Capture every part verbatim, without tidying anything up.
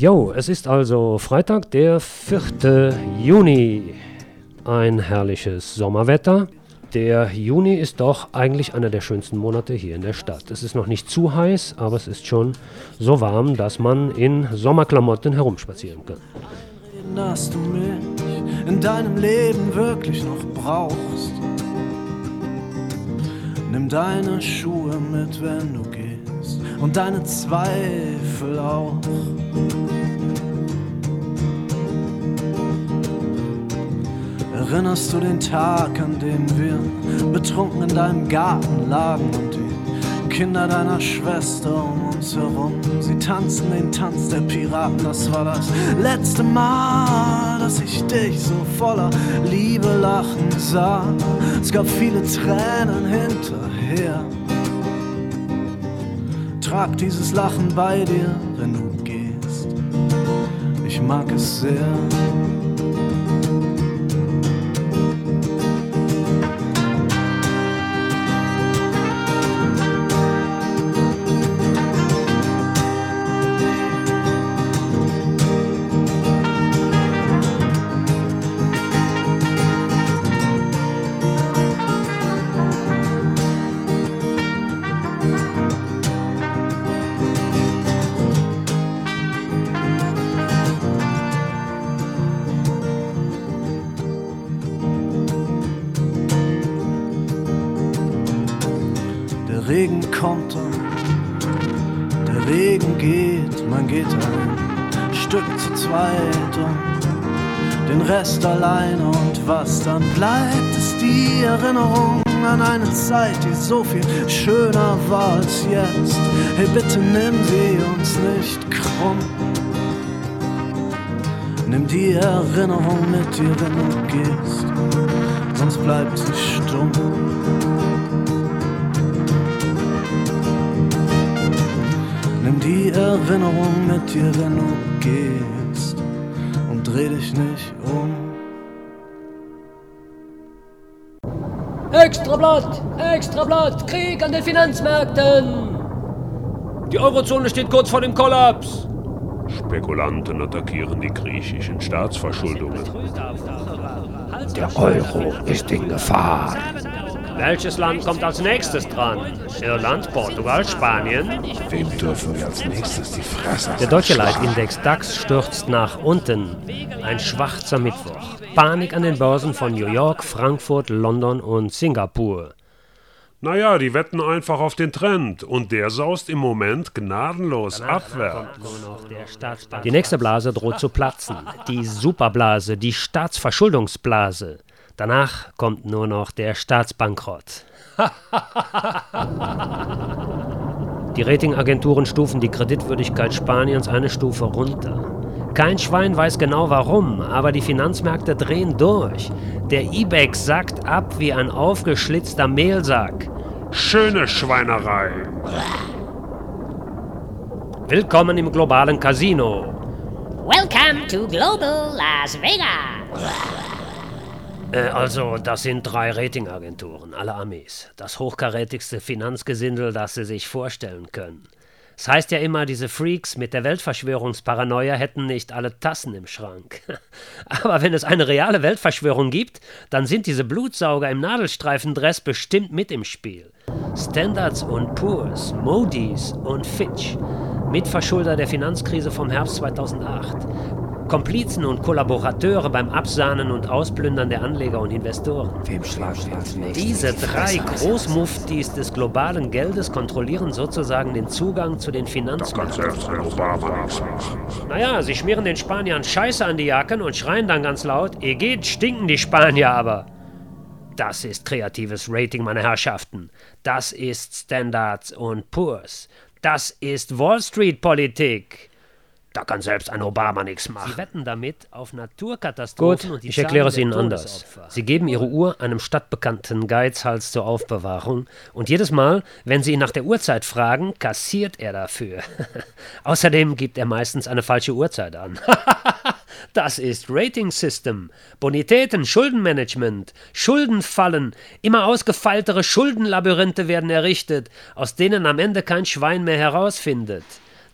Jo, es ist also Freitag, der vierte Juni. Ein herrliches Sommerwetter. Der Juni ist doch eigentlich einer der schönsten Monate hier in der Stadt. Es ist noch nicht zu heiß, aber es ist schon so warm, dass man in Sommerklamotten herumspazieren kann. Dass du mich in deinem Leben wirklich noch brauchst. Nimm deine Schuhe mit, wenn du gehst, und deine Zweifel auch. Erinnerst du den Tag, an dem wir betrunken in deinem Garten lagen und die Kinder deiner Schwester um uns herum? Sie tanzten den Tanz der Piraten, das war das letzte Mal, dass ich dich so voller Liebe lachen sah. Es gab viele Tränen hinterher. Trag dieses Lachen bei dir, wenn du gehst. Ich mag es sehr. Der Regen kommt und der Regen geht, man geht ein Stück zu zweit und den Rest alleine, und was dann bleibt, ist die Erinnerung an eine Zeit, die so viel schöner war als jetzt. Hey, bitte nimm sie uns nicht krumm. Nimm die Erinnerung mit dir, wenn du gehst, sonst bleibt sie stumm. Nimm die Erinnerung mit dir, wenn du gehst, und dreh dich nicht um. Extrablatt! Extrablatt! Krieg an den Finanzmärkten! Die Eurozone steht kurz vor dem Kollaps! Spekulanten attackieren die griechischen Staatsverschuldungen. Der Euro ist in Gefahr. Welches Land kommt als nächstes dran? Irland, Portugal, Spanien? Wem dürfen wir als nächstes die Fresse? Der deutsche Leitindex DAX stürzt nach unten. Ein schwarzer Mittwoch. Panik an den Börsen von New York, Frankfurt, London und Singapur. Naja, die wetten einfach auf den Trend und der saust im Moment gnadenlos abwärts. Die nächste Blase droht zu platzen. Die Superblase, die Staatsverschuldungsblase. Danach kommt nur noch der Staatsbankrott. Die Ratingagenturen stufen die Kreditwürdigkeit Spaniens eine Stufe runter. Kein Schwein weiß genau warum, aber die Finanzmärkte drehen durch. Der IBEX sackt ab wie ein aufgeschlitzter Mehlsack. Schöne Schweinerei. Willkommen im globalen Casino. Welcome to Global Las Vegas. Äh, also, das sind drei Ratingagenturen, alle Amis. Das hochkarätigste Finanzgesindel, das sie sich vorstellen können. Es heißt ja immer, diese Freaks mit der Weltverschwörungsparanoia hätten nicht alle Tassen im Schrank. Aber wenn es eine reale Weltverschwörung gibt, dann sind diese Blutsauger im Nadelstreifendress bestimmt mit im Spiel. Standards und Poor's, Moody's und Fitch, Mitverschulder der Finanzkrise vom Herbst zweitausendacht. Komplizen und Kollaborateure beim Absahnen und Ausplündern der Anleger und Investoren. Wem schlagen wir als nächstes? Diese drei Großmuftis des globalen Geldes kontrollieren sozusagen den Zugang zu den Finanzmärkten. Das kann selbst ein Obama nicht machen. Naja, sie schmieren den Spaniern Scheiße an die Jacken und schreien dann ganz laut, ihr geht, stinken die Spanier aber. Das ist kreatives Rating, meine Herrschaften. Das ist Standards und Poor's. Das ist Wall Street Politik. Da kann selbst ein Obama nichts machen. Sie wetten damit auf Naturkatastrophen. Gut, und die ich erkläre es Ihnen anders. Sie geben Ihre Uhr einem stadtbekannten Geizhals zur Aufbewahrung und jedes Mal, wenn Sie ihn nach der Uhrzeit fragen, kassiert er dafür. Außerdem gibt er meistens eine falsche Uhrzeit an. Das ist Rating System, Bonitäten, Schuldenmanagement, Schuldenfallen, immer ausgefeiltere Schuldenlabyrinthe werden errichtet, aus denen am Ende kein Schwein mehr herausfindet.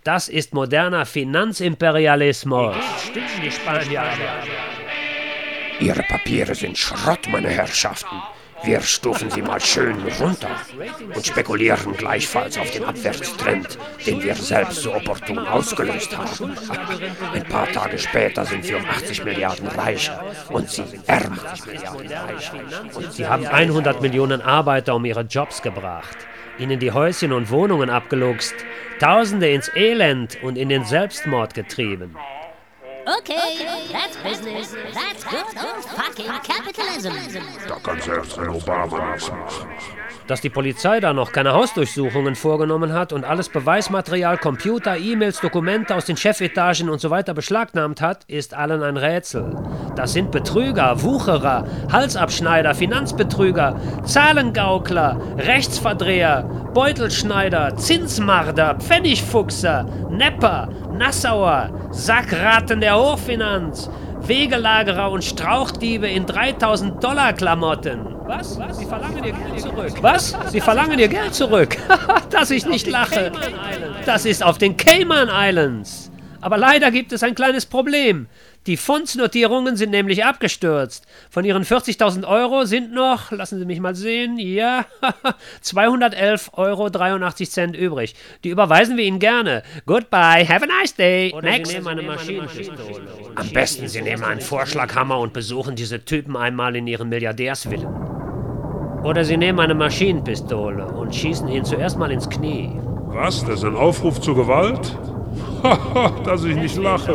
Das ist moderner Finanzimperialismus. Stimmen die Spanier aber. Ihre Papiere sind Schrott, meine Herrschaften. Wir stufen sie mal schön runter und spekulieren gleichfalls auf den Abwärtstrend, den wir selbst so opportun ausgelöst haben. Ein paar Tage später sind wir um achtzig Milliarden reicher und sie ärmer. Und sie haben hundert Millionen Arbeiter um ihre Jobs gebracht, ihnen die Häuschen und Wohnungen abgeluchst, Tausende ins Elend und in den Selbstmord getrieben. Okay, that's business. That's good old fucking capitalism. Da kann selbst ein Obama nichts machen. Dass die Polizei da noch keine Hausdurchsuchungen vorgenommen hat und alles Beweismaterial, Computer, E-Mails, Dokumente aus den Chefetagen und so weiter beschlagnahmt hat, ist allen ein Rätsel. Das sind Betrüger, Wucherer, Halsabschneider, Finanzbetrüger, Zahlengaukler, Rechtsverdreher, Beutelschneider, Zinsmarder, Pfennigfuchser, Nepper, Nassauer, Sackratten der Hochfinanz, Wegelagerer und Strauchdiebe in dreitausend Dollar Klamotten. Was? Sie verlangen ihr Geld zurück. Was? Sie verlangen ihr Geld zurück. Dass ich nicht lache. Das ist auf den Cayman Islands. Aber leider gibt es ein kleines Problem. Die Fondsnotierungen sind nämlich abgestürzt. Von ihren vierzigtausend Euro sind noch, lassen Sie mich mal sehen, ja, zweihundertelf Euro dreiundachtzig Cent übrig. Die überweisen wir Ihnen gerne. Goodbye, have a nice day. Oder Next. Sie nehmen eine Maschinenpistole. Am besten, Sie nehmen einen Vorschlaghammer und besuchen diese Typen einmal in ihren Milliardärsvillen. Oder Sie nehmen eine Maschinenpistole und schießen ihn zuerst mal ins Knie. Was? Das ist ein Aufruf zur Gewalt? Haha, dass ich nicht lache.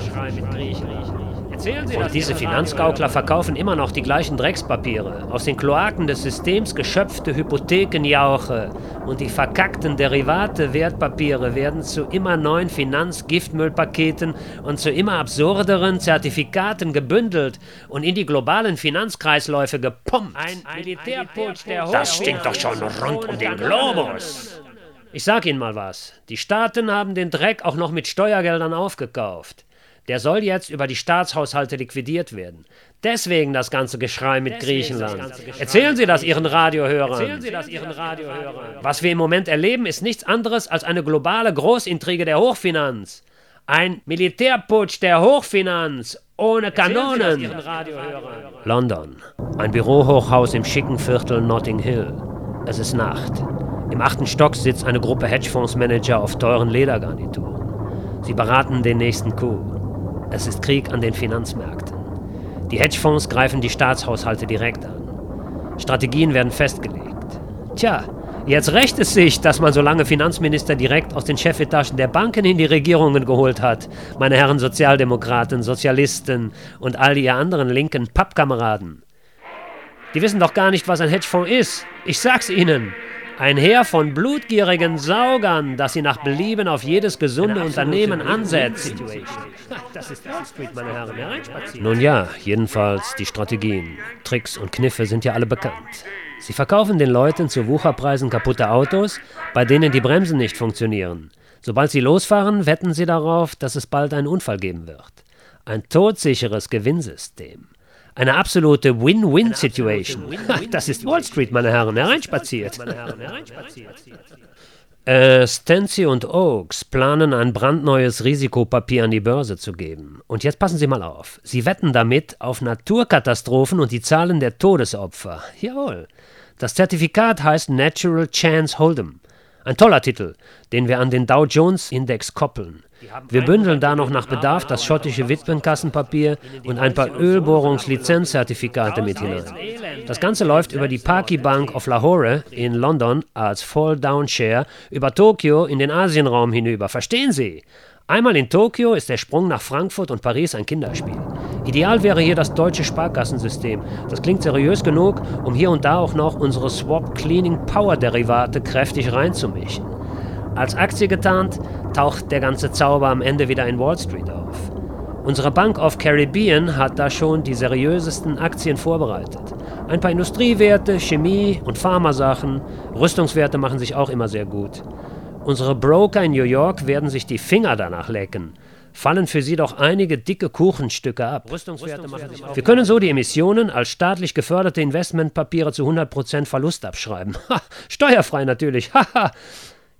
Und diese Finanzgaukler verkaufen immer noch die gleichen Dreckspapiere. Aus den Kloaken des Systems geschöpfte Hypothekenjauche und die verkackten Derivate, Wertpapiere werden zu immer neuen Finanzgiftmüllpaketen und zu immer absurderen Zertifikaten gebündelt und in die globalen Finanzkreisläufe gepumpt. Ein Militärputsch der Das stinkt doch schon rund um den Globus. Ich sag Ihnen mal was. Die Staaten haben den Dreck auch noch mit Steuergeldern aufgekauft. Der soll jetzt über die Staatshaushalte liquidiert werden. Deswegen das ganze Geschrei mit Griechenland. Erzählen Sie das Ihren Radiohörern. Erzählen Sie das Ihren Radiohörern. Was wir im Moment erleben, ist nichts anderes als eine globale Großintrige der Hochfinanz. Ein Militärputsch der Hochfinanz ohne Kanonen. London. Ein Bürohochhaus im schicken Viertel Notting Hill. Es ist Nacht. Im achten Stock sitzt eine Gruppe Hedgefondsmanager auf teuren Ledergarnituren. Sie beraten den nächsten Coup. Es ist Krieg an den Finanzmärkten. Die Hedgefonds greifen die Staatshaushalte direkt an. Strategien werden festgelegt. Tja, jetzt rächt es sich, dass man so lange Finanzminister direkt aus den Chefetagen der Banken in die Regierungen geholt hat. Meine Herren Sozialdemokraten, Sozialisten und all ihr anderen linken Pappkameraden. Die wissen doch gar nicht, was ein Hedgefonds ist. Ich sag's Ihnen. Ein Heer von blutgierigen Saugern, das sie nach Belieben auf jedes gesunde Unternehmen ansetzt. Das ist Wall Street, meine Herren. Nun ja, jedenfalls die Strategien, Tricks und Kniffe sind ja alle bekannt. Sie verkaufen den Leuten zu Wucherpreisen kaputte Autos, bei denen die Bremsen nicht funktionieren. Sobald sie losfahren, wetten sie darauf, dass es bald einen Unfall geben wird. Ein todsicheres Gewinnsystem. Eine absolute Win-Win-Situation. Das ist Wall Street, meine Herren, hereinspaziert. Äh, Stancy und Oaks planen, ein brandneues Risikopapier an die Börse zu geben. Und jetzt passen Sie mal auf. Sie wetten damit auf Naturkatastrophen und die Zahlen der Todesopfer. Jawohl. Das Zertifikat heißt Natural Chance Hold'em. Ein toller Titel, den wir an den Dow Jones Index koppeln. Wir bündeln da noch nach Bedarf das schottische Witwenkassenpapier und ein paar Ölbohrungslizenzzertifikate mit hinein. Das Ganze läuft über die Paki Bank of Lahore in London als Fall-Down-Share über Tokio in den Asienraum hinüber. Verstehen Sie? Einmal in Tokio ist der Sprung nach Frankfurt und Paris ein Kinderspiel. Ideal wäre hier das deutsche Sparkassensystem. Das klingt seriös genug, um hier und da auch noch unsere Swap-Cleaning-Power-Derivate kräftig reinzumischen. Als Aktie getarnt, taucht der ganze Zauber am Ende wieder in Wall Street auf. Unsere Bank of Caribbean hat da schon die seriösesten Aktien vorbereitet. Ein paar Industriewerte, Chemie- und Pharmasachen, Rüstungswerte machen sich auch immer sehr gut. Unsere Broker in New York werden sich die Finger danach lecken. Fallen für sie doch einige dicke Kuchenstücke ab. Rüstungswerte machen sich auch. Wir können so die Emissionen als staatlich geförderte Investmentpapiere zu hundert Prozent Verlust abschreiben. Ha, steuerfrei natürlich. Haha.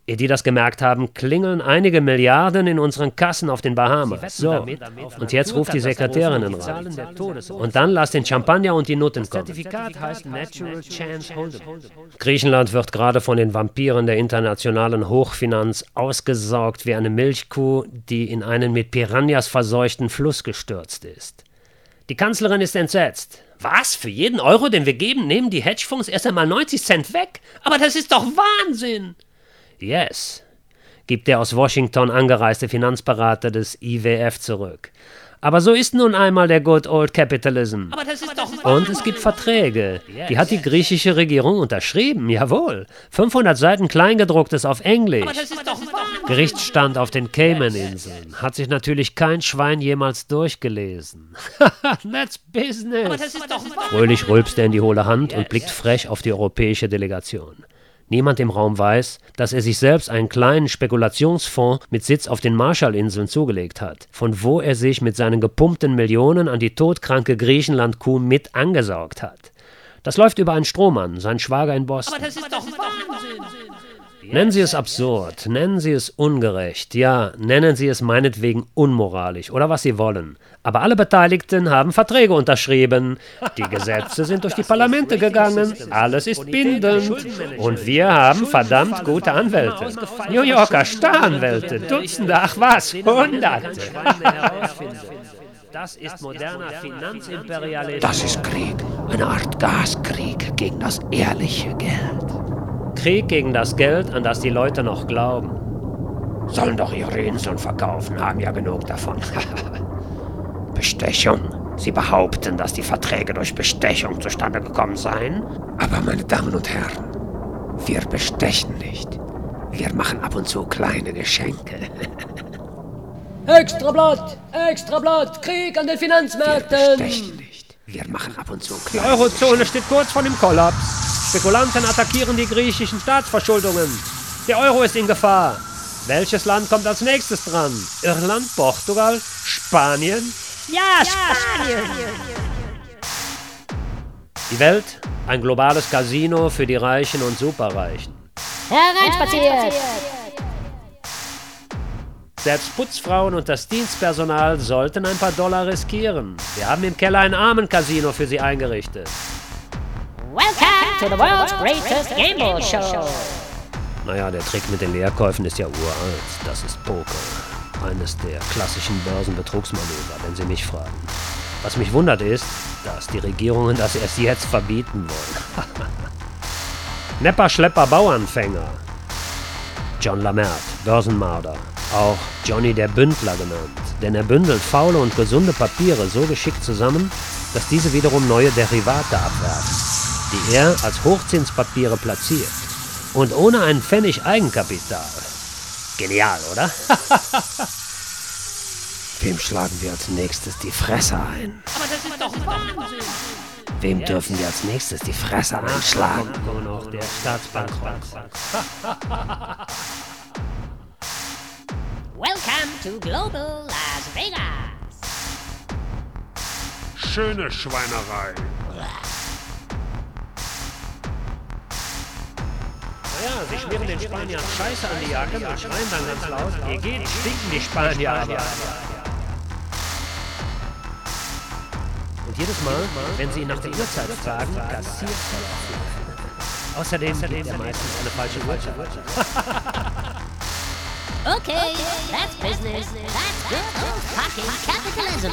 Ehe die das gemerkt haben, klingeln einige Milliarden in unseren Kassen auf den Bahamas. So, und jetzt ruft die Sekretärin rein. Und dann lasst den Champagner und die Nutten kommen. Das Zertifikat heißt Natural Chance Hold'em. Griechenland wird gerade von den Vampiren der internationalen Hochfinanz ausgesaugt wie eine Milchkuh, die in einen mit Piranhas verseuchten Fluss gestürzt ist. Die Kanzlerin ist entsetzt. Was? Für jeden Euro, den wir geben, nehmen die Hedgefonds erst einmal neunzig Cent weg? Aber das ist doch Wahnsinn! Yes, gibt der aus Washington angereiste Finanzberater des I W F zurück. Aber so ist nun einmal der Good Old Capitalism. Aber das ist doch Und es gibt Verträge. Die hat die griechische Regierung unterschrieben, jawohl. fünfhundert Seiten Kleingedrucktes auf Englisch. Aber das ist doch Gerichtsstand auf den Cayman-Inseln. Hat sich natürlich kein Schwein jemals durchgelesen. That's business. Aber das ist doch Fröhlich rülpst er in die hohle Hand und blickt frech auf die europäische Delegation. Niemand im Raum weiß, dass er sich selbst einen kleinen Spekulationsfonds mit Sitz auf den Marshallinseln zugelegt hat, von wo er sich mit seinen gepumpten Millionen an die todkranke Griechenland-Kuh mit angesaugt hat. Das läuft über einen Strohmann, seinen Schwager in Boston. Aber das ist doch Wahnsinn! Nennen Sie es absurd, nennen Sie es ungerecht, ja, nennen Sie es meinetwegen unmoralisch oder was Sie wollen. Aber alle Beteiligten haben Verträge unterschrieben, die Gesetze sind durch die Parlamente gegangen, alles ist bindend und wir haben verdammt gute Anwälte. New Yorker Staranwälte, Dutzende, ach was, Hunderte. Das ist moderner Finanzimperialismus. Das ist Krieg, eine Art Gaskrieg gegen das ehrliche Geld. Krieg gegen das Geld, an das die Leute noch glauben. Sollen doch ihre Inseln verkaufen, haben ja genug davon. Bestechung. Sie behaupten, dass die Verträge durch Bestechung zustande gekommen seien. Aber meine Damen und Herren, wir bestechen nicht. Wir machen ab und zu kleine Geschenke. Extrablatt! Extrablatt! Krieg an den Finanzmärkten! Wir bestechen nicht. Wir machen ab und zu Die kleine Eurozone steht kurz vor dem Kollaps. Spekulanten attackieren die griechischen Staatsverschuldungen. Der Euro ist in Gefahr. Welches Land kommt als nächstes dran? Irland, Portugal, Spanien? Ja, Spanien! Die Welt, ein globales Casino für die Reichen und Superreichen. Hereinspaziert! Selbst Putzfrauen und das Dienstpersonal sollten ein paar Dollar riskieren. Wir haben im Keller ein Armencasino für sie eingerichtet. Welcome to the world's greatest gamble show! Naja, der Trick mit den Leerkäufen ist ja uralt. Das ist Poker. Eines der klassischen Börsenbetrugsmanöver, wenn Sie mich fragen. Was mich wundert ist, dass die Regierungen das erst jetzt verbieten wollen. Nepper, Schlepper, Bauernfänger. John Lamert, Börsenmarder. Auch Johnny der Bündler genannt. Denn er bündelt faule und gesunde Papiere so geschickt zusammen, dass diese wiederum neue Derivate abwerfen, die er als Hochzinspapiere platziert. Und ohne einen Pfennig Eigenkapital. Genial, oder? Wem schlagen wir als nächstes die Fresse ein? Aber das ist doch Wahnsinn! Wem dürfen wir als nächstes die Fresse einschlagen? Nur noch der Staatsbankrott. Welcome to Global Las Vegas! Schöne Schweinerei. Naja, sie schmieren den Spaniern Scheiße an die Jacke und schreien dann ganz laut, ihr geht, stinken die Spanier aber. Und jedes Mal, wenn sie ihn nach der Uhrzeit fragen, kassiert er. Außerdem gibt er meistens eine falsche Uhrzeit. Okay, that's business. That's good old fucking capitalism.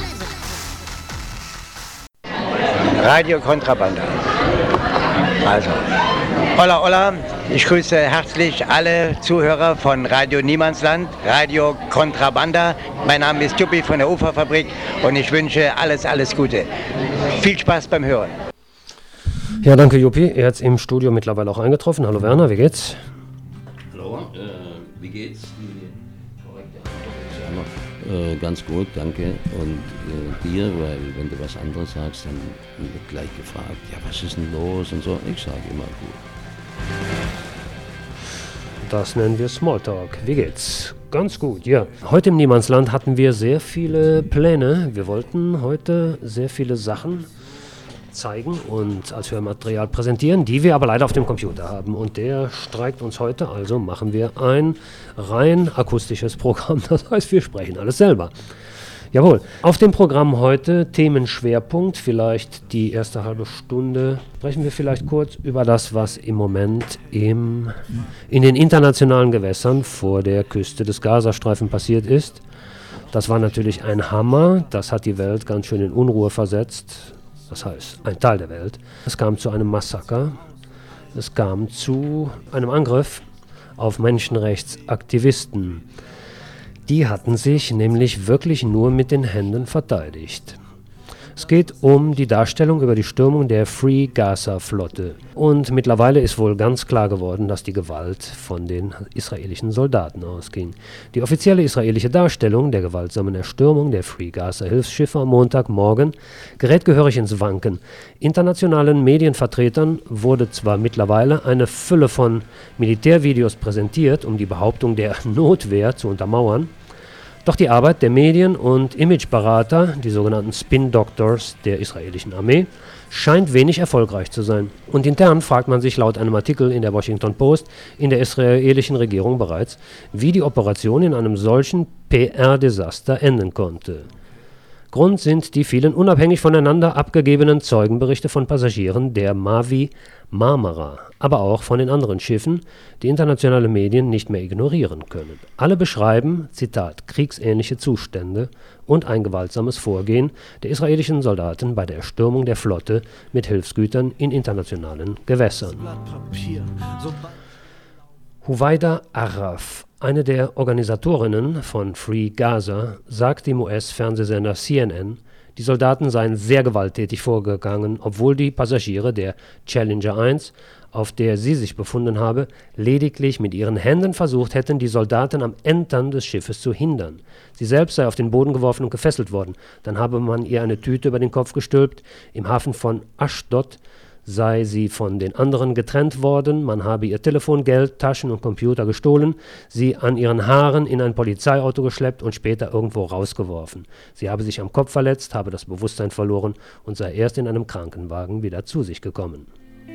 Radio Kontrabanda. Also, hola, hola. Ich grüße herzlich alle Zuhörer von Radio Niemandsland, Radio Kontrabanda. Mein Name ist Juppi von der Uferfabrik und ich wünsche alles, alles Gute. Viel Spaß beim Hören. Ja, danke Juppi. Er ist im Studio mittlerweile auch eingetroffen. Hallo Werner, wie geht's? Hallo, äh, wie geht's? Äh, ganz gut, danke. Und äh, dir, weil wenn du was anderes sagst, dann wird gleich gefragt, ja, was ist denn los und so. Ich sage immer gut. Das nennen wir Smalltalk. Wie geht's? Ganz gut, ja. Heute im Niemandsland hatten wir sehr viele Pläne. Wir wollten heute sehr viele Sachen zeigen und als Hörmaterial präsentieren, die wir aber leider auf dem Computer haben. Und der streikt uns heute, also machen wir ein rein akustisches Programm. Das heißt, wir sprechen alles selber. Jawohl, auf dem Programm heute Themenschwerpunkt, vielleicht die erste halbe Stunde, sprechen wir vielleicht kurz über das, was im Moment im, in den internationalen Gewässern vor der Küste des Gazastreifen passiert ist. Das war natürlich ein Hammer, das hat die Welt ganz schön in Unruhe versetzt, das heißt ein Teil der Welt. Es kam zu einem Massaker, es kam zu einem Angriff auf Menschenrechtsaktivisten. Die hatten sich nämlich wirklich nur mit den Händen verteidigt. Es geht um die Darstellung über die Stürmung der Free Gaza Flotte. Und mittlerweile ist wohl ganz klar geworden, dass die Gewalt von den israelischen Soldaten ausging. Die offizielle israelische Darstellung der gewaltsamen Erstürmung der Free Gaza Hilfsschiffe am Montagmorgen gerät gehörig ins Wanken. Internationalen Medienvertretern wurde zwar mittlerweile eine Fülle von Militärvideos präsentiert, um die Behauptung der Notwehr zu untermauern. Doch die Arbeit der Medien- und Imageberater, die sogenannten Spin Doctors der israelischen Armee, scheint wenig erfolgreich zu sein. Und intern fragt man sich laut einem Artikel in der Washington Post in der israelischen Regierung bereits, wie die Operation in einem solchen P R-Desaster enden konnte. Grund sind die vielen unabhängig voneinander abgegebenen Zeugenberichte von Passagieren der Mavi Marmara, aber auch von den anderen Schiffen, die internationale Medien nicht mehr ignorieren können. Alle beschreiben, Zitat, kriegsähnliche Zustände und ein gewaltsames Vorgehen der israelischen Soldaten bei der Erstürmung der Flotte mit Hilfsgütern in internationalen Gewässern. Huwaida Arraf, eine der Organisatorinnen von Free Gaza, sagt dem U S-Fernsehsender C N N, die Soldaten seien sehr gewalttätig vorgegangen, obwohl die Passagiere der Challenger eins, auf der sie sich befunden habe, lediglich mit ihren Händen versucht hätten, die Soldaten am Entern des Schiffes zu hindern. Sie selbst sei auf den Boden geworfen und gefesselt worden. Dann habe man ihr eine Tüte über den Kopf gestülpt. Im Hafen von Ashdod sei sie von den anderen getrennt worden, man habe ihr Telefon, Geld, Taschen und Computer gestohlen, sie an ihren Haaren in ein Polizeiauto geschleppt und später irgendwo rausgeworfen. Sie habe sich am Kopf verletzt, habe das Bewusstsein verloren und sei erst in einem Krankenwagen wieder zu sich gekommen.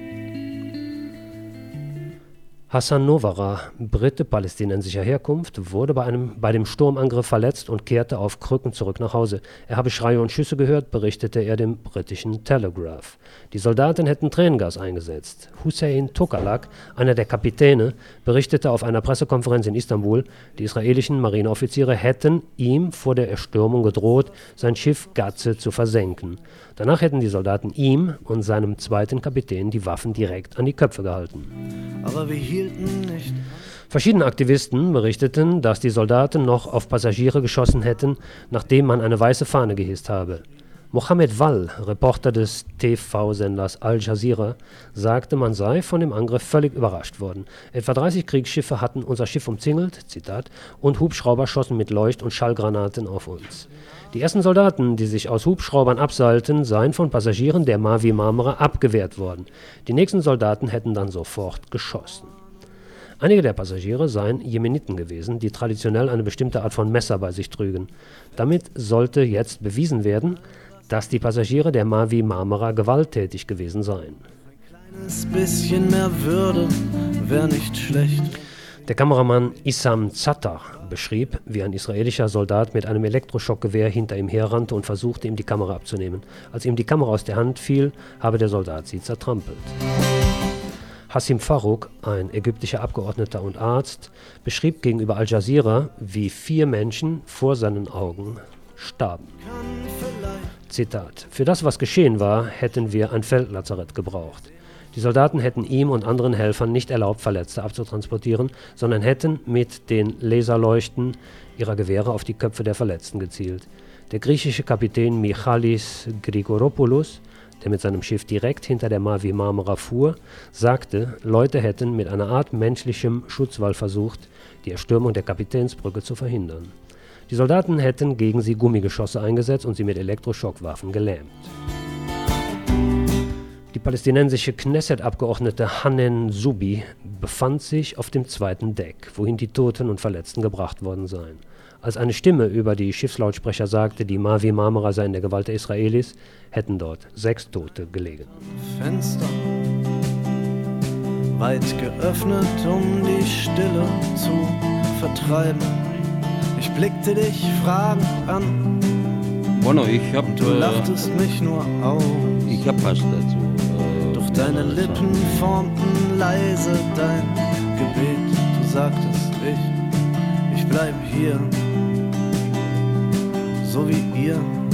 Hassan Novara, Brite palästinensischer Herkunft, wurde bei, einem, bei dem Sturmangriff verletzt und kehrte auf Krücken zurück nach Hause. Er habe Schreie und Schüsse gehört, berichtete er dem britischen Telegraph. Die Soldaten hätten Tränengas eingesetzt. Hussein Tokalak, einer der Kapitäne, berichtete auf einer Pressekonferenz in Istanbul, die israelischen Marineoffiziere hätten ihm vor der Erstürmung gedroht, sein Schiff Gaze zu versenken. Danach hätten die Soldaten ihm und seinem zweiten Kapitän die Waffen direkt an die Köpfe gehalten. Aber wir hielten nicht. Verschiedene Aktivisten berichteten, dass die Soldaten noch auf Passagiere geschossen hätten, nachdem man eine weiße Fahne gehisst habe. Mohammed Wall, Reporter des T V-Senders Al Jazeera, sagte, man sei von dem Angriff völlig überrascht worden. Etwa dreißig Kriegsschiffe hatten unser Schiff umzingelt, Zitat, und Hubschrauber schossen mit Leucht- und Schallgranaten auf uns. Die ersten Soldaten, die sich aus Hubschraubern abseilten, seien von Passagieren der Mavi Marmara abgewehrt worden. Die nächsten Soldaten hätten dann sofort geschossen. Einige der Passagiere seien Jemeniten gewesen, die traditionell eine bestimmte Art von Messer bei sich trügen. Damit sollte jetzt bewiesen werden, dass die Passagiere der Mavi Marmara gewalttätig gewesen seien. Ein kleines bisschen mehr Würde wäre nicht schlecht. Der Kameramann Issam Zattar beschrieb, wie ein israelischer Soldat mit einem Elektroschockgewehr hinter ihm herrannte und versuchte, ihm die Kamera abzunehmen. Als ihm die Kamera aus der Hand fiel, habe der Soldat sie zertrampelt. Hassim Farouk, ein ägyptischer Abgeordneter und Arzt, beschrieb gegenüber Al Jazeera, wie vier Menschen vor seinen Augen starben. Zitat: Für das, was geschehen war, hätten wir ein Feldlazarett gebraucht. Die Soldaten hätten ihm und anderen Helfern nicht erlaubt, Verletzte abzutransportieren, sondern hätten mit den Laserleuchten ihrer Gewehre auf die Köpfe der Verletzten gezielt. Der griechische Kapitän Michalis Grigoropoulos, der mit seinem Schiff direkt hinter der Mavi Marmara fuhr, sagte, Leute hätten mit einer Art menschlichem Schutzwall versucht, die Erstürmung der Kapitänsbrücke zu verhindern. Die Soldaten hätten gegen sie Gummigeschosse eingesetzt und sie mit Elektroschockwaffen gelähmt. Die palästinensische Knesset-Abgeordnete Hanen Zubi befand sich auf dem zweiten Deck, wohin die Toten und Verletzten gebracht worden seien. Als eine Stimme über die Schiffslautsprecher sagte, die Mavi Marmara sei in der Gewalt der Israelis, hätten dort sechs Tote gelegen. Fenster weit geöffnet, um die Stille zu vertreiben. Ich blickte dich fragend an. Bueno, ich hab, du äh, lachtest mich nur aus. Ich hab was dazu. Äh, Doch deine Lippen formten leise dein Gebet. Du sagtest, ich, ich bleib hier, so wie ihr.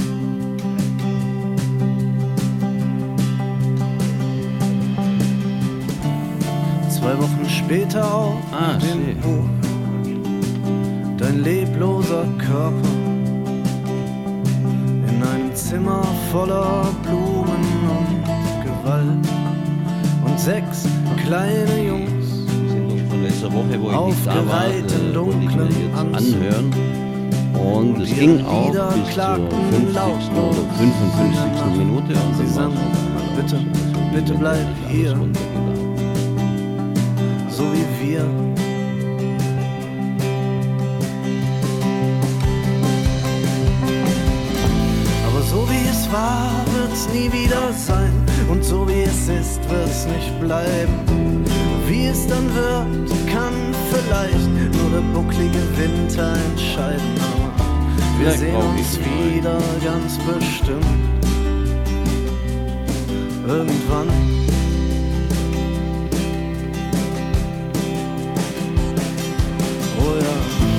Zwei Wochen später auf ah, dem Hof, dein lebloser Körper in einem Zimmer voller Blumen und Gewalt und sechs kleine Jungs von letzter Woche, wo ich nicht da war, äh, wollte ich mir jetzt anhören. Und es ging auch bis zur fünfzigsten oder fünfundfünfzigsten Minute und sie sang, bitte, bitte bleib hier, so wie wir. Aber so wie es war, wird's nie wieder sein. Und so wie es ist, wird's nicht bleiben. Wie es dann wird, kann vielleicht nur der bucklige Winter entscheiden. Aber wir sehen uns wieder ganz bestimmt. Irgendwann. Oh ja.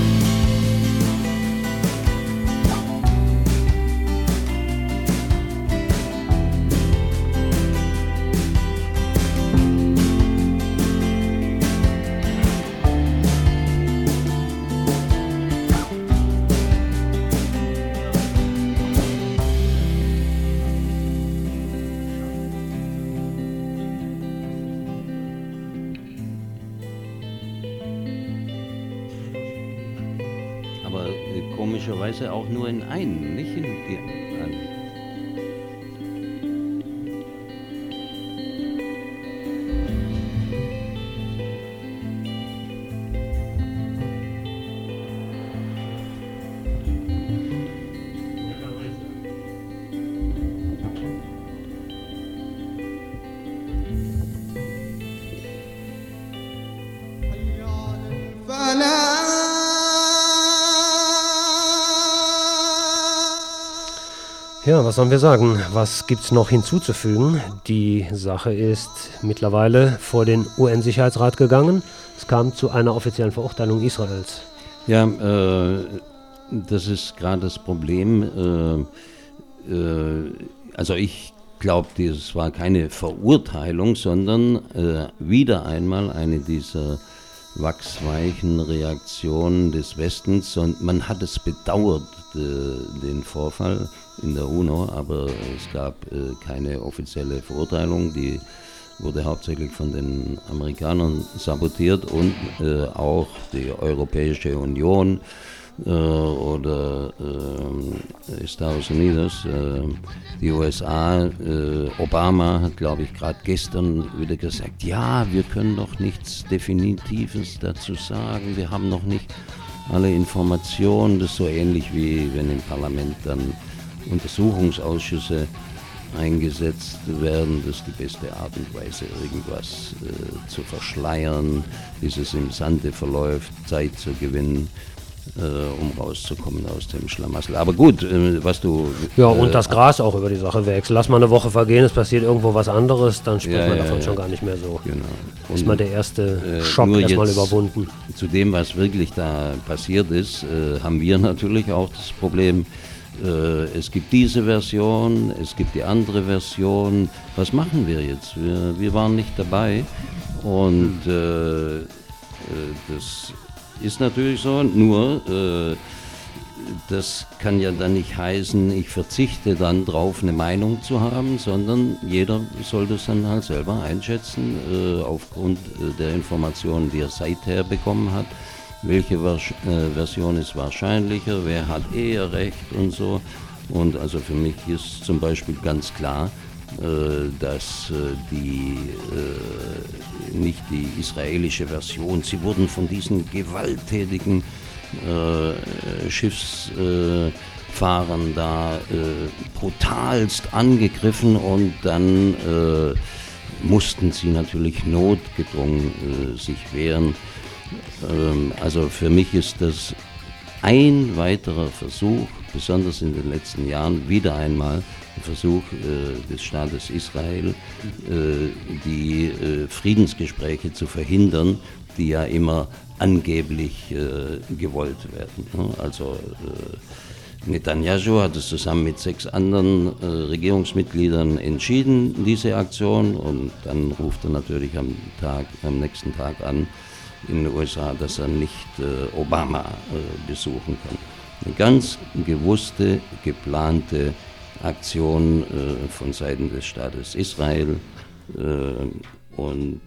Komischerweise auch nur in einen, nicht in die anderen. Ja, was sollen wir sagen? Was gibt's noch hinzuzufügen? Die Sache ist mittlerweile vor den U N-Sicherheitsrat gegangen. Es kam zu einer offiziellen Verurteilung Israels. Ja, äh, das ist gerade das Problem. Äh, äh, also ich glaube, es war keine Verurteilung, sondern äh, wieder einmal eine dieser wachsweichen Reaktionen des Westens. Und man hat es bedauert, äh, den Vorfall in der UNO, aber es gab äh, keine offizielle Verurteilung, die wurde hauptsächlich von den Amerikanern sabotiert und äh, auch die Europäische Union äh, oder äh, Estados Unidos, äh, die U S A, äh, Obama hat, glaube ich, gerade gestern wieder gesagt, ja, wir können doch nichts Definitives dazu sagen, wir haben noch nicht alle Informationen, das ist so ähnlich wie wenn im Parlament dann Untersuchungsausschüsse eingesetzt werden. Das ist die beste Art und Weise, irgendwas äh, zu verschleiern, bis es im Sande verläuft, Zeit zu gewinnen, äh, um rauszukommen aus dem Schlamassel. Aber gut, äh, was du... Ja, und äh, das Gras auch über die Sache wechseln. Lass mal eine Woche vergehen, es passiert irgendwo was anderes, dann spricht ja, man davon ja, schon ja. gar nicht mehr so. Genau. Und, ist mal der erste äh, Schock erstmal überwunden. Zu dem, was wirklich da passiert ist, äh, haben wir natürlich auch das Problem, es gibt diese Version, es gibt die andere Version. Was machen wir jetzt? Wir, wir waren nicht dabei und äh, das ist natürlich so, nur äh, das kann ja dann nicht heißen, ich verzichte dann drauf, eine Meinung zu haben, sondern jeder soll das dann halt selber einschätzen, äh, aufgrund der Informationen, die er seither bekommen hat. Welche Vers- äh, Version ist wahrscheinlicher, wer hat eher recht und so. Und also für mich ist zum Beispiel ganz klar, äh, dass äh, die äh, nicht die israelische Version, sie wurden von diesen gewalttätigen äh, Schiffsfahrern äh, da äh, brutalst angegriffen und dann äh, mussten sie natürlich notgedrungen äh, sich wehren. Ähm, also für mich ist das ein weiterer Versuch, besonders in den letzten Jahren, wieder einmal ein Versuch äh, des Staates Israel, äh, die äh, Friedensgespräche zu verhindern, die ja immer angeblich äh, gewollt werden. Ne? Also äh, Netanyahu hat es zusammen mit sechs anderen äh, Regierungsmitgliedern entschieden, diese Aktion, und dann ruft er natürlich am Tag, am nächsten Tag an in den U S A, dass er nicht äh, Obama äh, besuchen kann. Eine ganz gewusste, geplante Aktion äh, von Seiten des Staates Israel. Äh, und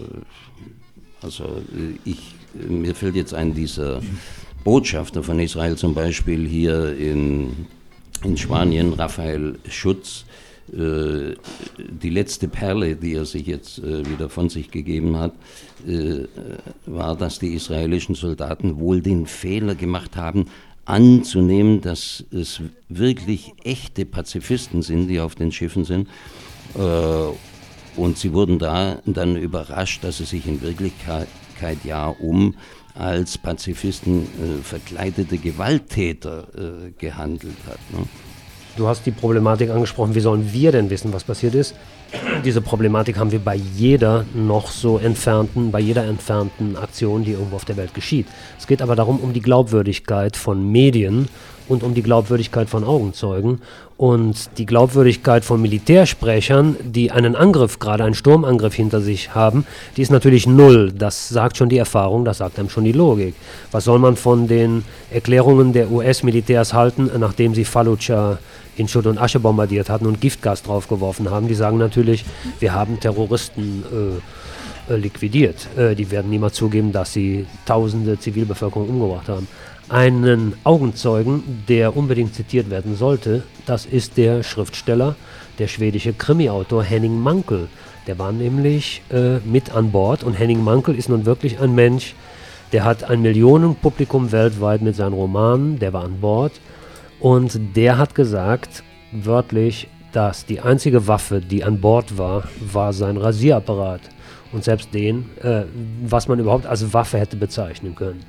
äh, also ich, mir fällt jetzt ein, dieser Botschafter von Israel zum Beispiel hier in, in Spanien, Raphael Schutz, äh, die letzte Perle, die er sich jetzt äh, wieder von sich gegeben hat, äh, war, dass die israelischen Soldaten wohl den Fehler gemacht haben, anzunehmen, dass es wirklich echte Pazifisten sind, die auf den Schiffen sind. Äh, und sie wurden da dann überrascht, dass es sich in Wirklichkeit ja um als Pazifisten äh, verkleidete Gewalttäter äh, gehandelt hat. Ne? Du hast die Problematik angesprochen, wie sollen wir denn wissen, was passiert ist? Diese Problematik haben wir bei jeder noch so entfernten, bei jeder entfernten Aktion, die irgendwo auf der Welt geschieht. Es geht aber darum, um die Glaubwürdigkeit von Medien und um die Glaubwürdigkeit von Augenzeugen und die Glaubwürdigkeit von Militärsprechern, die einen Angriff, gerade einen Sturmangriff hinter sich haben, die ist natürlich null. Das sagt schon die Erfahrung, das sagt einem schon die Logik. Was soll man von den Erklärungen der U S-Militärs halten, nachdem sie Fallujah in Schutt und Asche bombardiert hatten und Giftgas draufgeworfen haben? Die sagen natürlich, wir haben Terroristen äh, äh, liquidiert. Äh, die werden niemals zugeben, dass sie tausende Zivilbevölkerung umgebracht haben. Einen Augenzeugen, der unbedingt zitiert werden sollte, das ist der Schriftsteller, der schwedische Krimi-Autor Henning Mankell. Der war nämlich äh, mit an Bord, und Henning Mankell ist nun wirklich ein Mensch, der hat ein Millionenpublikum weltweit mit seinen Romanen, der war an Bord, und der hat gesagt, wörtlich, dass die einzige Waffe, die an Bord war, war sein Rasierapparat. Und selbst den, äh, was man überhaupt als Waffe hätte bezeichnen können.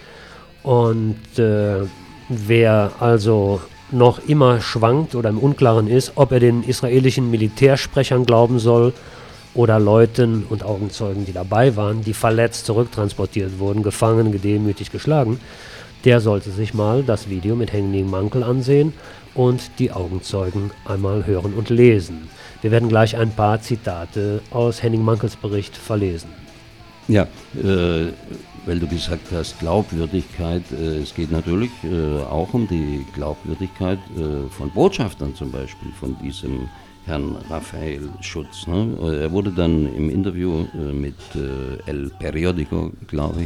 Und äh, wer also noch immer schwankt oder im Unklaren ist, ob er den israelischen Militärsprechern glauben soll oder Leuten und Augenzeugen, die dabei waren, die verletzt zurücktransportiert wurden, gefangen, gedemütigt, geschlagen, der sollte sich mal das Video mit Henning Mankell ansehen und die Augenzeugen einmal hören und lesen. Wir werden gleich ein paar Zitate aus Henning Mankells Bericht verlesen. Ja, äh, weil du gesagt hast, Glaubwürdigkeit, äh, es geht natürlich äh, auch um die Glaubwürdigkeit äh, von Botschaftern zum Beispiel, von diesem Herrn Raphael Schutz. Ne? Er wurde dann im Interview äh, mit äh, El Periódico, glaube ich,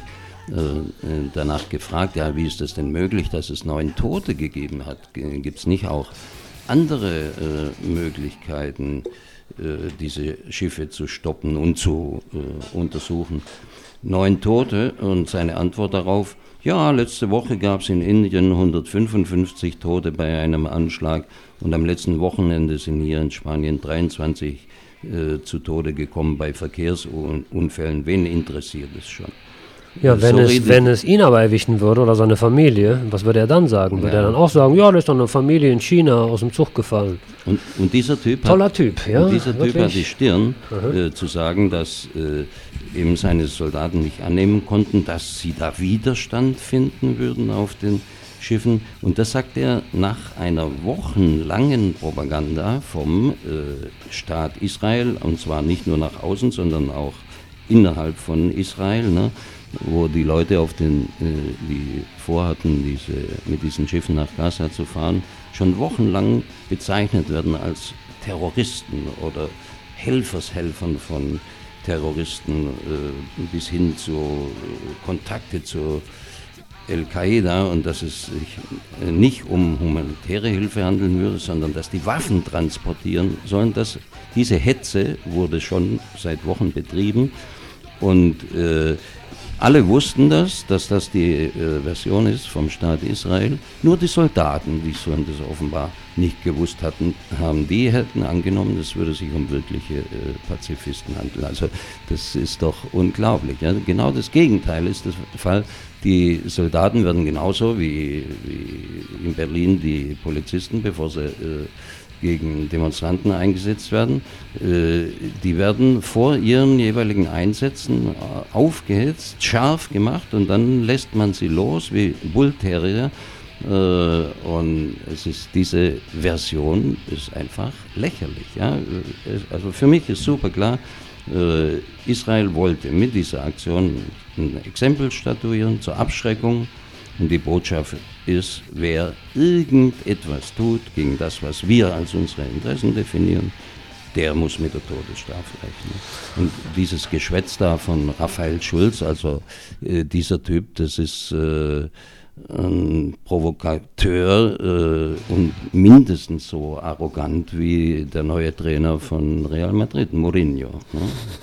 äh, danach gefragt, ja, wie ist das denn möglich, dass es neun Tote gegeben hat? Gibt es nicht auch andere äh, Möglichkeiten, äh, diese Schiffe zu stoppen und zu äh, untersuchen? Neun Tote, und seine Antwort darauf, ja, letzte Woche gab es in Indien hundertfünfundfünfzig Tote bei einem Anschlag und am letzten Wochenende sind hier in Spanien dreiundzwanzig äh, zu Tode gekommen bei Verkehrsunfällen. Wen interessiert es schon? Ja, wenn, so es, wenn es ihn aber erwischen würde oder seine Familie, was würde er dann sagen? Würde ja. er dann auch sagen, ja, da ist doch eine Familie in China aus dem Zug gefallen. Und, und dieser Typ Toller hat, Typ, ja. Und dieser Typ hat die Stirn äh, zu sagen, dass äh, eben seine Soldaten nicht annehmen konnten, dass sie da Widerstand finden würden auf den Schiffen. Und das sagt er nach einer wochenlangen Propaganda vom äh, Staat Israel, und zwar nicht nur nach außen, sondern auch innerhalb von Israel, ne? Wo die Leute, auf den, äh, die vorhatten, diese, mit diesen Schiffen nach Gaza zu fahren, schon wochenlang bezeichnet werden als Terroristen oder Helfershelfern von Terroristen, äh, bis hin zu äh, Kontakte zu Al-Qaida, und dass es sich äh, nicht um humanitäre Hilfe handeln würde, sondern dass die Waffen transportieren sollen. Das, diese Hetze wurde schon seit Wochen betrieben. Und äh, alle wussten das, dass das die äh, Version ist vom Staat Israel. Nur die Soldaten, die sollen das offenbar nicht gewusst hatten, haben, die hätten angenommen, es würde sich um wirkliche äh, Pazifisten handeln. Also das ist doch unglaublich. Ja? Genau das Gegenteil ist der Fall. Die Soldaten werden genauso wie, wie in Berlin die Polizisten, bevor sie äh, gegen Demonstranten eingesetzt werden, äh, die werden vor ihren jeweiligen Einsätzen äh, aufgehetzt, scharf gemacht und dann lässt man sie los wie Bullterrier. Äh, und es ist diese Version ist einfach lächerlich. Ja? Also für mich ist super klar, äh, Israel wollte mit dieser Aktion ein Exempel statuieren zur Abschreckung. Und die Botschaft ist, wer irgendetwas tut gegen das, was wir als unsere Interessen definieren, der muss mit der Todesstrafe rechnen. Und dieses Geschwätz da von Raphael Schulz, also äh, dieser Typ, das ist äh, ein Provokateur äh, und mindestens so arrogant wie der neue Trainer von Real Madrid, Mourinho. Ne?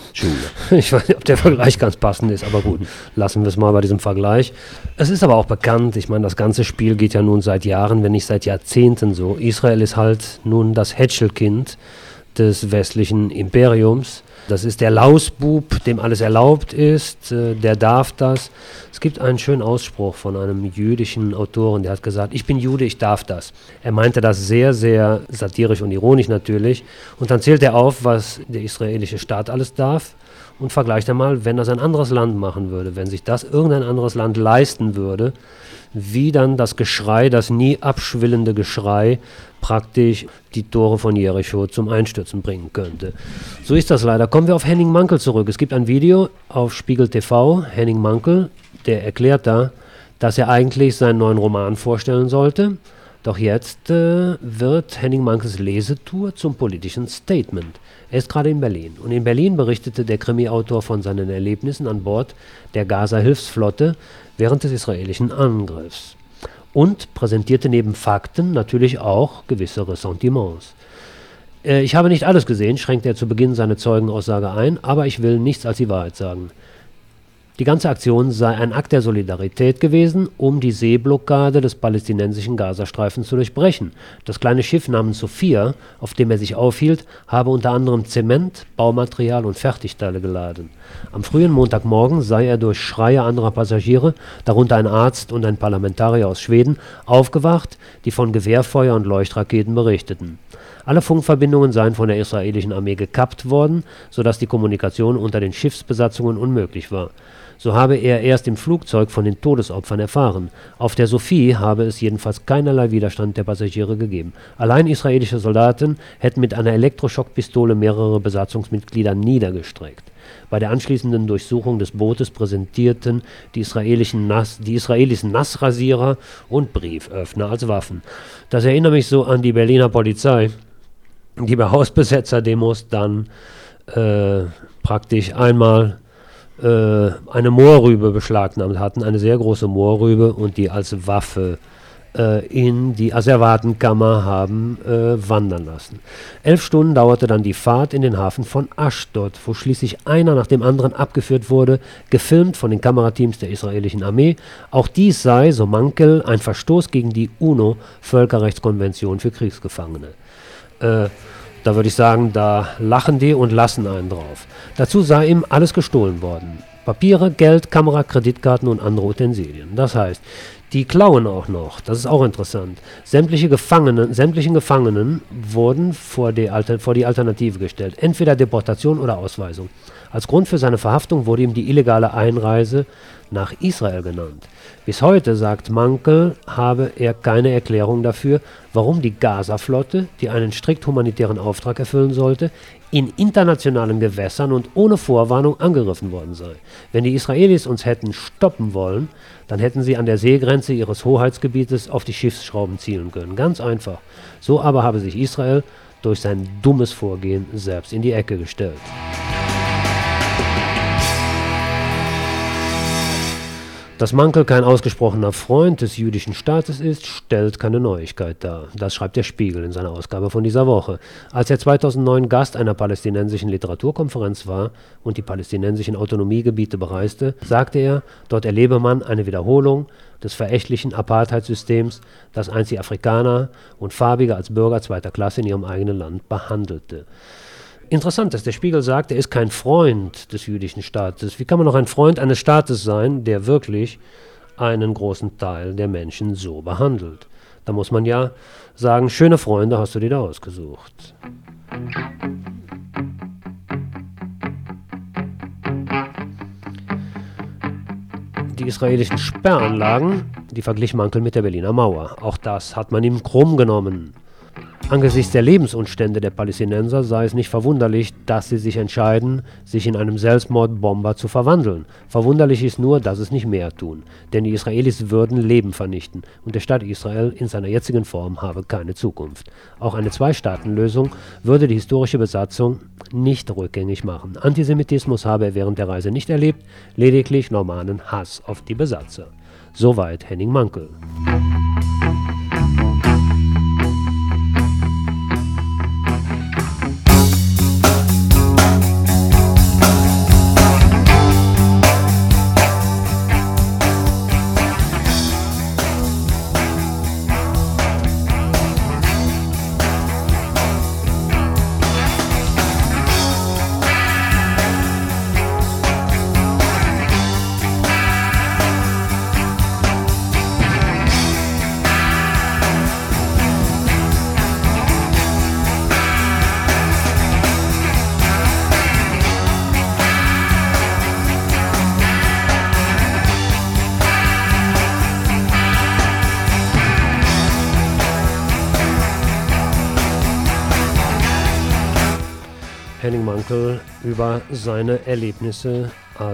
Ich weiß nicht, ob der Vergleich ganz passend ist, aber gut, lassen wir es mal bei diesem Vergleich. Es ist aber auch bekannt, ich meine, das ganze Spiel geht ja nun seit Jahren, wenn nicht seit Jahrzehnten so. Israel ist halt nun das Hätschelkind des westlichen Imperiums. Das ist der Lausbub, dem alles erlaubt ist, äh, der darf das. Es gibt einen schönen Ausspruch von einem jüdischen Autoren, der hat gesagt, ich bin Jude, ich darf das. Er meinte das sehr, sehr satirisch und ironisch natürlich. Und dann zählt er auf, was der israelische Staat alles darf und vergleicht einmal, wenn das ein anderes Land machen würde, wenn sich das irgendein anderes Land leisten würde, wie dann das Geschrei, das nie abschwillende Geschrei, praktisch die Tore von Jericho zum Einstürzen bringen könnte. So ist das leider. Kommen wir auf Henning Mankell zurück. Es gibt ein Video auf Spiegel T V, Henning Mankell, der erklärt da, dass er eigentlich seinen neuen Roman vorstellen sollte. Doch jetzt äh, wird Henning Mankells Lesetour zum politischen Statement. Er ist gerade in Berlin. Und in Berlin berichtete der Krimi-Autor von seinen Erlebnissen an Bord der Gaza-Hilfsflotte während des israelischen Angriffs. Und präsentierte neben Fakten natürlich auch gewisse Ressentiments. Äh, ich habe nicht alles gesehen, schränkte er zu Beginn seine Zeugenaussage ein, aber ich will nichts als die Wahrheit sagen. Die ganze Aktion sei ein Akt der Solidarität gewesen, um die Seeblockade des palästinensischen Gazastreifens zu durchbrechen. Das kleine Schiff namens Sophia, auf dem er sich aufhielt, habe unter anderem Zement, Baumaterial und Fertigteile geladen. Am frühen Montagmorgen sei er durch Schreie anderer Passagiere, darunter ein Arzt und ein Parlamentarier aus Schweden, aufgewacht, die von Gewehrfeuer und Leuchtraketen berichteten. Alle Funkverbindungen seien von der israelischen Armee gekappt worden, sodass die Kommunikation unter den Schiffsbesatzungen unmöglich war. So habe er erst im Flugzeug von den Todesopfern erfahren. Auf der Sophie habe es jedenfalls keinerlei Widerstand der Passagiere gegeben. Allein israelische Soldaten hätten mit einer Elektroschockpistole mehrere Besatzungsmitglieder niedergestreckt. Bei der anschließenden Durchsuchung des Bootes präsentierten die, israelischen Nass, die Israelis Nassrasierer und Brieföffner als Waffen. Das erinnert mich so an die Berliner Polizei, die bei Hausbesetzer-Demos dann äh, praktisch einmal äh, eine Moorrübe beschlagnahmt hatten, eine sehr große Moorrübe, und die als Waffe äh, in die Asservatenkammer haben äh, wandern lassen. Elf Stunden dauerte dann die Fahrt in den Hafen von Aschdod, wo schließlich einer nach dem anderen abgeführt wurde, gefilmt von den Kamerateams der israelischen Armee. Auch dies sei, so Mankell, ein Verstoß gegen die UNO-Völkerrechtskonvention für Kriegsgefangene. Äh, da würde ich sagen, da lachen die und lassen einen drauf. Dazu sei ihm alles gestohlen worden. Papiere, Geld, Kamera, Kreditkarten und andere Utensilien. Das heißt, die klauen auch noch. Das ist auch interessant. Sämtliche Gefangenen, sämtlichen Gefangenen wurden vor die, Alter, vor die Alternative gestellt. Entweder Deportation oder Ausweisung. Als Grund für seine Verhaftung wurde ihm die illegale Einreise nach Israel genannt. Bis heute, sagt Mankell, habe er keine Erklärung dafür, warum die Gaza-Flotte, die einen strikt humanitären Auftrag erfüllen sollte, in internationalen Gewässern und ohne Vorwarnung angegriffen worden sei. Wenn die Israelis uns hätten stoppen wollen, dann hätten sie an der Seegrenze ihres Hoheitsgebietes auf die Schiffsschrauben zielen können. Ganz einfach. So aber habe sich Israel durch sein dummes Vorgehen selbst in die Ecke gestellt. Dass Mankel kein ausgesprochener Freund des jüdischen Staates ist, stellt keine Neuigkeit dar. Das schreibt der Spiegel in seiner Ausgabe von dieser Woche. Als er zweitausendneun Gast einer palästinensischen Literaturkonferenz war und die palästinensischen Autonomiegebiete bereiste, sagte er, dort erlebe man eine Wiederholung des verächtlichen Apartheidssystems, das einst die Afrikaner und Farbige als Bürger zweiter Klasse in ihrem eigenen Land behandelte. Interessant, dass der Spiegel sagt, er ist kein Freund des jüdischen Staates. Wie kann man noch ein Freund eines Staates sein, der wirklich einen großen Teil der Menschen so behandelt? Da muss man ja sagen, schöne Freunde hast du dir da ausgesucht. Die israelischen Sperranlagen, die verglich Mankel mit der Berliner Mauer. Auch das hat man ihm krumm genommen. Angesichts der Lebensumstände der Palästinenser sei es nicht verwunderlich, dass sie sich entscheiden, sich in einem Selbstmordbomber zu verwandeln. Verwunderlich ist nur, dass es nicht mehr tun, denn die Israelis würden Leben vernichten und der Staat Israel in seiner jetzigen Form habe keine Zukunft. Auch eine Zwei-Staaten-Lösung würde die historische Besatzung nicht rückgängig machen. Antisemitismus habe er während der Reise nicht erlebt, lediglich normalen Hass auf die Besatzer. Soweit Henning Mankel. Henning Mankel über seine Erlebnisse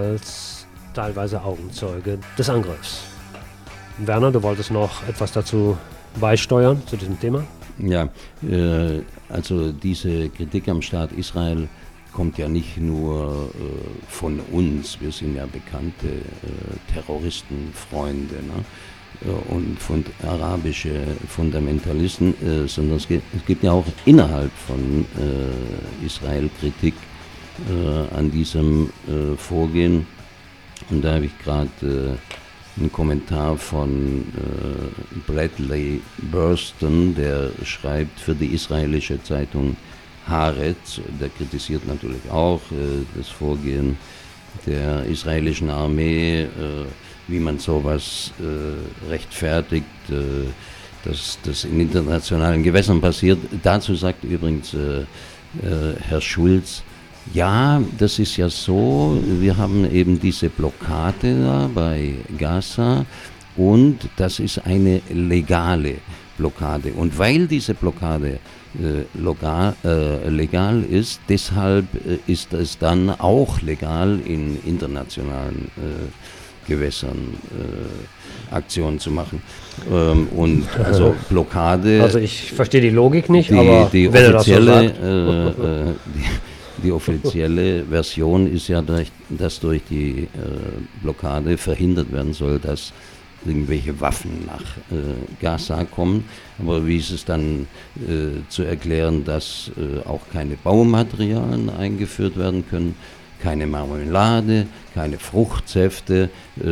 als teilweise Augenzeuge des Angriffs. Werner, du wolltest noch etwas dazu beisteuern, zu diesem Thema? Ja, äh, also diese Kritik am Staat Israel kommt ja nicht nur äh, von uns, wir sind ja bekannte äh, Terroristenfreunde, ne? Und von arabische Fundamentalisten, äh, sondern es gibt, es gibt ja auch innerhalb von äh, Israel Kritik äh, an diesem äh, Vorgehen. Und da habe ich gerade äh, einen Kommentar von äh, Bradley Burston, der schreibt für die israelische Zeitung Haaretz. Der kritisiert natürlich auch äh, das Vorgehen der israelischen Armee, äh, wie man sowas äh, rechtfertigt, äh, dass das in internationalen Gewässern passiert. Dazu sagt übrigens äh, äh, Herr Schulz, ja, das ist ja so, wir haben eben diese Blockade da bei Gaza und das ist eine legale Blockade. Und weil diese Blockade äh, logal, äh, legal ist, deshalb äh, ist es dann auch legal in internationalen äh, Gewässern äh, Aktionen zu machen. Ähm, und also Blockade. Also ich verstehe die Logik nicht, die, aber die wenn er das so offizielle, sagt. äh, äh, die, die offizielle Version ist ja, durch, dass durch die äh, Blockade verhindert werden soll, dass irgendwelche Waffen nach äh, Gaza kommen. Aber wie ist es dann äh, zu erklären, dass äh, auch keine Baumaterialien eingeführt werden können? Keine Marmelade, keine Fruchtsäfte,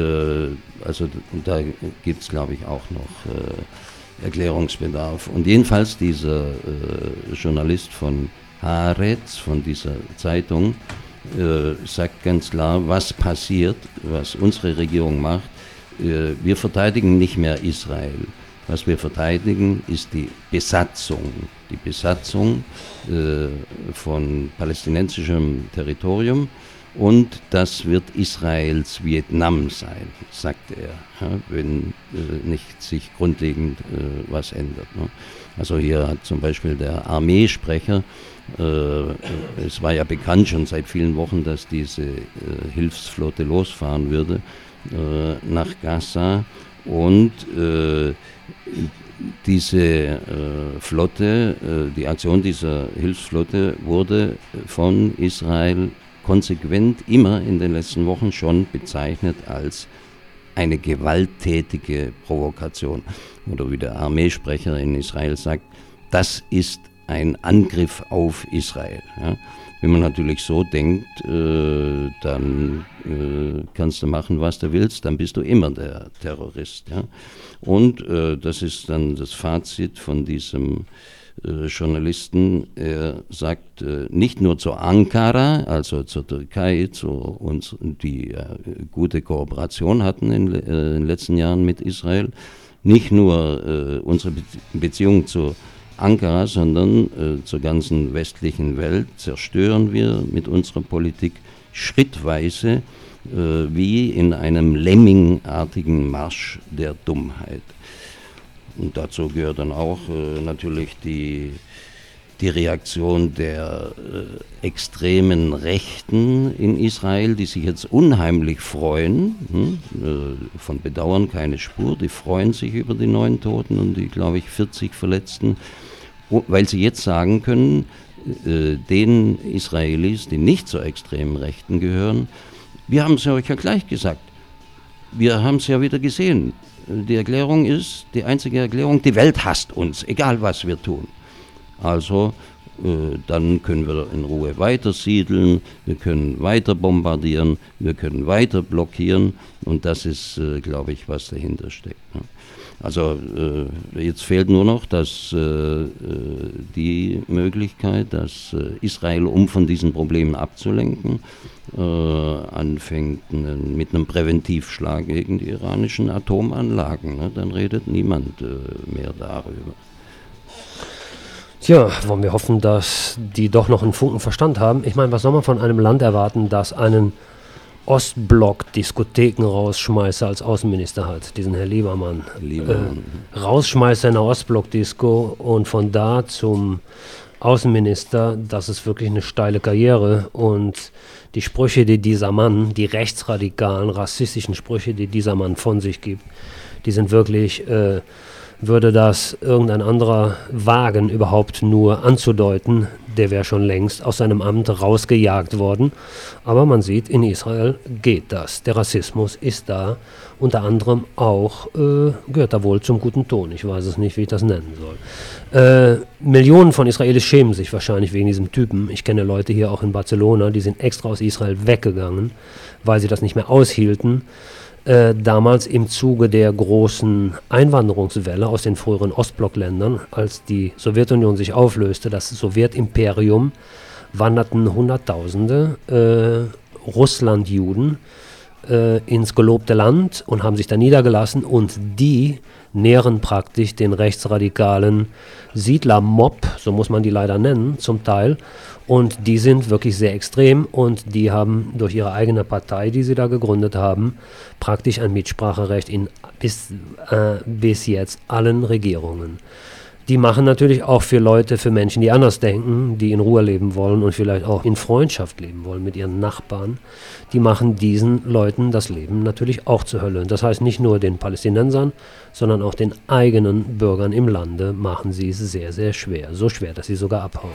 äh, also da gibt es, glaube ich, auch noch äh, Erklärungsbedarf. Und jedenfalls dieser äh, Journalist von Haaretz, von dieser Zeitung, äh, sagt ganz klar, was passiert, was unsere Regierung macht. Äh, wir verteidigen nicht mehr Israel. Was wir verteidigen, ist die Besatzung. Die Besatzung äh, von palästinensischem Territorium und das wird Israels Vietnam sein, sagt er, ja, wenn äh, nicht sich grundlegend äh, was ändert. Ne? Also hier hat zum Beispiel der Armeesprecher, äh, es war ja bekannt schon seit vielen Wochen, dass diese äh, Hilfsflotte losfahren würde äh, nach Gaza und äh, diese äh, Flotte, äh, die Aktion dieser Hilfsflotte wurde von Israel konsequent immer in den letzten Wochen schon bezeichnet als eine gewalttätige Provokation. Oder wie der Armeesprecher in Israel sagt, das ist ein Angriff auf Israel. Ja. Wenn man natürlich so denkt, äh, dann äh, kannst du machen, was du willst, dann bist du immer der Terrorist. Ja. Und äh, das ist dann das Fazit von diesem äh, Journalisten. Er sagt äh, nicht nur zu Ankara, also zur Türkei, zu uns, die äh, gute Kooperation hatten in, äh, in den letzten Jahren mit Israel, nicht nur äh, unsere Be- Beziehung zu Ankara, sondern äh, zur ganzen westlichen Welt zerstören wir mit unserer Politik schrittweise äh, wie in einem lemmingartigen Marsch der Dummheit. Und dazu gehört dann auch äh, natürlich die, die Reaktion der äh, extremen Rechten in Israel, die sich jetzt unheimlich freuen, hm? äh, von Bedauern keine Spur, die freuen sich über die neun Toten und die, glaube ich, vierzig Verletzten, weil sie jetzt sagen können, äh, den Israelis, die nicht zur extremen Rechten gehören, wir haben es ja euch ja gleich gesagt, wir haben es ja wieder gesehen. Die Erklärung ist, die einzige Erklärung, die Welt hasst uns, egal was wir tun. Also äh, dann können wir in Ruhe weiter siedeln, wir können weiter bombardieren, wir können weiter blockieren und das ist, äh, glaube ich, was dahinter steckt. Ne? Also äh, jetzt fehlt nur noch dass, äh, die Möglichkeit, dass äh, Israel, um von diesen Problemen abzulenken, äh, anfängt n- mit einem Präventivschlag gegen die iranischen Atomanlagen. Ne? Dann redet niemand äh, mehr darüber. Tja, wollen wir hoffen, dass die doch noch einen Funken Verstand haben. Ich meine, was soll man von einem Land erwarten, das einen Ostblock-Diskotheken-Rausschmeißer als Außenminister hat, diesen Herr Liebermann. Liebermann. Äh, Rausschmeißer in der Ostblock-Disco und von da zum Außenminister, das ist wirklich eine steile Karriere. Und die Sprüche, die dieser Mann, die rechtsradikalen, rassistischen Sprüche, die dieser Mann von sich gibt, die sind wirklich, äh, würde das irgendein anderer wagen, überhaupt nur anzudeuten, der wäre schon längst aus seinem Amt rausgejagt worden. Aber man sieht, in Israel geht das. Der Rassismus ist da. Unter anderem auch, äh, gehört da wohl zum guten Ton. Ich weiß es nicht, wie ich das nennen soll. Äh, Millionen von Israelis schämen sich wahrscheinlich wegen diesem Typen. Ich kenne Leute hier auch in Barcelona, die sind extra aus Israel weggegangen, weil sie das nicht mehr aushielten. Äh, damals im Zuge der großen Einwanderungswelle aus den früheren Ostblockländern, als die Sowjetunion sich auflöste, das Sowjetimperium, wanderten Hunderttausende äh, Russlandjuden äh, ins gelobte Land und haben sich da niedergelassen und die nähren praktisch den rechtsradikalen Siedlermob, so muss man die leider nennen, zum Teil. Und die sind wirklich sehr extrem und die haben durch ihre eigene Partei, die sie da gegründet haben, praktisch ein Mitspracherecht in bis, äh, bis jetzt allen Regierungen. Die machen natürlich auch für Leute, für Menschen, die anders denken, die in Ruhe leben wollen und vielleicht auch in Freundschaft leben wollen mit ihren Nachbarn, die machen diesen Leuten das Leben natürlich auch zur Hölle. Das heißt, nicht nur den Palästinensern, sondern auch den eigenen Bürgern im Lande machen sie es sehr, sehr schwer. So schwer, dass sie sogar abhauen.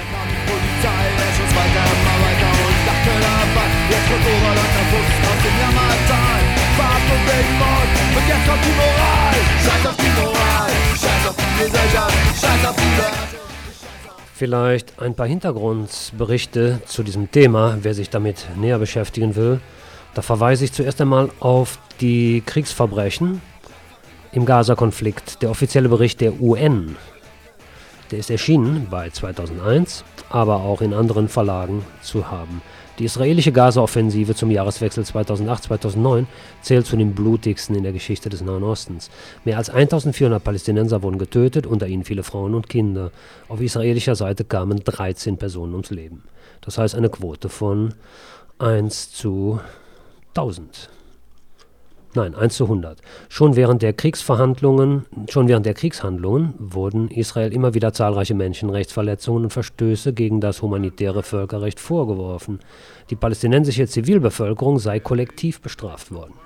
Vielleicht ein paar Hintergrundberichte zu diesem Thema, wer sich damit näher beschäftigen will. Da verweise ich zuerst einmal auf die Kriegsverbrechen im Gaza-Konflikt. Der offizielle Bericht der U N, der ist erschienen bei zweitausendeins, aber auch in anderen Verlagen zu haben. Die israelische Gaza-Offensive zum Jahreswechsel zweitausendacht zweitausendneun zählt zu den blutigsten in der Geschichte des Nahen Ostens. Mehr als eintausendvierhundert Palästinenser wurden getötet, unter ihnen viele Frauen und Kinder. Auf israelischer Seite kamen dreizehn Personen ums Leben. Das heißt eine Quote von eins zu tausend. Nein, eins zu hundert. Schon während der Kriegsverhandlungen, schon während der Kriegshandlungen wurden Israel immer wieder zahlreiche Menschenrechtsverletzungen und Verstöße gegen das humanitäre Völkerrecht vorgeworfen. Die palästinensische Zivilbevölkerung sei kollektiv bestraft worden.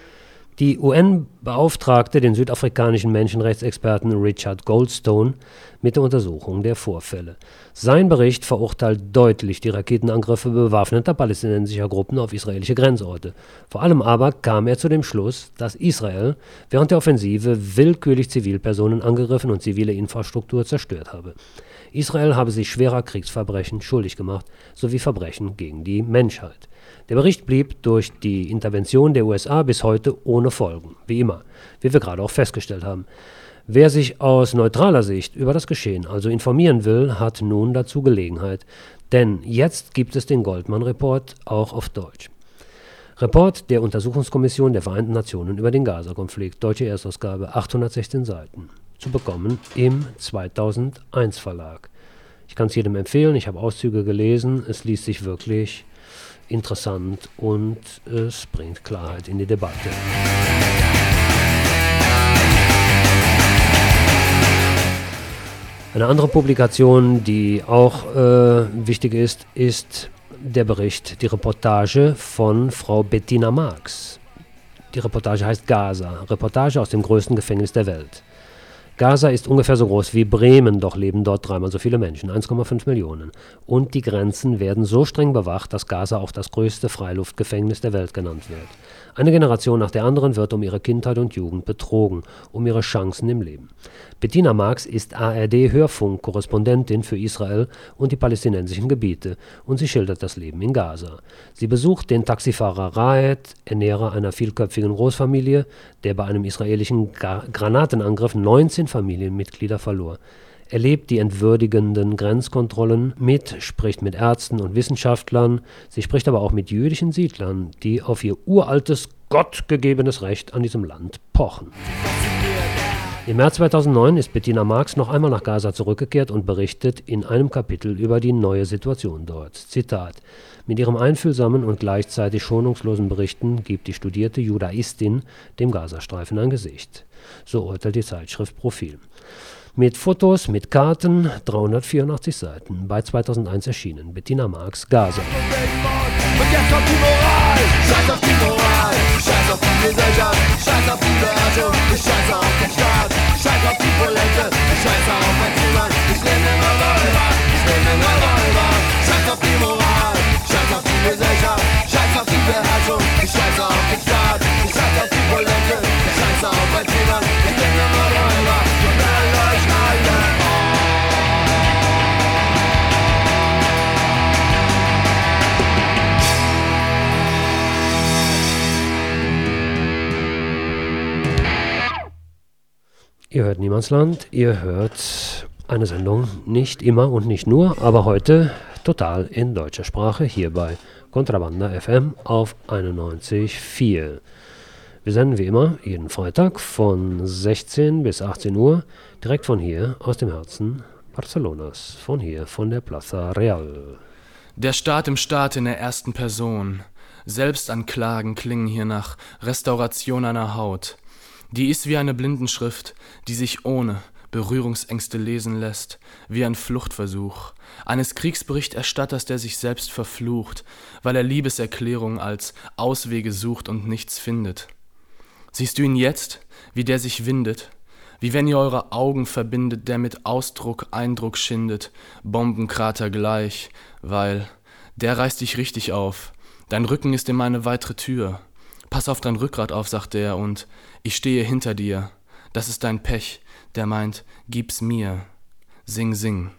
Die U N beauftragte den südafrikanischen Menschenrechtsexperten Richard Goldstone mit der Untersuchung der Vorfälle. Sein Bericht verurteilt deutlich die Raketenangriffe bewaffneter palästinensischer Gruppen auf israelische Grenzorte. Vor allem aber kam er zu dem Schluss, dass Israel während der Offensive willkürlich Zivilpersonen angegriffen und zivile Infrastruktur zerstört habe. Israel habe sich schwerer Kriegsverbrechen schuldig gemacht, sowie Verbrechen gegen die Menschheit. Der Bericht blieb durch die Intervention der U S A bis heute ohne Folgen, wie immer, wie wir gerade auch festgestellt haben. Wer sich aus neutraler Sicht über das Geschehen also informieren will, hat nun dazu Gelegenheit, denn jetzt gibt es den Goldman-Report auch auf Deutsch. Report der Untersuchungskommission der Vereinten Nationen über den Gaza-Konflikt, deutsche Erstausgabe, achthundertsechzehn Seiten, zu bekommen im zweitausendeins Verlag. Ich kann es jedem empfehlen, ich habe Auszüge gelesen, es liest sich wirklich interessant und es bringt Klarheit in die Debatte. Eine andere Publikation, die auch äh, wichtig ist, ist der Bericht, die Reportage von Frau Bettina Marx. Die Reportage heißt Gaza, Reportage aus dem größten Gefängnis der Welt. Gaza ist ungefähr so groß wie Bremen, doch leben dort dreimal so viele Menschen, eins Komma fünf Millionen. Und die Grenzen werden so streng bewacht, dass Gaza auch das größte Freiluftgefängnis der Welt genannt wird. Eine Generation nach der anderen wird um ihre Kindheit und Jugend betrogen, um ihre Chancen im Leben. Bettina Marx ist A R D-Hörfunk-Korrespondentin für Israel und die palästinensischen Gebiete und sie schildert das Leben in Gaza. Sie besucht den Taxifahrer Raed, Ernährer einer vielköpfigen Großfamilie, der bei einem israelischen Ga- Granatenangriff neunzehn Familienmitglieder verlor. Erlebt die entwürdigenden Grenzkontrollen mit, spricht mit Ärzten und Wissenschaftlern, sie spricht aber auch mit jüdischen Siedlern, die auf ihr uraltes, gottgegebenes Recht an diesem Land pochen. Im März zweitausendneun ist Bettina Marx noch einmal nach Gaza zurückgekehrt und berichtet in einem Kapitel über die neue Situation dort. Zitat: Mit ihrem einfühlsamen und gleichzeitig schonungslosen Berichten gibt die studierte Judaistin dem Gazastreifen ein Gesicht. So urteilt die Zeitschrift Profil. Mit Fotos, mit Karten, dreihundertvierundachtzig Seiten, bei zweitausendeins erschienen. Bettina Marx, Gaza. Und jetzt kommt die Moral, scheiß auf die Moral, scheiß auf die Gesellschaft, scheiß auf die Beherrschung, ich scheiße auf den Staat, scheiß auf die Polente, ich scheiße auf mein Klima, ich nehme den Revolver, ich nehme den Revolver, scheiß auf die Moral, scheiß auf die Gesellschaft, scheiß auf die Beherrschung, ich scheiße auf den Staat, ich scheiße auf die Polente, ich scheiße auf mein Klima, ich nehme den Revolver, und will euch alle Ihr hört Niemandsland, ihr hört eine Sendung nicht immer und nicht nur, aber heute total in deutscher Sprache hier bei Contrabanda F M auf einundneunzig Komma vier. Wir senden wie immer jeden Freitag von sechzehn bis achtzehn Uhr direkt von hier aus dem Herzen Barcelonas, von hier von der Plaza Real. Der Staat im Staat in der ersten Person. Selbstanklagen klingen hier nach Restauration einer Haut. Die ist wie eine Blindenschrift, die sich ohne Berührungsängste lesen lässt, wie ein Fluchtversuch eines Kriegsberichterstatters, der sich selbst verflucht, weil er Liebeserklärungen als Auswege sucht und nichts findet. Siehst du ihn jetzt, wie der sich windet, wie wenn ihr eure Augen verbindet, der mit Ausdruck Eindruck schindet, Bombenkrater gleich, weil der reißt dich richtig auf, dein Rücken ist ihm eine weitere Tür. Pass auf dein Rückgrat auf, sagt er, und ich stehe hinter dir. Das ist dein Pech, der meint, gib's mir. Sing, sing.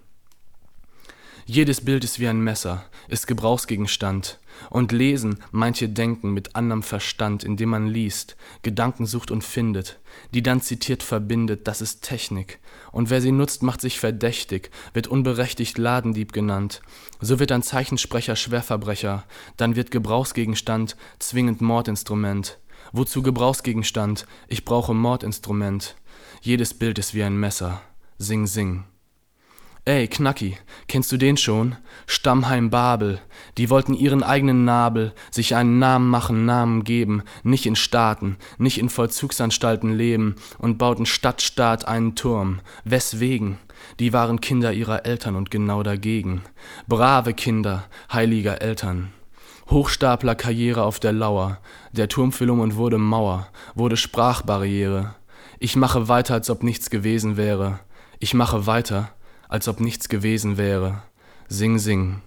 Jedes Bild ist wie ein Messer, ist Gebrauchsgegenstand. Und lesen meint hier Denken mit anderem Verstand, indem man liest, Gedanken sucht und findet, die dann zitiert verbindet, das ist Technik. Und wer sie nutzt, macht sich verdächtig, wird unberechtigt Ladendieb genannt. So wird ein Zeichensprecher Schwerverbrecher, dann wird Gebrauchsgegenstand zwingend Mordinstrument. Wozu Gebrauchsgegenstand? Ich brauche Mordinstrument. Jedes Bild ist wie ein Messer. Sing, sing. Ey, Knacki, kennst du den schon? Stammheim Babel, die wollten ihren eigenen Nabel, sich einen Namen machen, Namen geben, nicht in Staaten, nicht in Vollzugsanstalten leben und bauten Stadt, Staat einen Turm. Weswegen? Die waren Kinder ihrer Eltern und genau dagegen. Brave Kinder, heiliger Eltern. Hochstapler-Karriere auf der Lauer, der Turm fiel um und wurde Mauer, wurde Sprachbarriere. Ich mache weiter, als ob nichts gewesen wäre. Ich mache weiter, als ob nichts gewesen wäre. Sing, sing.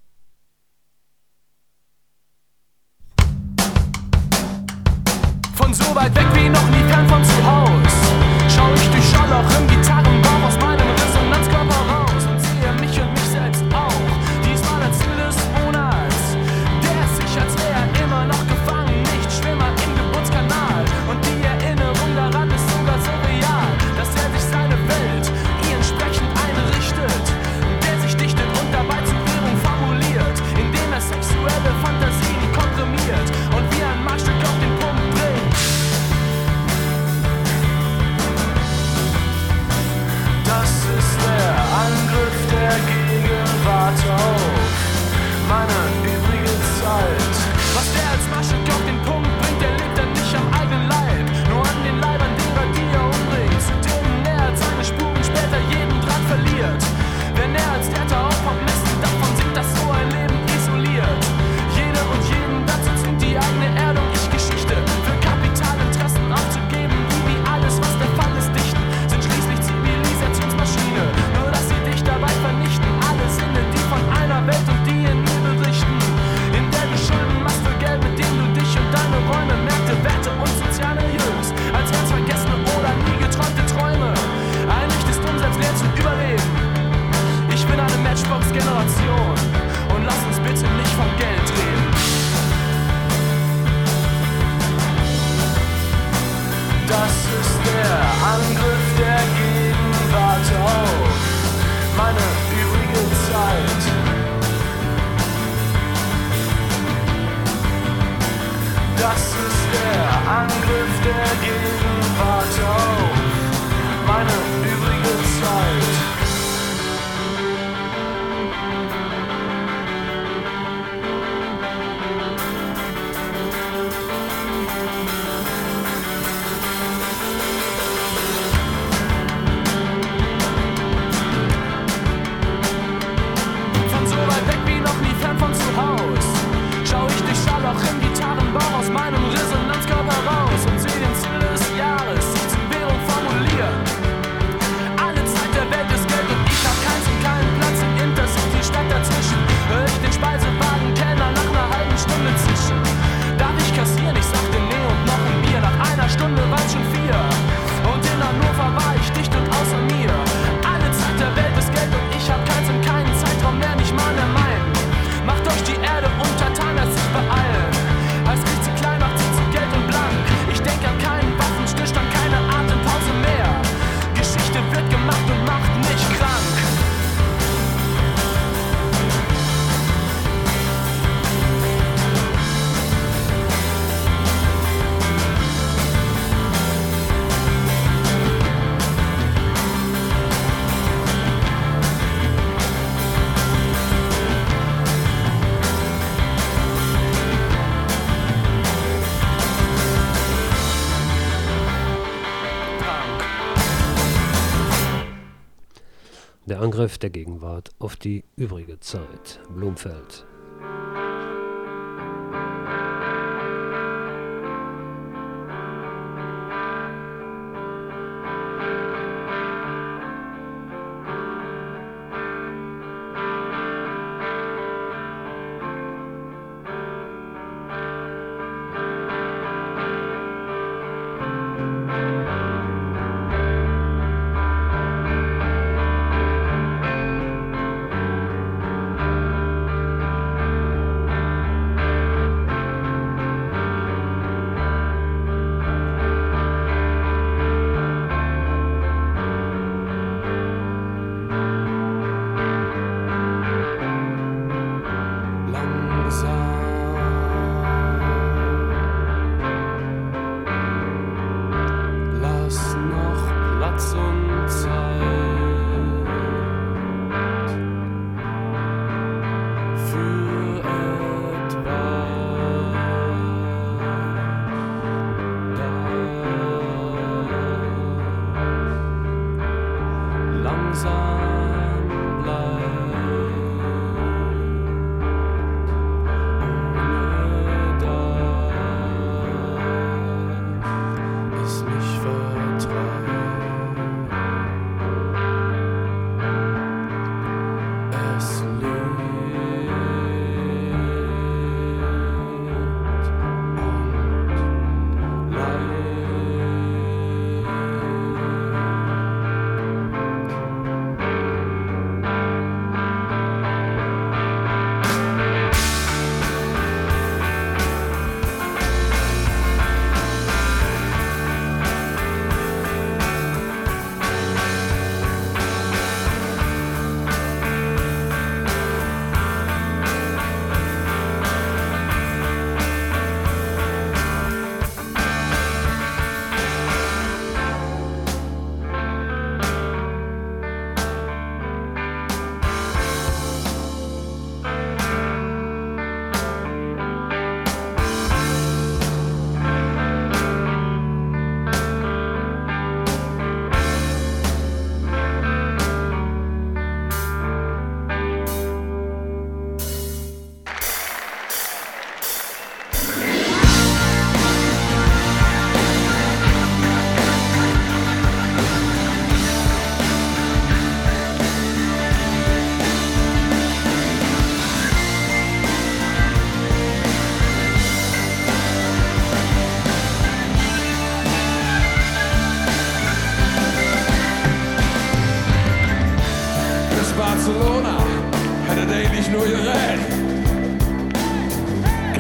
Von so weit weg wie noch nie fern von zu Haus schau ich durch Schallloch im Gitarrenbauch aus meinem Resonanzkörper raus und sehe mich und mich selbst auch. Diesmal als Ziel des Monats, der sich als wäre immer noch gefangen, nicht Schwimmer im Geburtskanal. Und die Erinnerung daran ist sogar so real, dass er sich seine Welt ihr entsprechend einrichtet, der sich dichtet und dabei zu Währung formuliert, indem er sexuelle Fantasien komprimiert und wie ein Marschstück auf den Punkt bringt. Das ist der Angriff der Gegenwart auf meine übrige Zeit. Was der als Marschstück auf den Punkt bringt, der lebt dann nicht am eigenen Leib, nur an den Leibern derer, die er umbringt, zu denen er als seine Spuren später jeden Draht verliert. Wenn er als Täter aufpoppt, lässt ihn davon singt, dass so ein Leben isoliert. Jede und jeden dazu zwingt die eigene Erdung, Ich-Geschichte für Kapitalinteressen aufzugeben, die wie alles, was der Fall ist, dichten, sind schließlich Zivilisationsmaschine, nur dass sie dich dabei vernichten. Alle Sinne, die von einer Welt und die in ihr berichten, in der du Schulden machst für Geld, mit dem du dich und deine Räume, Märkte, Werte und soziale Milieus als ganz vergessene oder nie geträumte Träume einrichtest, um selbst leer zu überleben. Ich bin eine Matchbox-Generation und lass uns bitte nicht vom Geld reden. Das ist der Angriff der Gegenwart auf meine übrige Zeit. Das ist der Angriff der Gegenwart auf meine übrige Zeit. Von so weit weg wie noch nie fern von zu Haus schau ich durch Schallloch im Gitarrenbauch aus meinem Resonanzkörper raus und seh den Ziel des Jahres sich zu Währung formulieren. Alle Zeit der Welt ist Geld und ich hab keins und keinen Platz im Intercity, Stadt dazwischen. Hör ich den Speisewagen-Kellner nach einer halben Stunde zischen. Darf ich kassieren? Ich sagte nee und noch ein Bier. Nach einer Stunde war's schon vier. Und in Hannover war ich dicht und außer mir. Alle Zeit der Welt ist Geld und ich hab keins und keinen Zeitraum mehr, nicht mal der meinen. Macht euch die Erde untertan, als sich beeilen. Als Krieg zu klein macht sie zu Geld und blank. Ich denk an keinen Waffenstillstand, keine Atempause mehr. Geschichte wird gemacht und macht nicht krank. Der Angriff der Gegenwart auf die übrige Zeit. Blumfeld.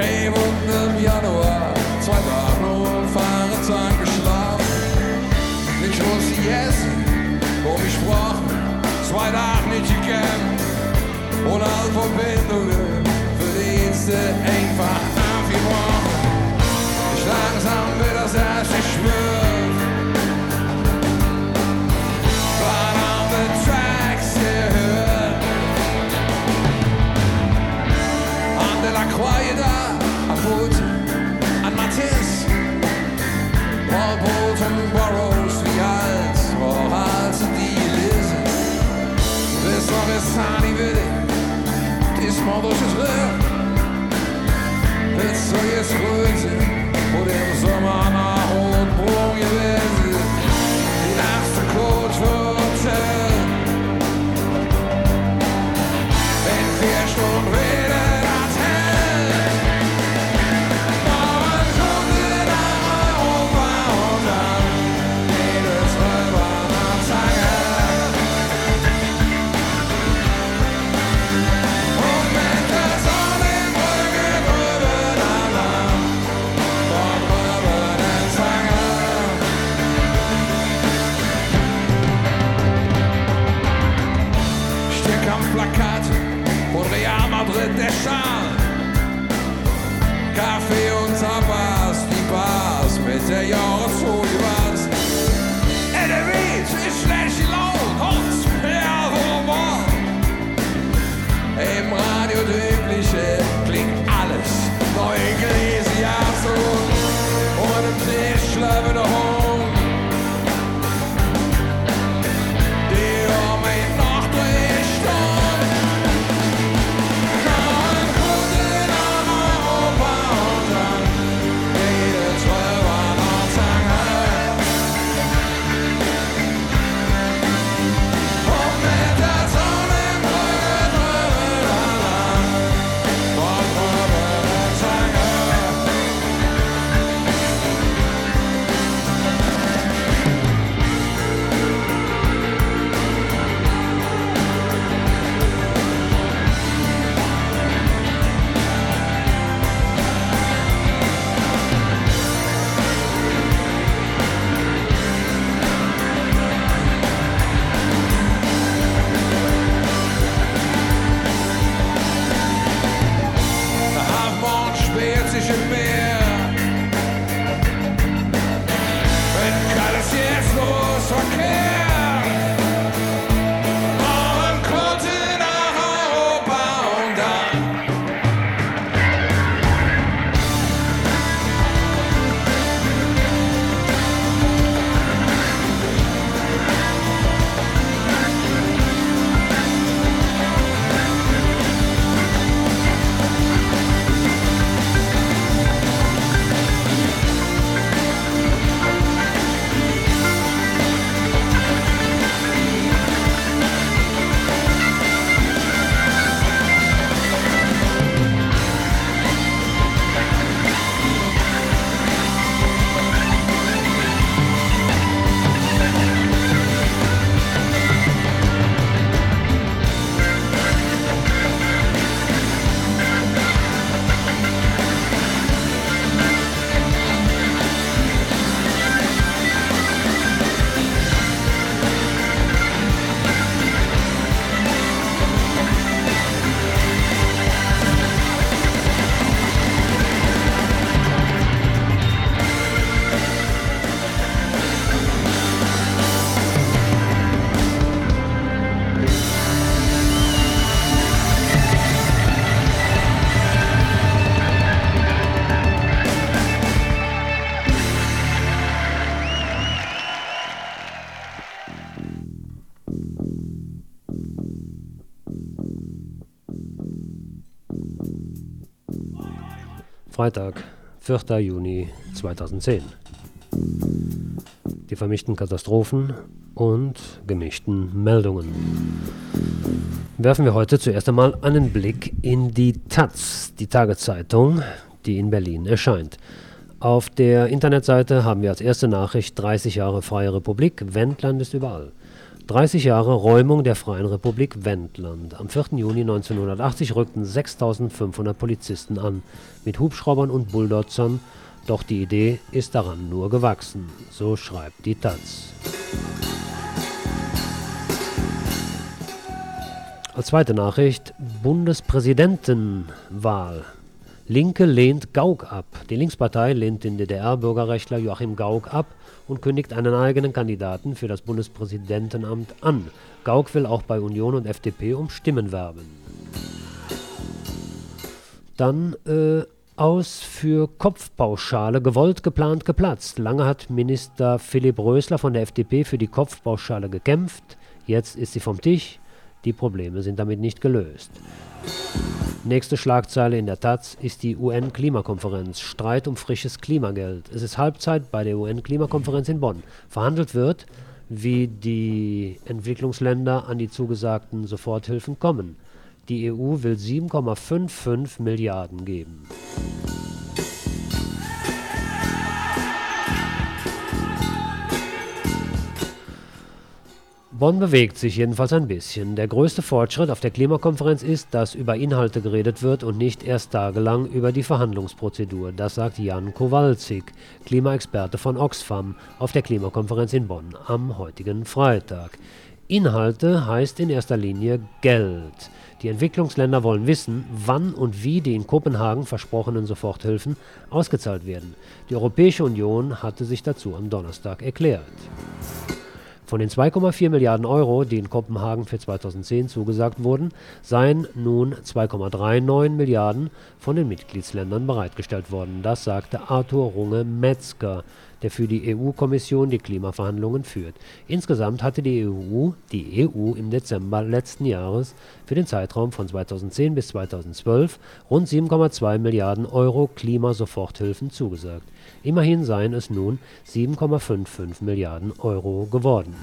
Dreh unten im Januar, zwei Tage nur Fahrrad geschlafen. Nicht wusste ich essen, wo ich sprach, zwei Tage nicht gekämpft. Und alle Verbindungen für die Dienste einfach abgebrochen. Ich langsam wieder selbst gespürt. Verdammte Tracks gehört. An de la Croix da, an Boot, an Matisse. Paul Bolton Burroughs, wie alt, wo halt die Lise. This one is sunny with it. Is modus is leuk. Het zal je schroeien, voor de zomer naar Holland bron je wezen. Die laatste coach voor hotel. En vier stunden weer dat hel. Maar een grote naar Europa en dan in het zwemmen aan zagen. Plakat von Real Madrid der Schal. Kaffee und Tapas, die Bars mit der Jahreshohlgewand. En de wiet is slechts je loon, Holz, ja, wunderbar. Im Radio de übliche klingt alles neu gelesen, ja so. Und im Tisch schlafen der Hund. Die um mich noch durchstehen. Freitag, vierter Juni zweitausendzehn. Die vermischten Katastrophen und gemischten Meldungen. Werfen wir heute zuerst einmal einen Blick in die Taz, die Tageszeitung, die in Berlin erscheint. Auf der Internetseite haben wir als erste Nachricht dreißig Jahre Freie Republik, Wendland ist überall. dreißig Jahre Räumung der Freien Republik Wendland. Am vierten Juni neunzehnhundertachtzig rückten sechstausendfünfhundert Polizisten an, mit Hubschraubern und Bulldozern, doch die Idee ist daran nur gewachsen, so schreibt die Taz. Als zweite Nachricht, Bundespräsidentenwahl. Linke lehnt Gauck ab. Die Linkspartei lehnt den D D R-Bürgerrechtler Joachim Gauck ab und kündigt einen eigenen Kandidaten für das Bundespräsidentenamt an. Gauck will auch bei Union und F D P um Stimmen werben. Dann äh, aus für Kopfpauschale, gewollt, geplant, geplatzt. Lange hat Minister Philipp Rösler von der F D P für die Kopfpauschale gekämpft. Jetzt ist sie vom Tisch. Die Probleme sind damit nicht gelöst. Nächste Schlagzeile in der Taz ist die U N-Klimakonferenz. Streit um frisches Klimageld. Es ist Halbzeit bei der U N-Klimakonferenz in Bonn. Verhandelt wird, wie die Entwicklungsländer an die zugesagten Soforthilfen kommen. Die E U will sieben Komma fünfundfünfzig Milliarden geben. Bonn bewegt sich jedenfalls ein bisschen. Der größte Fortschritt auf der Klimakonferenz ist, dass über Inhalte geredet wird und nicht erst tagelang über die Verhandlungsprozedur. Das sagt Jan Kowalczyk, Klimaexperte von Oxfam, auf der Klimakonferenz in Bonn am heutigen Freitag. Inhalte heißt in erster Linie Geld. Die Entwicklungsländer wollen wissen, wann und wie die in Kopenhagen versprochenen Soforthilfen ausgezahlt werden. Die Europäische Union hatte sich dazu am Donnerstag erklärt. Von den zwei Komma vier Milliarden Euro, die in Kopenhagen für zweitausendzehn zugesagt wurden, seien nun zwei Komma neununddreißig Milliarden von den Mitgliedsländern bereitgestellt worden. Das sagte Arthur Runge-Metzger, der für die E U-Kommission die Klimaverhandlungen führt. Insgesamt hatte die E U, die E U im Dezember letzten Jahres für den Zeitraum von zweitausendzehn bis zweitausendzwölf rund sieben Komma zwei Milliarden Euro Klimasoforthilfen zugesagt. Immerhin seien es nun sieben Komma fünfundfünfzig Milliarden Euro geworden.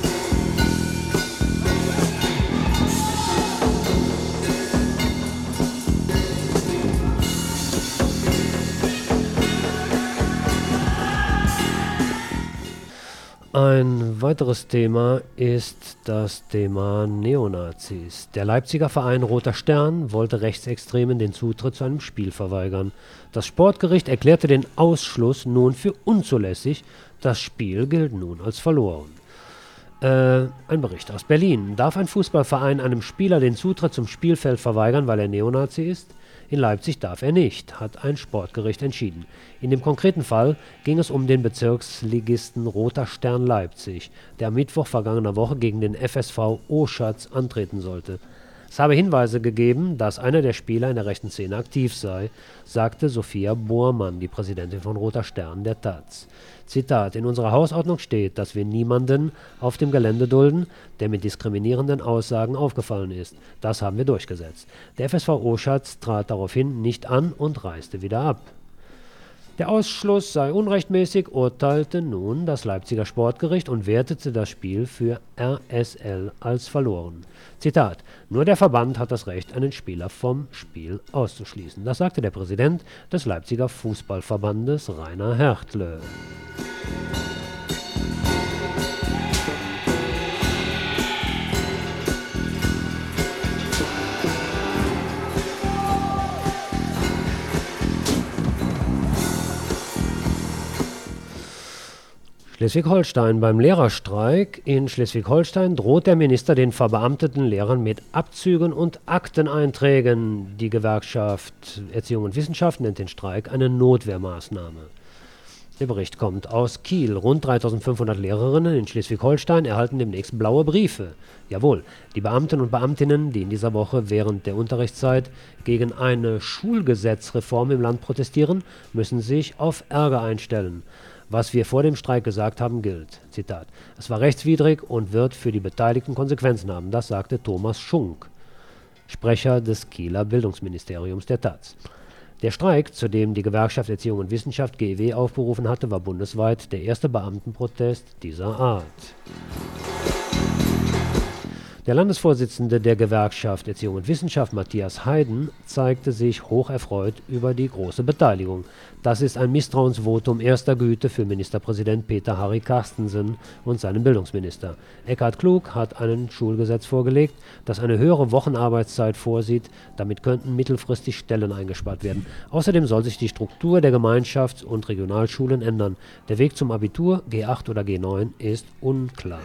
Ein weiteres Thema ist das Thema Neonazis. Der Leipziger Verein Roter Stern wollte Rechtsextremen den Zutritt zu einem Spiel verweigern. Das Sportgericht erklärte den Ausschluss nun für unzulässig. Das Spiel gilt nun als verloren. Äh, ein Bericht aus Berlin. Darf ein Fußballverein einem Spieler den Zutritt zum Spielfeld verweigern, weil er Neonazi ist? In Leipzig darf er nicht, hat ein Sportgericht entschieden. In dem konkreten Fall ging es um den Bezirksligisten Roter Stern Leipzig, der am Mittwoch vergangener Woche gegen den F S V Oschatz antreten sollte. Es habe Hinweise gegeben, dass einer der Spieler in der rechten Szene aktiv sei, sagte Sophia Bormann, die Präsidentin von Roter Stern, der Taz. Zitat: In unserer Hausordnung steht, dass wir niemanden auf dem Gelände dulden, der mit diskriminierenden Aussagen aufgefallen ist. Das haben wir durchgesetzt. Der F S V Oschatz trat daraufhin nicht an und reiste wieder ab. Der Ausschluss sei unrechtmäßig, urteilte nun das Leipziger Sportgericht und wertete das Spiel für R S L als verloren. Zitat: Nur der Verband hat das Recht, einen Spieler vom Spiel auszuschließen. Das sagte der Präsident des Leipziger Fußballverbandes, Rainer Hertle. Schleswig-Holstein. Beim Lehrerstreik in Schleswig-Holstein droht der Minister den verbeamteten Lehrern mit Abzügen und Akteneinträgen. Die Gewerkschaft Erziehung und Wissenschaft nennt den Streik eine Notwehrmaßnahme. Der Bericht kommt aus Kiel. Rund dreitausendfünfhundert Lehrerinnen in Schleswig-Holstein erhalten demnächst blaue Briefe. Jawohl, die Beamten und Beamtinnen, die in dieser Woche während der Unterrichtszeit gegen eine Schulgesetzreform im Land protestieren, müssen sich auf Ärger einstellen. Was wir vor dem Streik gesagt haben, gilt. Zitat: Es war rechtswidrig und wird für die Beteiligten Konsequenzen haben. Das sagte Thomas Schunk, Sprecher des Kieler Bildungsministeriums der Taz. Der Streik, zu dem die Gewerkschaft Erziehung und Wissenschaft G E W aufgerufen hatte, war bundesweit der erste Beamtenprotest dieser Art. Der Landesvorsitzende der Gewerkschaft Erziehung und Wissenschaft, Matthias Heiden, zeigte sich hocherfreut über die große Beteiligung. Das ist ein Misstrauensvotum erster Güte für Ministerpräsident Peter Harry Carstensen und seinen Bildungsminister. Eckhard Klug hat ein Schulgesetz vorgelegt, das eine höhere Wochenarbeitszeit vorsieht. Damit könnten mittelfristig Stellen eingespart werden. Außerdem soll sich die Struktur der Gemeinschafts- und Regionalschulen ändern. Der Weg zum Abitur, G acht oder G neun, ist unklar.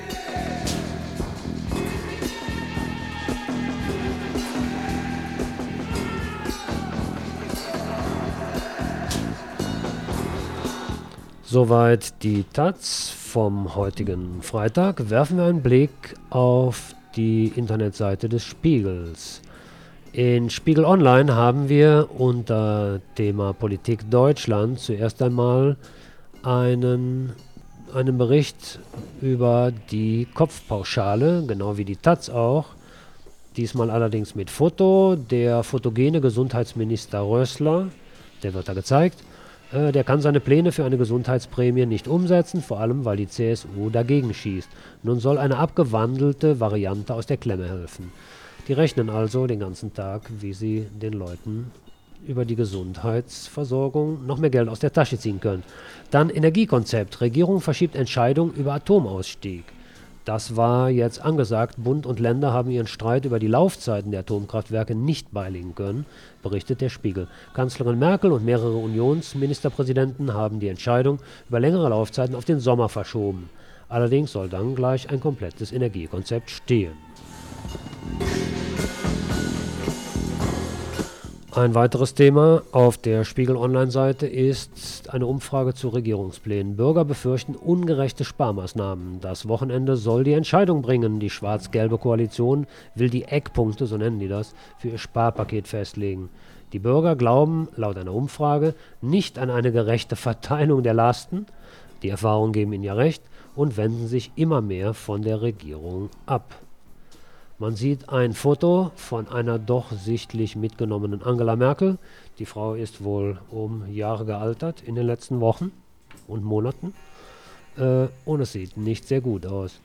Soweit die Taz vom heutigen Freitag. Werfen wir einen Blick auf die Internetseite des Spiegels. In Spiegel Online haben wir unter Thema Politik Deutschland zuerst einmal einen, einen Bericht über die Kopfpauschale, genau wie die Taz auch. Diesmal allerdings mit Foto. Der fotogene Gesundheitsminister Rössler, der wird da gezeigt. Der kann seine Pläne für eine Gesundheitsprämie nicht umsetzen, vor allem weil die C S U dagegen schießt. Nun soll eine abgewandelte Variante aus der Klemme helfen. Die rechnen also den ganzen Tag, wie sie den Leuten über die Gesundheitsversorgung noch mehr Geld aus der Tasche ziehen können. Dann Energiekonzept. Regierung verschiebt Entscheidung über Atomausstieg. Das war jetzt angesagt. Bund und Länder haben ihren Streit über die Laufzeiten der Atomkraftwerke nicht beilegen können, berichtet der Spiegel. Kanzlerin Merkel und mehrere Unionsministerpräsidenten haben die Entscheidung über längere Laufzeiten auf den Sommer verschoben. Allerdings soll dann gleich ein komplettes Energiekonzept stehen. Ein weiteres Thema auf der Spiegel-Online-Seite ist eine Umfrage zu Regierungsplänen. Bürger befürchten ungerechte Sparmaßnahmen. Das Wochenende soll die Entscheidung bringen. Die schwarz-gelbe Koalition will die Eckpunkte, so nennen die das, für ihr Sparpaket festlegen. Die Bürger glauben, laut einer Umfrage, nicht an eine gerechte Verteilung der Lasten. Die Erfahrungen geben ihnen ja recht und wenden sich immer mehr von der Regierung ab. Man sieht ein Foto von einer doch sichtlich mitgenommenen Angela Merkel. Die Frau ist wohl um Jahre gealtert in den letzten Wochen und Monaten. Äh, und es sieht nicht sehr gut aus.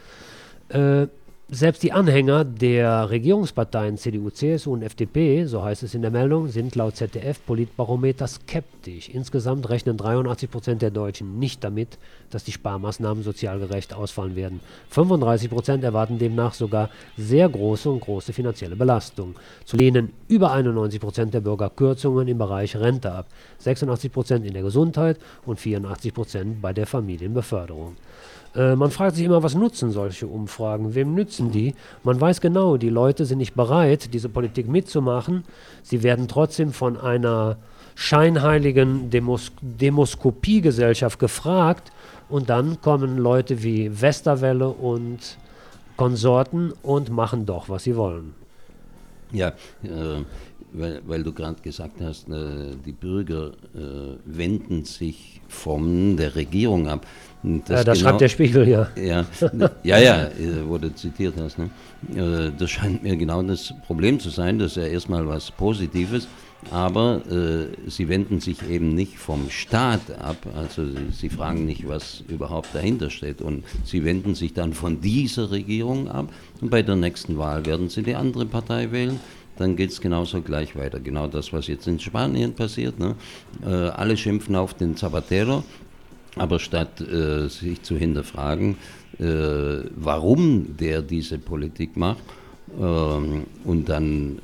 Äh, Selbst die Anhänger der Regierungsparteien C D U, C S U und F D P, so heißt es in der Meldung, sind laut Z D F-Politbarometer skeptisch. Insgesamt rechnen dreiundachtzig Prozent der Deutschen nicht damit, dass die Sparmaßnahmen sozial gerecht ausfallen werden. fünfunddreißig Prozent erwarten demnach sogar sehr große und große finanzielle Belastung. Zu lehnen über einundneunzig Prozent der Bürger Kürzungen im Bereich Rente ab, sechsundachtzig Prozent in der Gesundheit und vierundachtzig Prozent bei der Familienbeförderung. Man fragt sich immer, was nutzen solche Umfragen? Wem nützen die? Man weiß genau, die Leute sind nicht bereit, diese Politik mitzumachen. Sie werden trotzdem von einer scheinheiligen Demos- Demoskopiegesellschaft gefragt und dann kommen Leute wie Westerwelle und Konsorten und machen doch, was sie wollen. Ja, äh, weil, weil du gerade gesagt hast, äh, die Bürger äh, wenden sich von der Regierung ab. Das, ja, das genau, schreibt der Spiegel, ja. Ja, ja, ja, wo du zitiert hast. Ne? Das scheint mir genau das Problem zu sein. Das ist ja erstmal was Positives, aber äh, sie wenden sich eben nicht vom Staat ab. Also sie, sie fragen nicht, was überhaupt dahinter steht. Und sie wenden sich dann von dieser Regierung ab. Und bei der nächsten Wahl werden sie die andere Partei wählen. Dann geht es genauso gleich weiter. Genau das, was jetzt in Spanien passiert. Ne? Äh, alle schimpfen auf den Zapatero. Aber statt äh, sich zu hinterfragen, äh, warum der diese Politik macht äh, und dann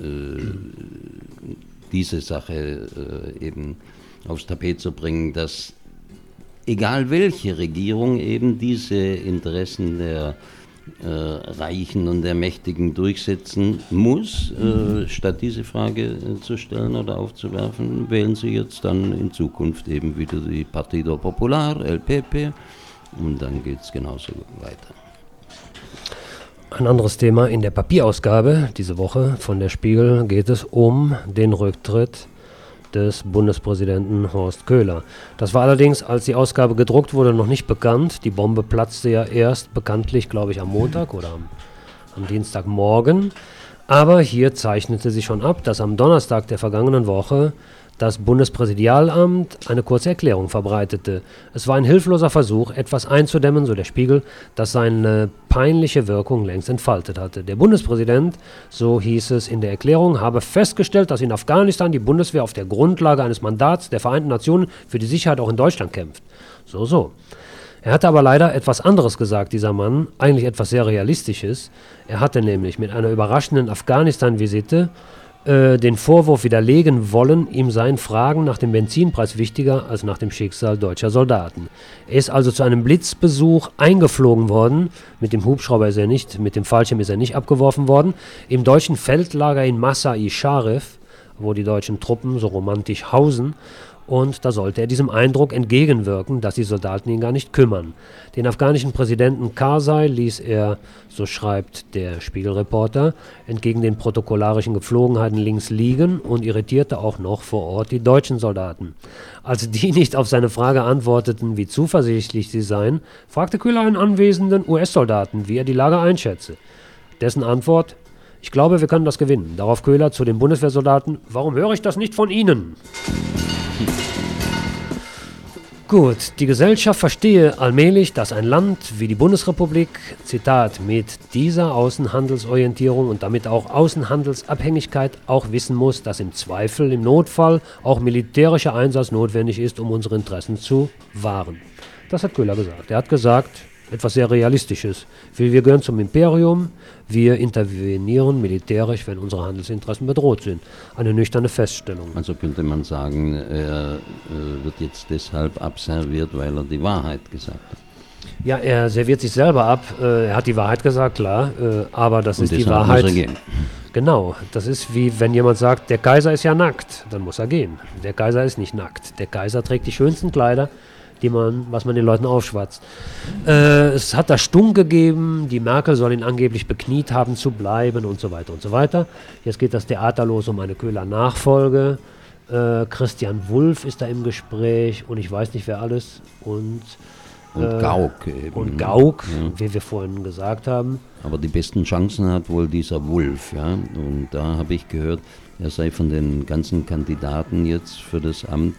äh, diese Sache äh, eben aufs Tapet zu bringen, dass egal welche Regierung eben diese Interessen der äh, Reichen und der Mächtigen durchsetzen muss, äh, statt diese Frage äh, zu stellen oder aufzuwerfen, wählen sie jetzt dann in Zukunft eben wieder die Partido Popular, El P P, und dann geht es genauso weiter. Ein anderes Thema in der Papierausgabe diese Woche von der Spiegel geht es um den Rücktritt des Bundespräsidenten Horst Köhler. Das war allerdings, als die Ausgabe gedruckt wurde, noch nicht bekannt. Die Bombe platzte ja erst bekanntlich, glaube ich, am Montag oder am, am Dienstagmorgen. Aber hier zeichnete sich schon ab, dass am Donnerstag der vergangenen Woche das Bundespräsidialamt eine kurze Erklärung verbreitete. Es war ein hilfloser Versuch, etwas einzudämmen, so der Spiegel, das seine peinliche Wirkung längst entfaltet hatte. Der Bundespräsident, so hieß es in der Erklärung, habe festgestellt, dass in Afghanistan die Bundeswehr auf der Grundlage eines Mandats der Vereinten Nationen für die Sicherheit auch in Deutschland kämpft. So, so. Er hatte aber leider etwas anderes gesagt, dieser Mann, eigentlich etwas sehr Realistisches. Er hatte nämlich mit einer überraschenden Afghanistan-Visite äh, den Vorwurf widerlegen wollen, ihm seien Fragen nach dem Benzinpreis wichtiger als nach dem Schicksal deutscher Soldaten. Er ist also zu einem Blitzbesuch eingeflogen worden. Mit dem Hubschrauber ist er nicht, mit dem Fallschirm ist er nicht abgeworfen worden. Im deutschen Feldlager in Masai Sharif, wo die deutschen Truppen so romantisch hausen. Und da sollte er diesem Eindruck entgegenwirken, dass die Soldaten ihn gar nicht kümmern. Den afghanischen Präsidenten Karzai ließ er, so schreibt der Spiegelreporter, entgegen den protokollarischen Gepflogenheiten links liegen und irritierte auch noch vor Ort die deutschen Soldaten. Als die nicht auf seine Frage antworteten, wie zuversichtlich sie seien, fragte Köhler einen anwesenden U S-Soldaten, wie er die Lage einschätze. Dessen Antwort: Ich glaube, wir können das gewinnen. Darauf Köhler zu den Bundeswehrsoldaten: Warum höre ich das nicht von Ihnen? Gut, die Gesellschaft verstehe allmählich, dass ein Land wie die Bundesrepublik, Zitat, mit dieser Außenhandelsorientierung und damit auch Außenhandelsabhängigkeit auch wissen muss, dass im Zweifel, im Notfall auch militärischer Einsatz notwendig ist, um unsere Interessen zu wahren. Das hat Köhler gesagt. Er hat gesagt, etwas sehr Realistisches. Wir gehören zum Imperium, wir intervenieren militärisch, wenn unsere Handelsinteressen bedroht sind. Eine nüchterne Feststellung. Also könnte man sagen, er äh, wird jetzt deshalb abserviert, weil er die Wahrheit gesagt hat. Ja, er serviert sich selber ab. Äh, er hat die Wahrheit gesagt, klar, äh, aber das Und ist die Wahrheit. Muss er gehen. Genau, das ist wie wenn jemand sagt, der Kaiser ist ja nackt, dann muss er gehen. Der Kaiser ist nicht nackt. Der Kaiser trägt die schönsten Kleider, die man, was man den Leuten aufschwatzt. Äh, es hat da Stunk gegeben, die Merkel soll ihn angeblich bekniet haben zu bleiben und so weiter und so weiter. Jetzt geht das Theater los um eine Köhler-Nachfolge. Äh, Christian Wulff ist da im Gespräch und ich weiß nicht wer alles. Und, und äh, Gauck eben. Und Gauck, ja. wie wir vorhin gesagt haben. Aber die besten Chancen hat wohl dieser Wulff, ja. Und da habe ich gehört, er sei von den ganzen Kandidaten jetzt für das Amt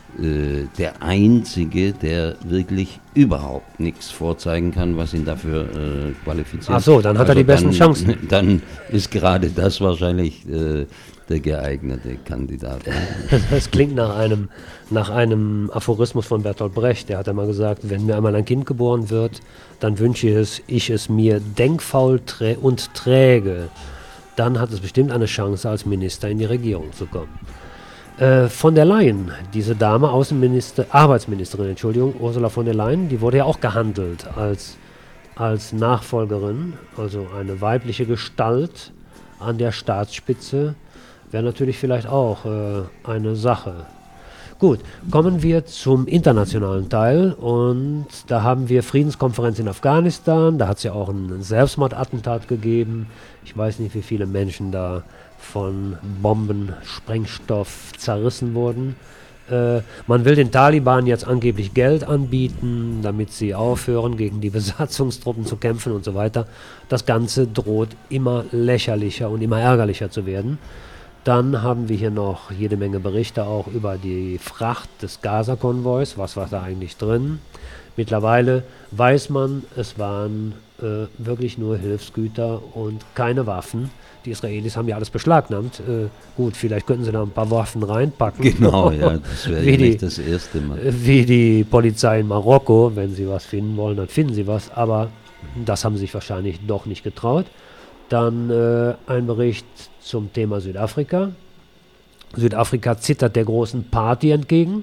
der Einzige, der wirklich überhaupt nichts vorzeigen kann, was ihn dafür äh, qualifiziert. Ach so, dann hat also er die besten dann, Chancen. Dann ist gerade das wahrscheinlich äh, der geeignete Kandidat. Das klingt nach einem, nach einem Aphorismus von Bertolt Brecht. Der hat einmal gesagt, wenn mir einmal ein Kind geboren wird, dann wünsche ich es, ich es mir denkfaul trä- und träge. Dann hat es bestimmt eine Chance, als Minister in die Regierung zu kommen. Äh, von der Leyen, diese Dame, Außenminister, Arbeitsministerin, Entschuldigung, Ursula von der Leyen, die wurde ja auch gehandelt als, als Nachfolgerin, also eine weibliche Gestalt an der Staatsspitze, wäre natürlich vielleicht auch äh, eine Sache. Gut, kommen wir zum internationalen Teil und da haben wir Friedenskonferenz in Afghanistan, da hat es ja auch ein Selbstmordattentat gegeben, ich weiß nicht, wie viele Menschen da von Bomben, Sprengstoff zerrissen wurden. Äh, man will den Taliban jetzt angeblich Geld anbieten, damit sie aufhören, gegen die Besatzungstruppen zu kämpfen und so weiter. Das Ganze droht immer lächerlicher und immer ärgerlicher zu werden. Dann haben wir hier noch jede Menge Berichte auch über die Fracht des Gaza-Konvois. Was war da eigentlich drin? Mittlerweile weiß man, es waren äh, wirklich nur Hilfsgüter und keine Waffen. Die Israelis haben ja alles beschlagnahmt. Äh, gut, vielleicht könnten sie da ein paar Waffen reinpacken. Genau, ja, das wäre ja nicht das erste Mal. Wie die Polizei in Marokko, wenn sie was finden wollen, dann finden sie was. Aber das haben sie sich wahrscheinlich doch nicht getraut. Dann äh, ein Bericht zum Thema Südafrika. Südafrika zittert der großen Party entgegen.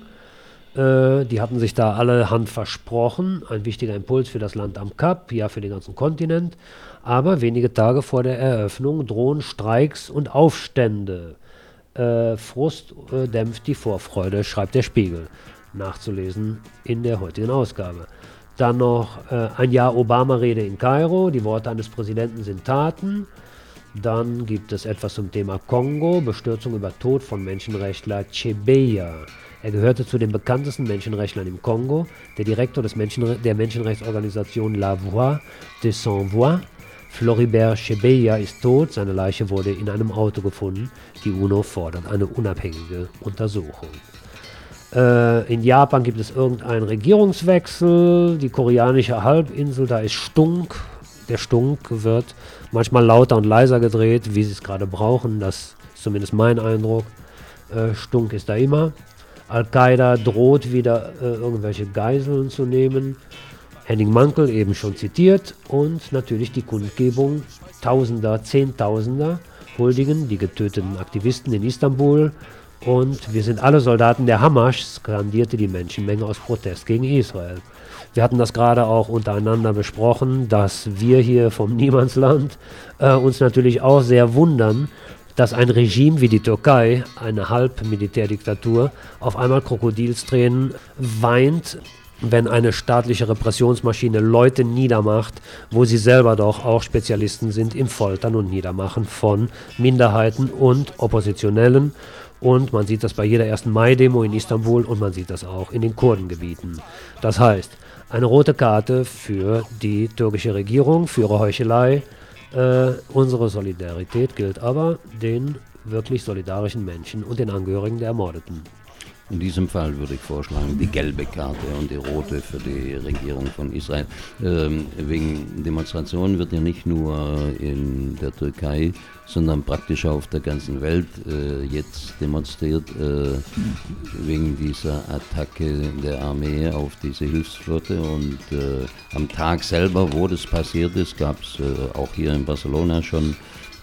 Äh, die hatten sich da alle Hand versprochen. Ein wichtiger Impuls für das Land am Kap, ja für den ganzen Kontinent. Aber wenige Tage vor der Eröffnung drohen Streiks und Aufstände. Äh, Frust äh, dämpft die Vorfreude, schreibt der Spiegel. Nachzulesen in der heutigen Ausgabe. Dann noch äh, ein Jahr Obama-Rede in Kairo. Die Worte eines Präsidenten sind Taten. Dann gibt es etwas zum Thema Kongo. Bestürzung über Tod von Menschenrechtler Chebeya. Er gehörte zu den bekanntesten Menschenrechtlern im Kongo. Der Direktor des Menschenre- der Menschenrechtsorganisation La Voix des Sans Voix Floribert Chebeya ist tot, seine Leiche wurde in einem Auto gefunden. Die UNO fordert eine unabhängige Untersuchung. Äh, in Japan gibt es irgendeinen Regierungswechsel. Die koreanische Halbinsel, da ist Stunk. Der Stunk wird manchmal lauter und leiser gedreht, wie sie es gerade brauchen. Das ist zumindest mein Eindruck. Äh, Stunk ist da immer. Al-Qaida droht wieder äh, irgendwelche Geiseln zu nehmen. Henning Mankell eben schon zitiert. Und natürlich die Kundgebung. Tausender, Zehntausender huldigen die getöteten Aktivisten in Istanbul. Und wir sind alle Soldaten der Hamas, skandierte die Menschenmenge aus Protest gegen Israel. Wir hatten das gerade auch untereinander besprochen, dass wir hier vom Niemandsland äh, uns natürlich auch sehr wundern, dass ein Regime wie die Türkei, eine Halbmilitärdiktatur, auf einmal Krokodilstränen weint, wenn eine staatliche Repressionsmaschine Leute niedermacht, wo sie selber doch auch Spezialisten sind im Foltern und Niedermachen von Minderheiten und Oppositionellen. Und man sieht das bei jeder ersten Mai-Demo in Istanbul und man sieht das auch in den Kurdengebieten. Das heißt, eine rote Karte für die türkische Regierung, für ihre Heuchelei. Äh, unsere Solidarität gilt aber den wirklich solidarischen Menschen und den Angehörigen der Ermordeten. In diesem Fall würde ich vorschlagen, die gelbe Karte und die rote für die Regierung von Israel. Ähm, wegen Demonstrationen wird ja nicht nur in der Türkei, sondern praktisch auf der ganzen Welt äh, jetzt demonstriert, äh, wegen dieser Attacke der Armee auf diese Hilfsflotte. Und äh, am Tag selber, wo das passiert ist, gab es äh, auch hier in Barcelona schon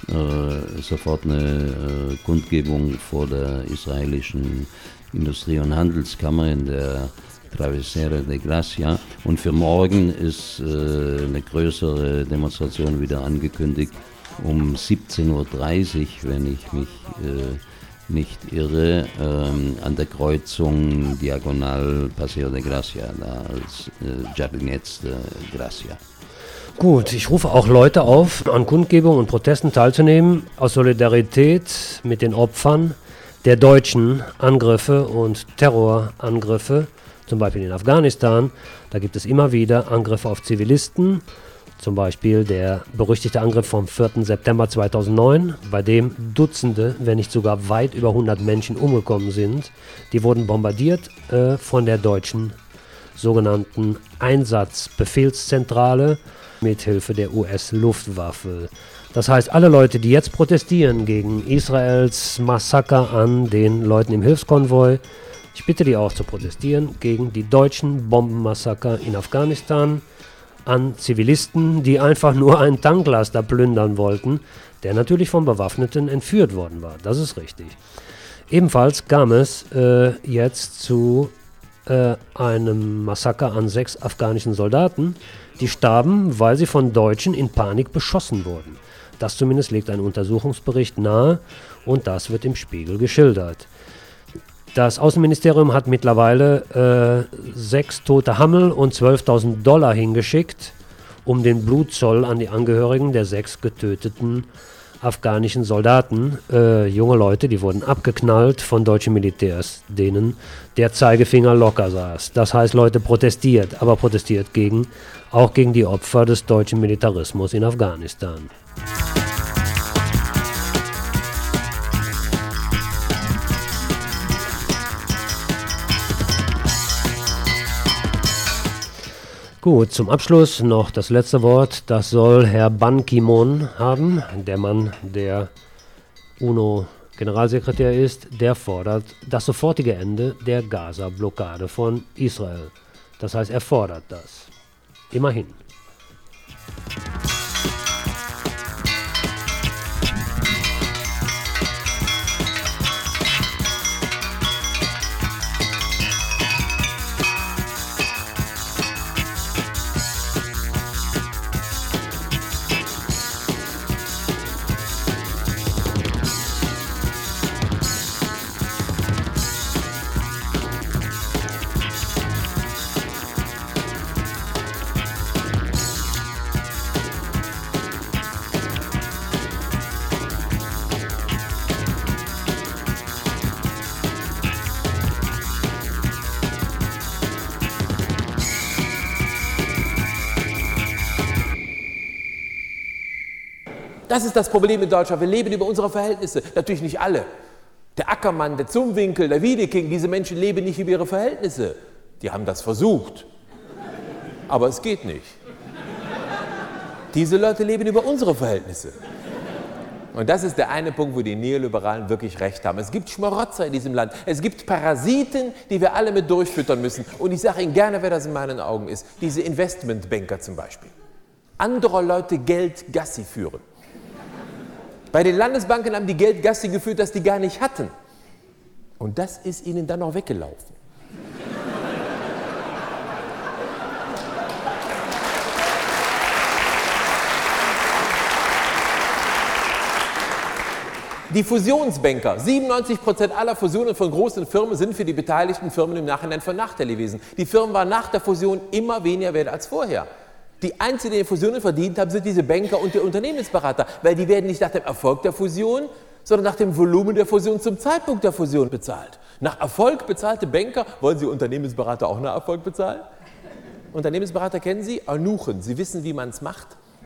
äh, sofort eine äh, Kundgebung vor der israelischen Industrie- und Handelskammer in der Travesera de Gracia. Und für morgen ist äh, eine größere Demonstration wieder angekündigt, um siebzehn Uhr dreißig, wenn ich mich äh, nicht irre, ähm, an der Kreuzung Diagonal Paseo de Gracia, da als äh, Jardinets de Gracia. Gut, ich rufe auch Leute auf, an Kundgebungen und Protesten teilzunehmen, aus Solidarität mit den Opfern der deutschen Angriffe und Terrorangriffe, zum Beispiel in Afghanistan. Da gibt es immer wieder Angriffe auf Zivilisten, zum Beispiel der berüchtigte Angriff vom vierten September zweitausendneun, bei dem Dutzende, wenn nicht sogar weit über hundert Menschen umgekommen sind. Die wurden bombardiert äh, von der deutschen sogenannten Einsatzbefehlszentrale mithilfe der U S-Luftwaffe. Das heißt, alle Leute, die jetzt protestieren gegen Israels Massaker an den Leuten im Hilfskonvoi, ich bitte die auch zu protestieren gegen die deutschen Bombenmassaker in Afghanistan an Zivilisten, die einfach nur einen Tanklaster plündern wollten, der natürlich von Bewaffneten entführt worden war. Das ist richtig. Ebenfalls kam es äh, jetzt zu äh, einem Massaker an sechs afghanischen Soldaten, die starben, weil sie von Deutschen in Panik beschossen wurden. Das zumindest legt ein Untersuchungsbericht nahe und das wird im Spiegel geschildert. Das Außenministerium hat mittlerweile äh, sechs tote Hammel und zwölftausend Dollar hingeschickt, um den Blutzoll an die Angehörigen der sechs getöteten afghanischen Soldaten, äh, junge Leute, die wurden abgeknallt von deutschen Militärs, denen der Zeigefinger locker saß. Das heißt, Leute protestiert, aber protestiert gegen, auch gegen die Opfer des deutschen Militarismus in Afghanistan. Gut, zum Abschluss noch das letzte Wort. Das soll Herr Ban Ki-moon haben, der Mann, der UNO-Generalsekretär ist. Der fordert das sofortige Ende der Gaza-Blockade von Israel. Das heißt, er fordert das. Immerhin. Das ist das Problem in Deutschland. Wir leben über unsere Verhältnisse. Natürlich nicht alle. Der Ackermann, der Zumwinkel, der Wiedeking, diese Menschen leben nicht über ihre Verhältnisse. Die haben das versucht. Aber es geht nicht. Diese Leute leben über unsere Verhältnisse. Und das ist der eine Punkt, wo die Neoliberalen wirklich recht haben. Es gibt Schmarotzer in diesem Land. Es gibt Parasiten, die wir alle mit durchfüttern müssen. Und ich sage Ihnen gerne, wer das in meinen Augen ist. Diese Investmentbanker zum Beispiel. Andere Leute Geld Gassi führen. Bei den Landesbanken haben die Geld Gassi geführt, das die gar nicht hatten. Und das ist ihnen dann noch weggelaufen. Die Fusionsbanker, siebenundneunzig Prozent aller Fusionen von großen Firmen sind für die beteiligten Firmen im Nachhinein von Nachteil gewesen. Die Firmen waren nach der Fusion immer weniger wert als vorher. Die einzigen, die Fusionen verdient haben, sind diese Banker und die Unternehmensberater, weil die werden nicht nach dem Erfolg der Fusion, sondern nach dem Volumen der Fusion zum Zeitpunkt der Fusion bezahlt. Nach Erfolg bezahlte Banker, wollen Sie Unternehmensberater auch nach Erfolg bezahlen? Unternehmensberater kennen Sie? Eunuchen, Sie wissen, wie man es macht.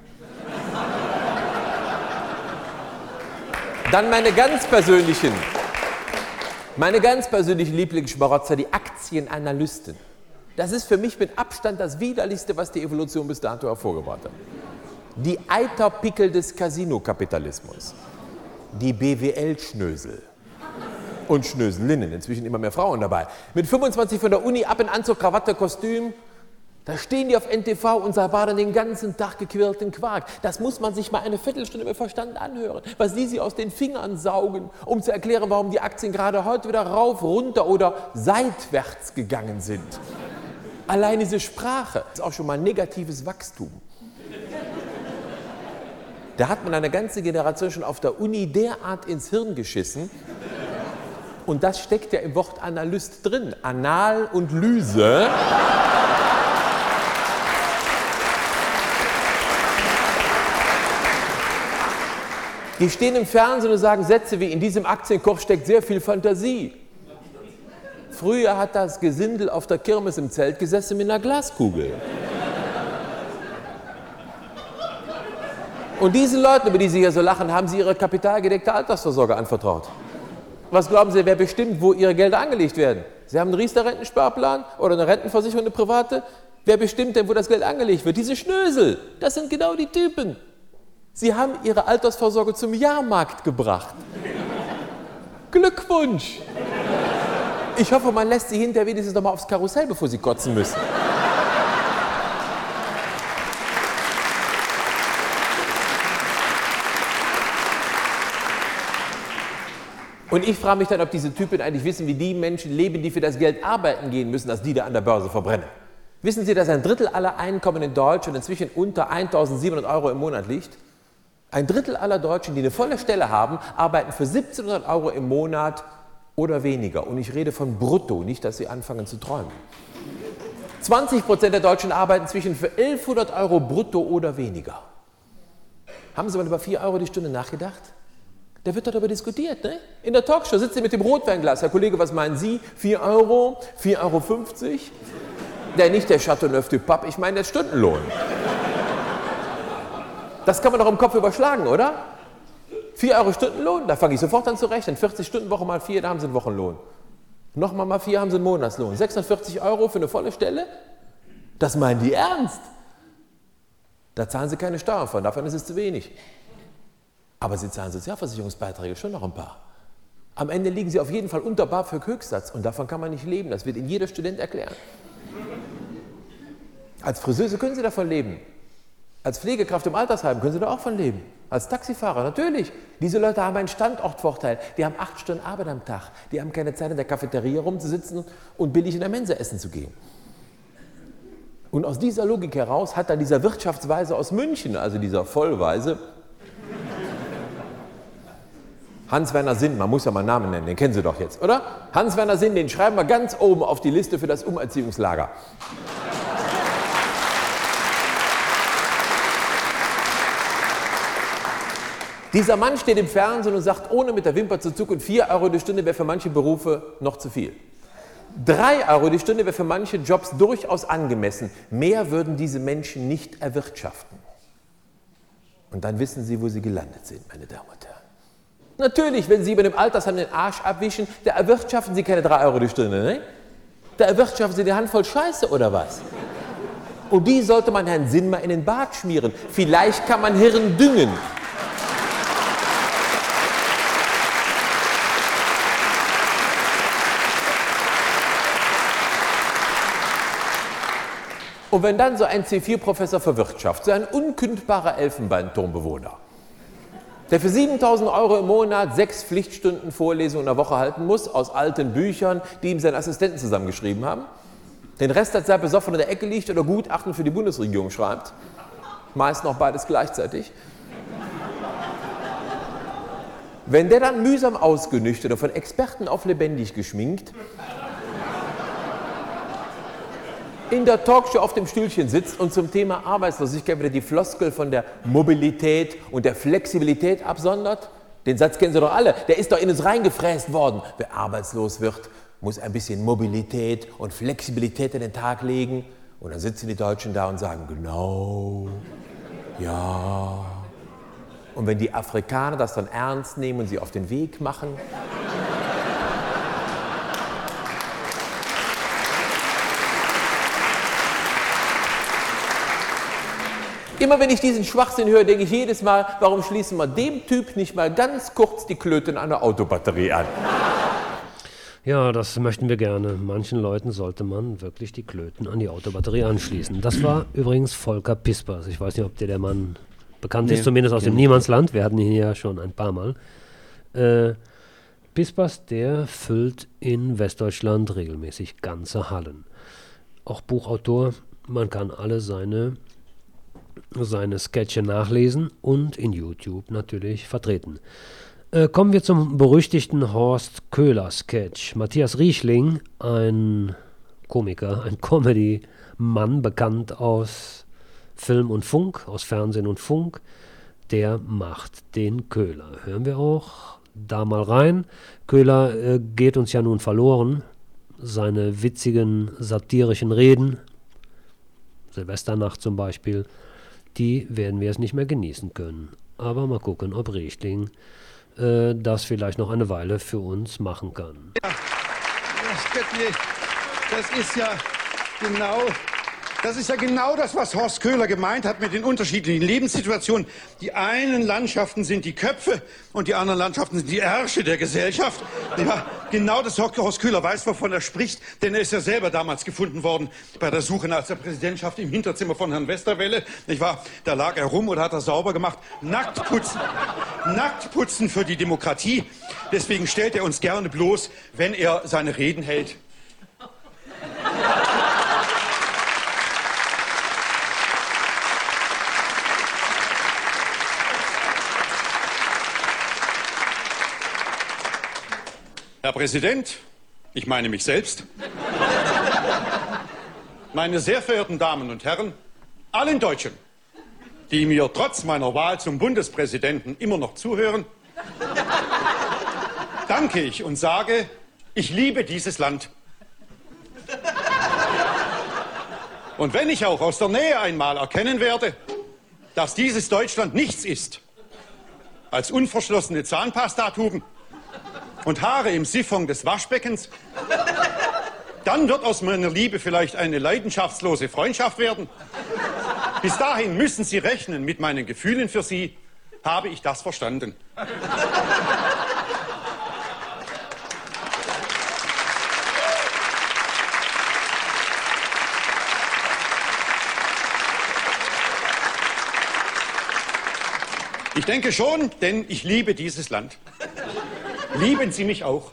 Dann meine ganz persönlichen, meine ganz persönlichen Lieblingsschmarotzer, die Aktienanalysten. Das ist für mich mit Abstand das Widerlichste, was die Evolution bis dato hervorgebracht hat. Die Eiterpickel des Casino-Kapitalismus. Die B W L-Schnösel. Und Schnöselinnen, inzwischen immer mehr Frauen dabei. Mit fünfundzwanzig von der Uni ab in Anzug, Krawatte, Kostüm. Da stehen die auf N T V und sabern den ganzen Tag gequirlten Quark. Das muss man sich mal eine Viertelstunde mit Verstand anhören, was die sie aus den Fingern saugen, um zu erklären, warum die Aktien gerade heute wieder rauf, runter oder seitwärts gegangen sind. Allein diese Sprache ist auch schon mal negatives Wachstum. Da hat man eine ganze Generation schon auf der Uni derart ins Hirn geschissen. Und das steckt ja im Wort Analyst drin. Anal und Lyse. Die stehen im Fernsehen und sagen Sätze wie, in diesem Aktienkurs steckt sehr viel Fantasie. Früher hat das Gesindel auf der Kirmes im Zelt gesessen mit einer Glaskugel. Und diesen Leuten, über die Sie hier so lachen, haben Sie Ihre kapitalgedeckte Altersvorsorge anvertraut. Was glauben Sie, wer bestimmt, wo Ihre Gelder angelegt werden? Sie haben einen Riester-Rentensparplan oder eine Rentenversicherung, eine private? Wer bestimmt denn, wo das Geld angelegt wird? Diese Schnösel, das sind genau die Typen. Sie haben Ihre Altersvorsorge zum Jahrmarkt gebracht. Glückwunsch! Ich hoffe, man lässt Sie hinterher wenigstens noch mal aufs Karussell, bevor Sie kotzen müssen. Und ich frage mich dann, ob diese Typen eigentlich wissen, wie die Menschen leben, die für das Geld arbeiten gehen müssen, als die da an der Börse verbrennen. Wissen Sie, dass ein Drittel aller Einkommen in Deutschland inzwischen unter eintausendsiebenhundert Euro im Monat liegt? Ein Drittel aller Deutschen, die eine volle Stelle haben, arbeiten für siebzehnhundert Euro im Monat oder weniger. Und ich rede von brutto, nicht, dass Sie anfangen zu träumen. zwanzig Prozent der Deutschen arbeiten zwischen für elfhundert Euro brutto oder weniger. Haben Sie mal über vier Euro die Stunde nachgedacht? Da wird darüber diskutiert, ne? In der Talkshow sitzt Sie mit dem Rotweinglas. Herr Kollege, was meinen Sie? vier Euro? vier Euro fünfzig? Der nicht der Chateauneuf du Pape, ich meine der Stundenlohn. Das kann man doch im Kopf überschlagen, oder? vier Euro Stundenlohn, da fange ich sofort an zu rechnen. vierzig Stunden Woche mal vier, da haben Sie einen Wochenlohn. Nochmal mal vier haben Sie einen Monatslohn. sechshundertvierzig Euro für eine volle Stelle? Das meinen die ernst? Da zahlen Sie keine Steuern von, davon ist es zu wenig. Aber Sie zahlen Sozialversicherungsbeiträge schon noch ein paar. Am Ende liegen Sie auf jeden Fall unter BAföG-Höchstsatz und davon kann man nicht leben. Das wird Ihnen jeder Student erklären. Als Friseuse können Sie davon leben. Als Pflegekraft im Altersheim können Sie da auch von leben. Als Taxifahrer, natürlich. Diese Leute haben einen Standortvorteil. Die haben acht Stunden Arbeit am Tag. Die haben keine Zeit in der Cafeteria rumzusitzen und billig in der Mensa essen zu gehen. Und aus dieser Logik heraus hat dann dieser Wirtschaftsweise aus München, also dieser Vollweise, Hans-Werner Sinn, man muss ja mal einen Namen nennen, den kennen Sie doch jetzt, oder? Hans-Werner Sinn, den schreiben wir ganz oben auf die Liste für das Umerziehungslager. Dieser Mann steht im Fernsehen und sagt, ohne mit der Wimper zu zucken, vier Euro die Stunde wäre für manche Berufe noch zu viel. drei Euro die Stunde wäre für manche Jobs durchaus angemessen. Mehr würden diese Menschen nicht erwirtschaften. Und dann wissen Sie, wo Sie gelandet sind, meine Damen und Herren. Natürlich, wenn Sie bei dem Altersheim den Arsch abwischen, da erwirtschaften Sie keine drei Euro die Stunde, ne? Da erwirtschaften Sie eine Handvoll Scheiße, oder was? Und die sollte man Herrn Sinn mal in den Bart schmieren. Vielleicht kann man Hirn düngen. Und wenn dann so ein C vier Professor für Wirtschaft, so ein unkündbarer Elfenbeinturmbewohner, der für siebentausend Euro im Monat sechs Pflichtstunden Vorlesungen in der Woche halten muss, aus alten Büchern, die ihm seine Assistenten zusammengeschrieben haben, den Rest, als er besoffen in der Ecke liegt oder Gutachten für die Bundesregierung schreibt, meist noch beides gleichzeitig, wenn der dann mühsam ausgenüchtert und von Experten auf lebendig geschminkt in der Talkshow auf dem Stühlchen sitzt und zum Thema Arbeitslosigkeit wieder die Floskel von der Mobilität und der Flexibilität absondert? Den Satz kennen Sie doch alle, der ist doch in uns reingefräst worden. Wer arbeitslos wird, muss ein bisschen Mobilität und Flexibilität an den Tag legen. Und dann sitzen die Deutschen da und sagen, genau, ja. Und wenn die Afrikaner das dann ernst nehmen und sie auf den Weg machen, immer wenn ich diesen Schwachsinn höre, denke ich jedes Mal, warum schließen wir dem Typ nicht mal ganz kurz die Klöte in einer Autobatterie an? Ja, das möchten wir gerne. Manchen Leuten sollte man wirklich die Klöten an die Autobatterie anschließen. Das war übrigens Volker Pispers. Ich weiß nicht, ob dir der Mann bekannt nee, ist, zumindest aus dem Niemandsland. Wir hatten ihn ja schon ein paar Mal. Äh, Pispers, der füllt in Westdeutschland regelmäßig ganze Hallen. Auch Buchautor, man kann alle seine seine Sketche nachlesen und in YouTube natürlich vertreten. Äh, kommen wir zum berüchtigten Horst Köhler-Sketch. Matthias Riechling, ein Komiker, ein Comedy-Mann, bekannt aus Film und Funk, aus Fernsehen und Funk, der macht den Köhler. Hören wir auch da mal rein. Köhler äh, geht uns ja nun verloren. Seine witzigen, satirischen Reden, Silvesternacht zum Beispiel, die werden wir es nicht mehr genießen können. Aber mal gucken, ob Riechling äh, das vielleicht noch eine Weile für uns machen kann. Ja, das ist ja genau, das ist ja genau das, was Horst Köhler gemeint hat mit den unterschiedlichen Lebenssituationen. Die einen Landschaften sind die Köpfe und die anderen Landschaften sind die Ärsche der Gesellschaft. Ja, genau das Horst Köhler weiß, wovon er spricht, denn er ist ja selber damals gefunden worden bei der Suche nach der Präsidentschaft im Hinterzimmer von Herrn Westerwelle. Nicht wahr? Da lag er rum oder hat er sauber gemacht. Nacktputzen. Nacktputzen für die Demokratie. Deswegen stellt er uns gerne bloß, wenn er seine Reden hält. Herr Präsident, ich meine mich selbst, meine sehr verehrten Damen und Herren, allen Deutschen, die mir trotz meiner Wahl zum Bundespräsidenten immer noch zuhören, danke ich und sage, ich liebe dieses Land. Und wenn ich auch aus der Nähe einmal erkennen werde, dass dieses Deutschland nichts ist als unverschlossene Zahnpastatuben und Haare im Siphon des Waschbeckens, dann wird aus meiner Liebe vielleicht eine leidenschaftslose Freundschaft werden. Bis dahin müssen Sie rechnen mit meinen Gefühlen für Sie. Habe ich das verstanden? Ich denke schon, denn ich liebe dieses Land. Lieben Sie mich auch?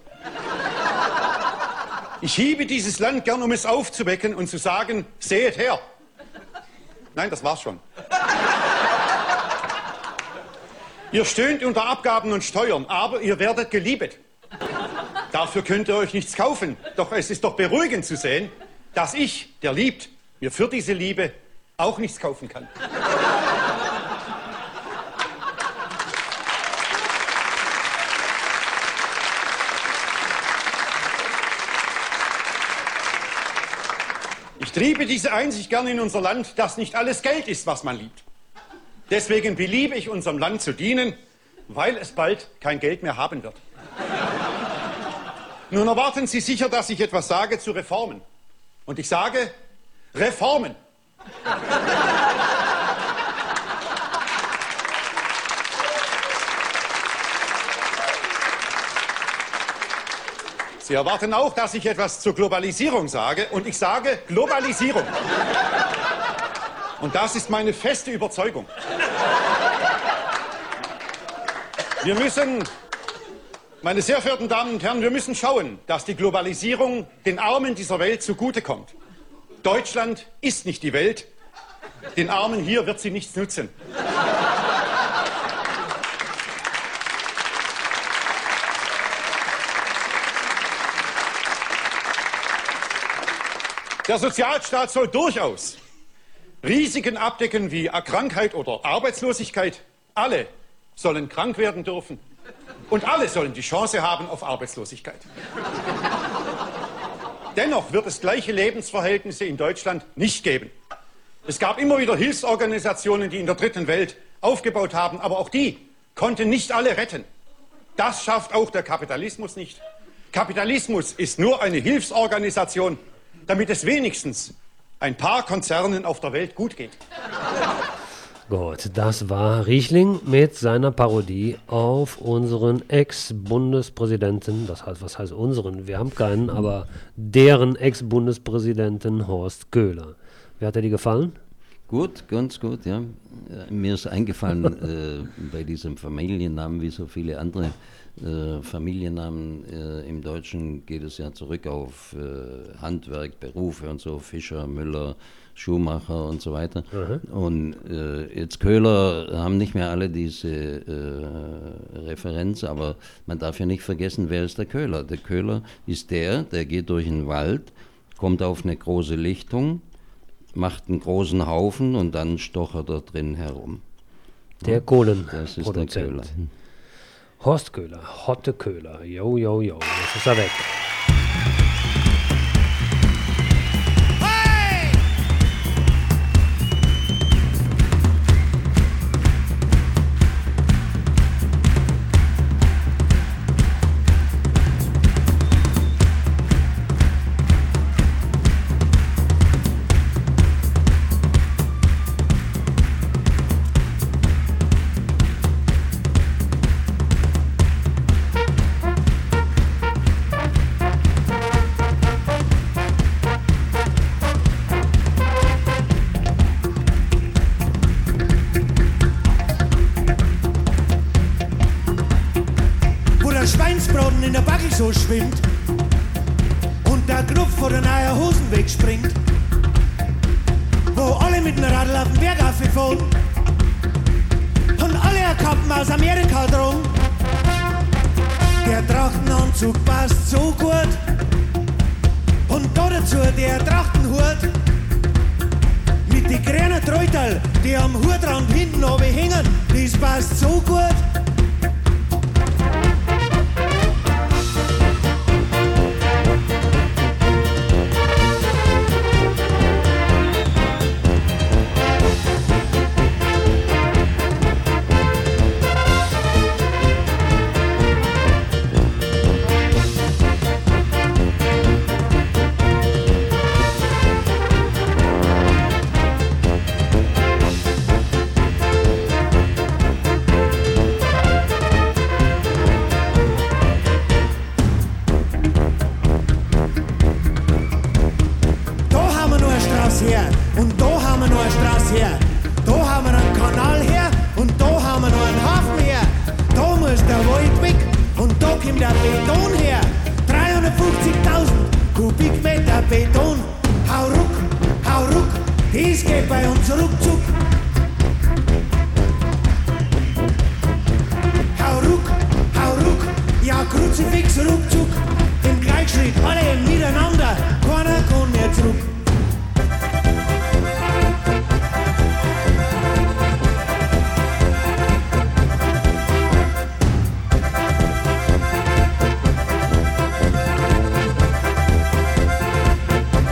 Ich liebe dieses Land gern, um es aufzuwecken und zu sagen, seht her. Nein, das war's schon. Ihr stöhnt unter Abgaben und Steuern, aber ihr werdet geliebet. Dafür könnt ihr euch nichts kaufen. Doch es ist doch beruhigend zu sehen, dass ich, der liebt, mir für diese Liebe auch nichts kaufen kann. Ich triebe diese Einsicht gern in unser Land, dass nicht alles Geld ist, was man liebt. Deswegen beliebe ich unserem Land zu dienen, weil es bald kein Geld mehr haben wird. Nun erwarten Sie sicher, dass ich etwas sage zu Reformen. Und ich sage, Reformen. Sie erwarten auch, dass ich etwas zur Globalisierung sage. Und ich sage Globalisierung. Und das ist meine feste Überzeugung. Wir müssen, meine sehr verehrten Damen und Herren, wir müssen schauen, dass die Globalisierung den Armen dieser Welt zugutekommt. Deutschland ist nicht die Welt. Den Armen hier wird sie nichts nützen. Der Sozialstaat soll durchaus Risiken abdecken wie Krankheit oder Arbeitslosigkeit. Alle sollen krank werden dürfen und alle sollen die Chance haben auf Arbeitslosigkeit. Dennoch wird es gleiche Lebensverhältnisse in Deutschland nicht geben. Es gab immer wieder Hilfsorganisationen, die in der dritten Welt aufgebaut haben, aber auch die konnten nicht alle retten. Das schafft auch der Kapitalismus nicht. Kapitalismus ist nur eine Hilfsorganisation, damit es wenigstens ein paar Konzernen auf der Welt gut geht. Gut, das war Riechling mit seiner Parodie auf unseren Ex-Bundespräsidenten, das heißt, was heißt unseren? Wir haben keinen, aber deren Ex-Bundespräsidenten Horst Köhler. Wie hat er dir gefallen? Gut, ganz gut, ja. Mir ist eingefallen, äh, bei diesem Familiennamen, wie so viele andere äh, Familiennamen äh, im Deutschen, geht es ja zurück auf äh, Handwerk, Berufe und so, Fischer, Müller, Schuhmacher und so weiter. Mhm. Und äh, jetzt Köhler haben nicht mehr alle diese äh, Referenz, aber man darf ja nicht vergessen, wer ist der Köhler? Der Köhler ist der, der geht durch den Wald, kommt auf eine große Lichtung, macht einen großen Haufen und dann stochert er drin herum. Der Kohlenproduzent. Das ist der Köhler. Horst Köhler, Hotte Köhler, jo, jo, jo, jetzt ist er weg. Schwimmt und der Knopf vor den neuen Hosen wegspringt, wo alle mit dem Radl auf den Berg aufgefahren und alle ein Kappen aus Amerika drum. Der Trachtenanzug passt so gut und da dazu der Trachtenhut mit die grünen Träuterl, die am Hutrand hinten oben hängen, das passt so gut.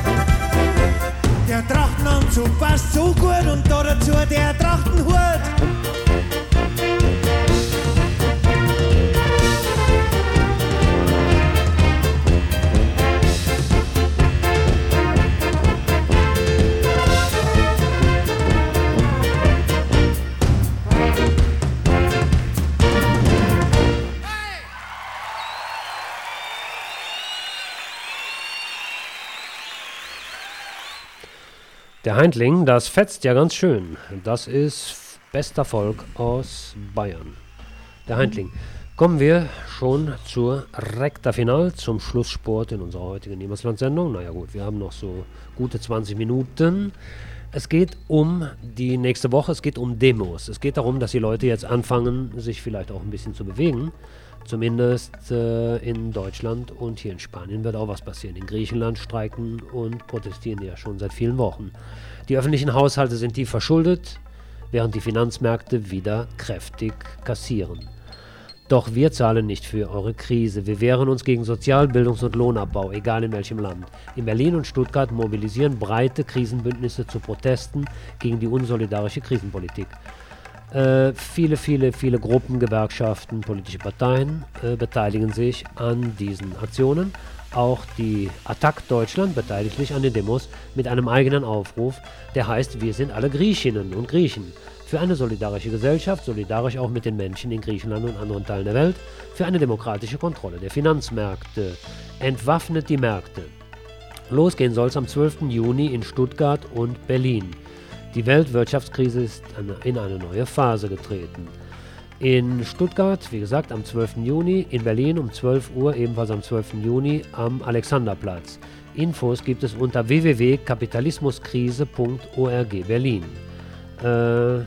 Der Trachtenanzug passt so gut und da dazu der Trachtenhut. Der Heindling, das fetzt ja ganz schön. Das ist bester Volk aus Bayern. Der Heindling. Kommen wir schon zur Recta Final, zum Schlusssport in unserer heutigen Niemandsland-Sendung. Naja gut, wir haben noch so gute zwanzig Minuten. Es geht um die nächste Woche, es geht um Demos. Es geht darum, dass die Leute jetzt anfangen, sich vielleicht auch ein bisschen zu bewegen. Zumindest äh, in Deutschland und hier in Spanien wird auch was passieren. In Griechenland streiken und protestieren ja schon seit vielen Wochen. Die öffentlichen Haushalte sind tief verschuldet, während die Finanzmärkte wieder kräftig kassieren. Doch wir zahlen nicht für eure Krise. Wir wehren uns gegen Sozial-, Bildungs- und Lohnabbau, egal in welchem Land. In Berlin und Stuttgart mobilisieren breite Krisenbündnisse zu Protesten gegen die unsolidarische Krisenpolitik. Äh, viele, viele, viele Gruppen, Gewerkschaften, politische Parteien äh, beteiligen sich an diesen Aktionen. Auch die Attac Deutschland beteiligt sich an den Demos mit einem eigenen Aufruf, der heißt, wir sind alle Griechinnen und Griechen. Für eine solidarische Gesellschaft, solidarisch auch mit den Menschen in Griechenland und anderen Teilen der Welt, für eine demokratische Kontrolle der Finanzmärkte. Entwaffnet die Märkte. Losgehen soll es am zwölften Juni in Stuttgart und Berlin. Die Weltwirtschaftskrise ist in eine neue Phase getreten. In Stuttgart, wie gesagt, am zwölften Juni, in Berlin um zwölf Uhr, ebenfalls am zwölften Juni am Alexanderplatz. Infos gibt es unter w w w punkt kapitalismuskrise punkt org Berlin. Äh,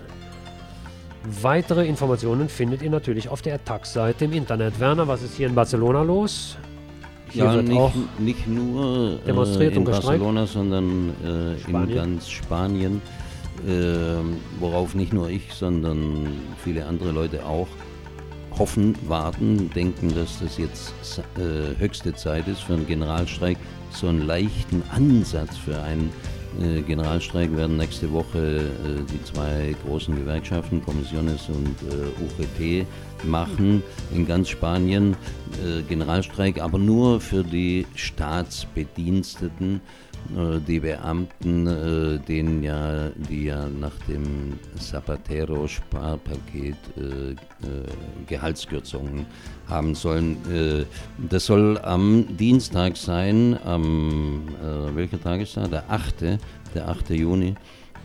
weitere Informationen findet ihr natürlich auf der Attac-Seite im Internet. Werner, was ist hier in Barcelona los? Hier ja, wird nicht, auch nicht nur demonstriert äh, in und gestreikt. Barcelona, sondern äh, in ganz Spanien, äh, worauf nicht nur ich, sondern viele andere Leute auch hoffen, warten, denken, dass das jetzt äh, höchste Zeit ist für einen Generalstreik. So einen leichten Ansatz für einen äh, Generalstreik werden nächste Woche äh, die zwei großen Gewerkschaften, Comisiones und äh, U G T, machen in ganz Spanien. Äh, Generalstreik, aber nur für die Staatsbediensteten, äh, die Beamten, äh, denen ja, die ja nach dem Zapatero-Sparpaket äh, äh, Gehaltskürzungen haben sollen. Äh, das soll am Dienstag sein, am, äh, welcher Tag ist da? Der achte Der achte Juni.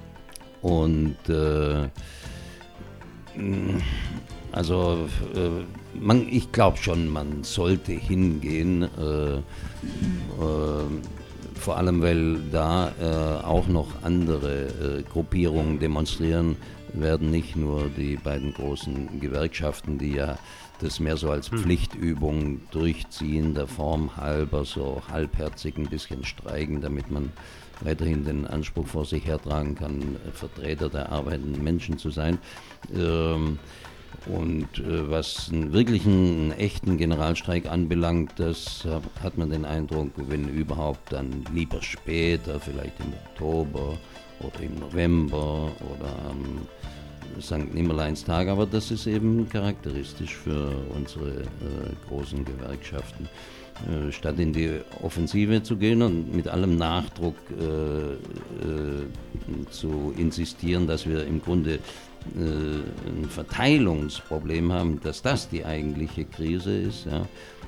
Und äh, also äh, man, ich glaube schon, man sollte hingehen, äh, äh, vor allem weil da äh, auch noch andere äh, Gruppierungen demonstrieren werden, nicht nur die beiden großen Gewerkschaften, die ja das mehr so als Pflichtübung durchziehen, der Form halber, so halbherzig ein bisschen streiken, damit man weiterhin den Anspruch vor sich hertragen kann, Vertreter der arbeitenden Menschen zu sein. Ähm, und äh, was einen wirklichen, einen echten Generalstreik anbelangt, das äh, hat man den Eindruck, wenn überhaupt, dann lieber später, vielleicht im Oktober oder im November oder am Sankt Nimmerleinstag, aber das ist eben charakteristisch für unsere äh, großen Gewerkschaften. Äh, statt in die Offensive zu gehen und mit allem Nachdruck äh, äh, zu insistieren, dass wir im Grunde äh, ein Verteilungsproblem haben, dass das die eigentliche Krise ist. Ja.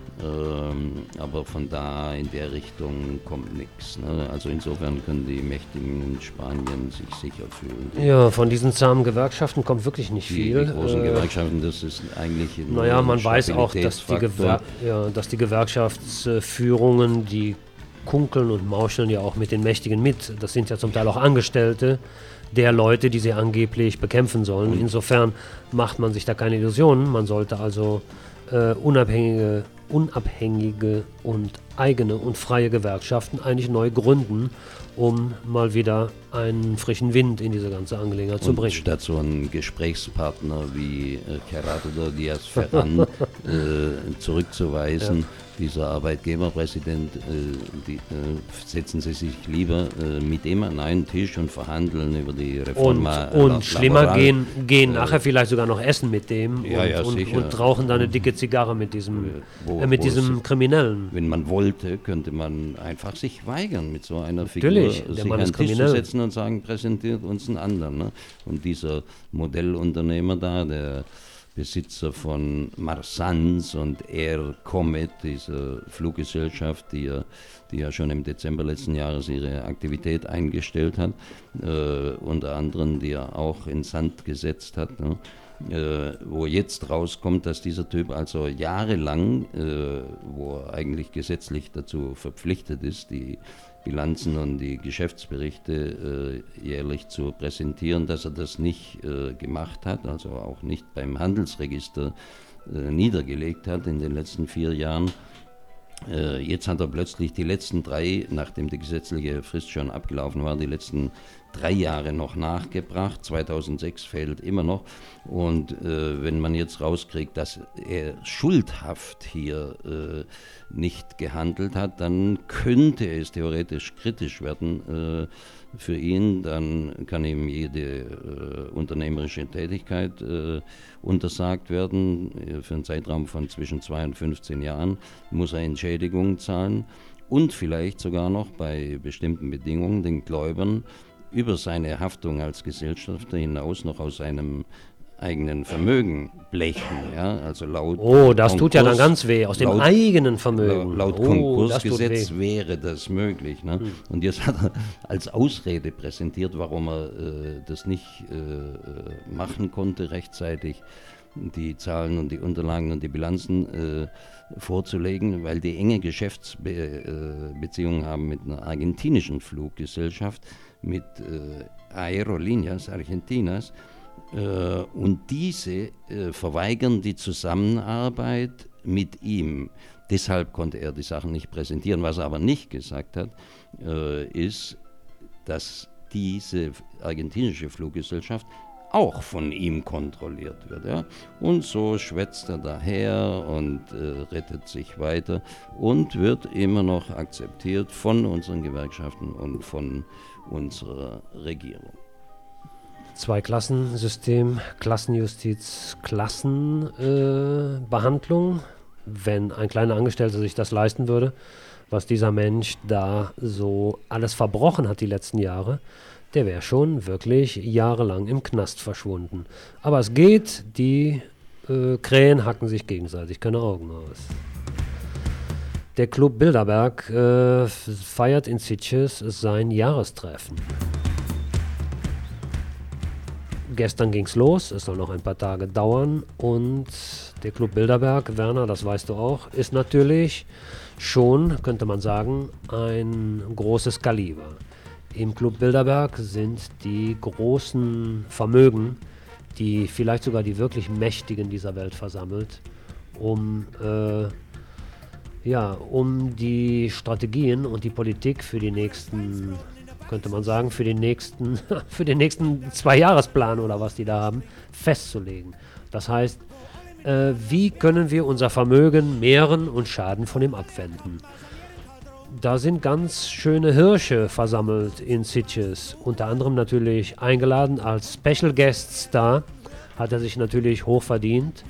Ähm, aber von da in der Richtung kommt nichts. Ne? Also insofern können die Mächtigen in Spanien sich sicher fühlen. Ja, von diesen zahmen Gewerkschaften kommt wirklich nicht die, viel. Die großen äh, Gewerkschaften, das ist eigentlich ein Naja, man weiß auch, dass die, Gewer ja, dass die Gewerkschaftsführungen, die kunkeln und mauscheln ja auch mit den Mächtigen mit. Das sind ja zum Teil auch Angestellte der Leute, die sie angeblich bekämpfen sollen. Und insofern macht man sich da keine Illusionen. Man sollte also äh, unabhängige unabhängige und eigene und freie Gewerkschaften eigentlich neu gründen, um mal wieder einen frischen Wind in diese ganze Angelegenheit zu bringen. Statt so einen Gesprächspartner wie äh, Gerardo Díaz Ferran äh, zurückzuweisen, ja. Dieser Arbeitgeberpräsident, äh, die, äh, setzen Sie sich lieber äh, mit ihm an einen Tisch und verhandeln über die Reform. Und, und la schlimmer, laboral. gehen, gehen äh, nachher vielleicht sogar noch essen mit dem ja, und, ja, und, und rauchen dann eine dicke Zigarre mit diesem, wo, äh, mit diesem es, Kriminellen. Wenn man wollte, könnte man einfach sich weigern, mit so einer Figur Natürlich, sich an den Tisch zu setzen und sagen, präsentiert uns einen anderen. Ne? Und dieser Modellunternehmer da, der Besitzer von Marsans und Air Comet, dieser Fluggesellschaft, die ja, die ja schon im Dezember letzten Jahres ihre Aktivität eingestellt hat, äh, unter anderem, die er auch in Sand gesetzt hat, ne? Äh, wo jetzt rauskommt, dass dieser Typ also jahrelang, äh, wo er eigentlich gesetzlich dazu verpflichtet ist, die Bilanzen und die Geschäftsberichte äh, jährlich zu präsentieren, dass er das nicht äh, gemacht hat, also auch nicht beim Handelsregister äh, niedergelegt hat in den letzten vier Jahren. Äh, jetzt hat er plötzlich die letzten drei, nachdem die gesetzliche Frist schon abgelaufen war, die letzten drei Jahre noch nachgebracht. zweitausendsechs fehlt immer noch. Und äh, wenn man jetzt rauskriegt, dass er schuldhaft hier äh, nicht gehandelt hat, dann könnte es theoretisch kritisch werden äh, für ihn. Dann kann ihm jede äh, unternehmerische Tätigkeit äh, untersagt werden. Für einen Zeitraum von zwischen zwei und fünfzehn Jahren muss er Entschädigungen zahlen und vielleicht sogar noch bei bestimmten Bedingungen den Gläubern über seine Haftung als Gesellschafter hinaus noch aus seinem eigenen Vermögen blechen. Ja? Also laut oh, das Konkurs, tut ja dann ganz weh, aus dem laut, eigenen Vermögen. Laut oh, Konkursgesetz wäre das möglich. Ne? Hm. Und jetzt hat er als Ausrede präsentiert, warum er äh, das nicht äh, machen konnte, rechtzeitig die Zahlen und die Unterlagen und die Bilanzen äh, vorzulegen, weil die enge Geschäftsbeziehungen äh, haben mit einer argentinischen Fluggesellschaft, mit äh, Aerolíneas Argentinas, äh, und diese äh, verweigern die Zusammenarbeit mit ihm. Deshalb konnte er die Sachen nicht präsentieren. Was er aber nicht gesagt hat, äh, ist, dass diese argentinische Fluggesellschaft auch von ihm kontrolliert wird. Ja? Und so schwätzt er daher und äh, rettet sich weiter und wird immer noch akzeptiert von unseren Gewerkschaften und von unserer Regierung. Zwei-Klassensystem, Klassenjustiz, Klassenbehandlung. Äh, Wenn ein kleiner Angestellter sich das leisten würde, was dieser Mensch da so alles verbrochen hat die letzten Jahre, der wäre schon wirklich jahrelang im Knast verschwunden. Aber es geht, die äh, Krähen hacken sich gegenseitig keine Augen aus. Der Club Bilderberg äh, feiert in Sitges sein Jahrestreffen. Gestern ging's los, es soll noch ein paar Tage dauern und der Club Bilderberg, Werner, das weißt du auch, ist natürlich schon, könnte man sagen, ein großes Kaliber. Im Club Bilderberg sind die großen Vermögen, die vielleicht sogar die wirklich Mächtigen dieser Welt versammelt, um, äh, ja, um die Strategien und die Politik für die nächsten, könnte man sagen, für den nächsten, für den nächsten Zwei-Jahresplan oder was die da haben, festzulegen. Das heißt, äh, wie können wir unser Vermögen mehren und Schaden von ihm abwenden? Da sind ganz schöne Hirsche versammelt in Sitges, unter anderem natürlich eingeladen als Special Guest Star, hat er sich natürlich hoch verdient,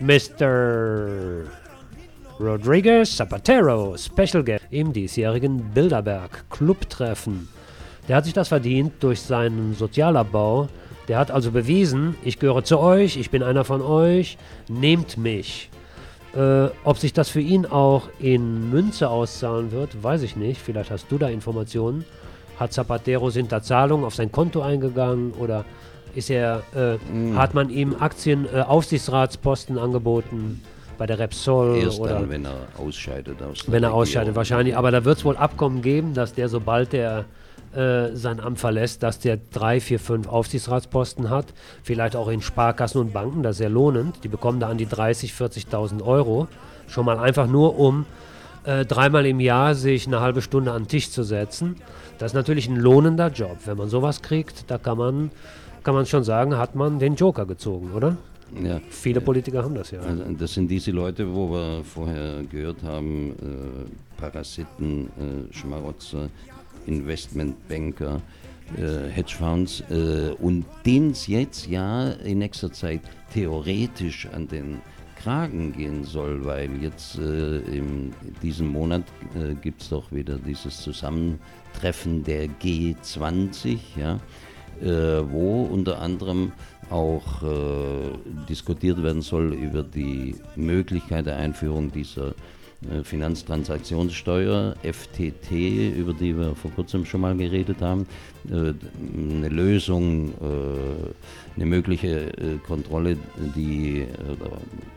Mister Rodriguez Zapatero, Special Guest im diesjährigen Bilderberg Clubtreffen. Der hat sich das verdient durch seinen Sozialabbau. Der hat also bewiesen, ich gehöre zu euch, ich bin einer von euch, nehmt mich. Äh, ob sich das für ihn auch in Münze auszahlen wird, weiß ich nicht. Vielleicht hast du da Informationen. Hat Zapatero, sind da Zahlungen auf sein Konto eingegangen oder ist er, äh, mm. hat man ihm Aktien, äh, Aufsichtsratsposten angeboten bei der Repsol? Erst oder dann, wenn er ausscheidet aus der Wenn er Regierung. ausscheidet, wahrscheinlich. Aber da wird es wohl Abkommen geben, dass der, sobald der äh, sein Amt verlässt, dass der drei, vier, fünf Aufsichtsratsposten hat. Vielleicht auch in Sparkassen und Banken, das ist sehr lohnend. Die bekommen da an die dreißigtausend, vierzigtausend Euro. Schon mal einfach nur, um äh, dreimal im Jahr sich eine halbe Stunde an den Tisch zu setzen. Das ist natürlich ein lohnender Job. Wenn man sowas kriegt, da kann man, kann man schon sagen, hat man den Joker gezogen, oder? Ja. Viele Politiker haben das ja. Also das sind diese Leute, wo wir vorher gehört haben, äh, Parasiten, äh, Schmarotzer, Investmentbanker, äh, Hedgefonds, äh, und denen es jetzt ja in nächster Zeit theoretisch an den Kragen gehen soll, weil jetzt äh, in diesem Monat äh, gibt es doch wieder dieses Zusammentreffen der G zwanzig, ja, äh, wo unter anderem auch äh, diskutiert werden soll über die Möglichkeit der Einführung dieser äh, Finanztransaktionssteuer, F T T, über die wir vor kurzem schon mal geredet haben, äh, eine Lösung, äh, eine mögliche äh, Kontrolle, die, äh,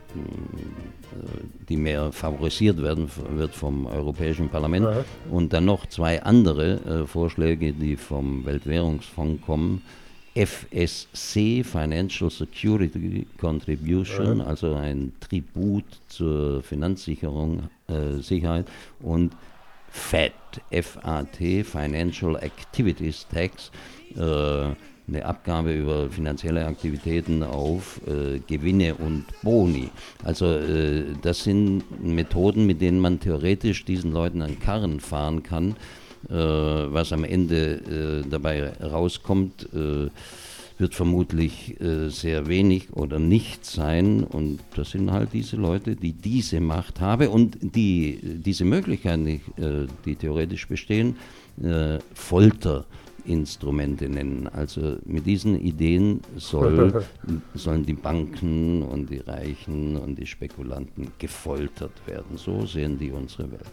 die mehr favorisiert werden wird vom Europäischen Parlament. Aha. Und dann noch zwei andere äh, Vorschläge, die vom Weltwährungsfonds kommen. F S C, Financial Security Contribution, ja. also ein Tribut zur Finanzsicherung, äh, Sicherheit, und F A T, F A T, Financial Activities Tax, äh, eine Abgabe über finanzielle Aktivitäten auf äh, Gewinne und Boni. Also äh, das sind Methoden, mit denen man theoretisch diesen Leuten an Karren fahren kann. Äh, was am Ende äh, dabei rauskommt, äh, wird vermutlich äh, sehr wenig oder nichts sein. Und das sind halt diese Leute, die diese Macht haben und die diese Möglichkeiten, die, äh, die theoretisch bestehen, äh, Folterinstrumente nennen. Also mit diesen Ideen soll, sollen die Banken und die Reichen und die Spekulanten gefoltert werden. So sehen die unsere Welt.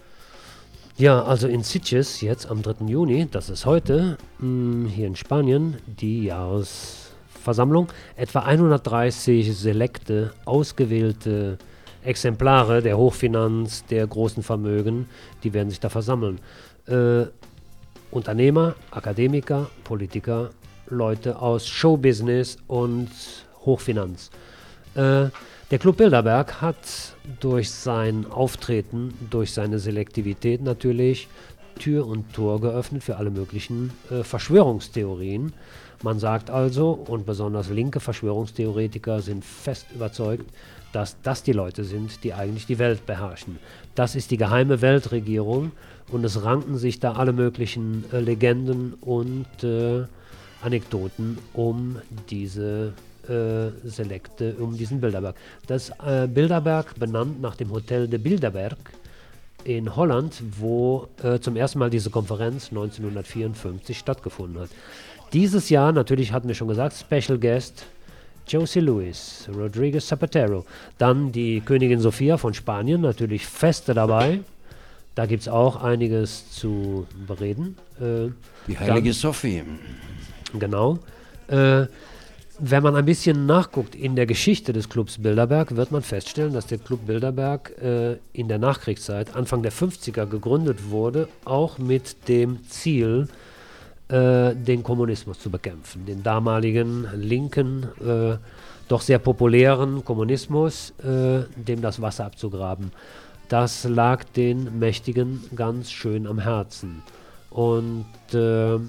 Ja, also in Sitges jetzt am dritten Juni, das ist heute, mh, hier in Spanien, die Jahresversammlung. Etwa hundertdreißig selekte, ausgewählte Exemplare der Hochfinanz, der großen Vermögen, die werden sich da versammeln. Äh, Unternehmer, Akademiker, Politiker, Leute aus Showbusiness und Hochfinanz. Äh, Der Club Bilderberg hat durch sein Auftreten, durch seine Selektivität natürlich Tür und Tor geöffnet für alle möglichen äh, Verschwörungstheorien. Man sagt also, und besonders linke Verschwörungstheoretiker sind fest überzeugt, dass das die Leute sind, die eigentlich die Welt beherrschen. Das ist die geheime Weltregierung und es ranken sich da alle möglichen äh, Legenden und äh, Anekdoten um diese Äh, Selekte, um diesen Bilderberg. Das äh, Bilderberg benannt nach dem Hotel de Bilderberg in Holland, wo äh, zum ersten Mal diese Konferenz neunzehnhundertvierundfünfzig stattgefunden hat. Dieses Jahr, natürlich hatten wir schon gesagt, Special Guest José Luis Rodríguez Zapatero. Dann die Königin Sophia von Spanien, natürlich feste dabei. Da gibt es auch einiges zu bereden. Äh, die heilige dann, Sophie. Genau. Äh, Wenn man ein bisschen nachguckt in der Geschichte des Clubs Bilderberg, wird man feststellen, dass der Club Bilderberg äh, in der Nachkriegszeit, Anfang der fünfziger, gegründet wurde, auch mit dem Ziel, äh, den Kommunismus zu bekämpfen. Den damaligen linken, äh, doch sehr populären Kommunismus, äh, dem das Wasser abzugraben. Das lag den Mächtigen ganz schön am Herzen. Und äh,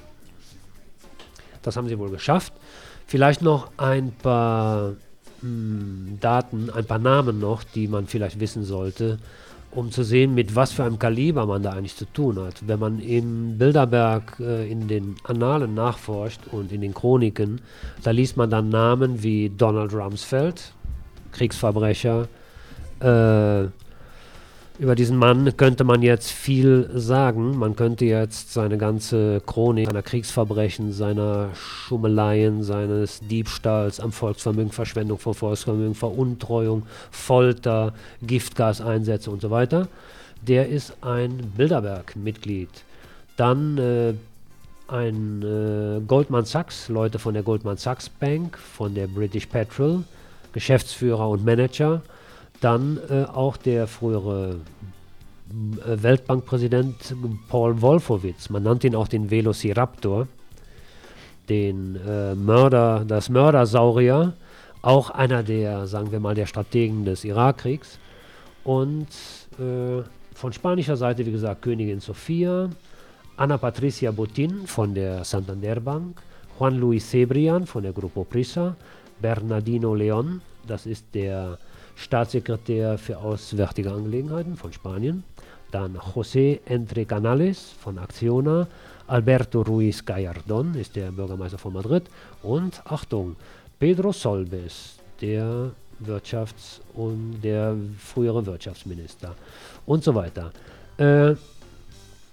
das haben sie wohl geschafft. Vielleicht noch ein paar mh, Daten, ein paar Namen noch, die man vielleicht wissen sollte, um zu sehen, mit was für einem Kaliber man da eigentlich zu tun hat. Wenn man im Bilderberg äh, in den Annalen nachforscht und in den Chroniken, da liest man dann Namen wie Donald Rumsfeld, Kriegsverbrecher. Äh, Über diesen Mann könnte man jetzt viel sagen. Man könnte jetzt seine ganze Chronik seiner Kriegsverbrechen, seiner Schummeleien, seines Diebstahls am Volksvermögen, Verschwendung von Volksvermögen, Veruntreuung, Folter, Giftgaseinsätze und so weiter. Der ist ein Bilderberg-Mitglied. Dann äh, ein äh, Goldman Sachs, Leute von der Goldman Sachs Bank, von der British Petrol, Geschäftsführer und Manager. Dann äh, auch der frühere äh, Weltbankpräsident Paul Wolfowitz, man nannte ihn auch den Velociraptor, den äh, Mörder, das Mördersaurier, auch einer der, sagen wir mal, der Strategen des Irakkriegs. Und äh, von spanischer Seite, wie gesagt, Königin Sofia, Ana Patricia Botín von der Santander Bank, Juan Luis Cebrián von der Grupo Prisa, Bernardino León, das ist der Staatssekretär für Auswärtige Angelegenheiten von Spanien, dann José Entre Canales von Acciona, Alberto Ruiz Gallardón ist der Bürgermeister von Madrid und, Achtung, Pedro Solbes, der Wirtschafts- und der frühere Wirtschaftsminister und so weiter. Äh,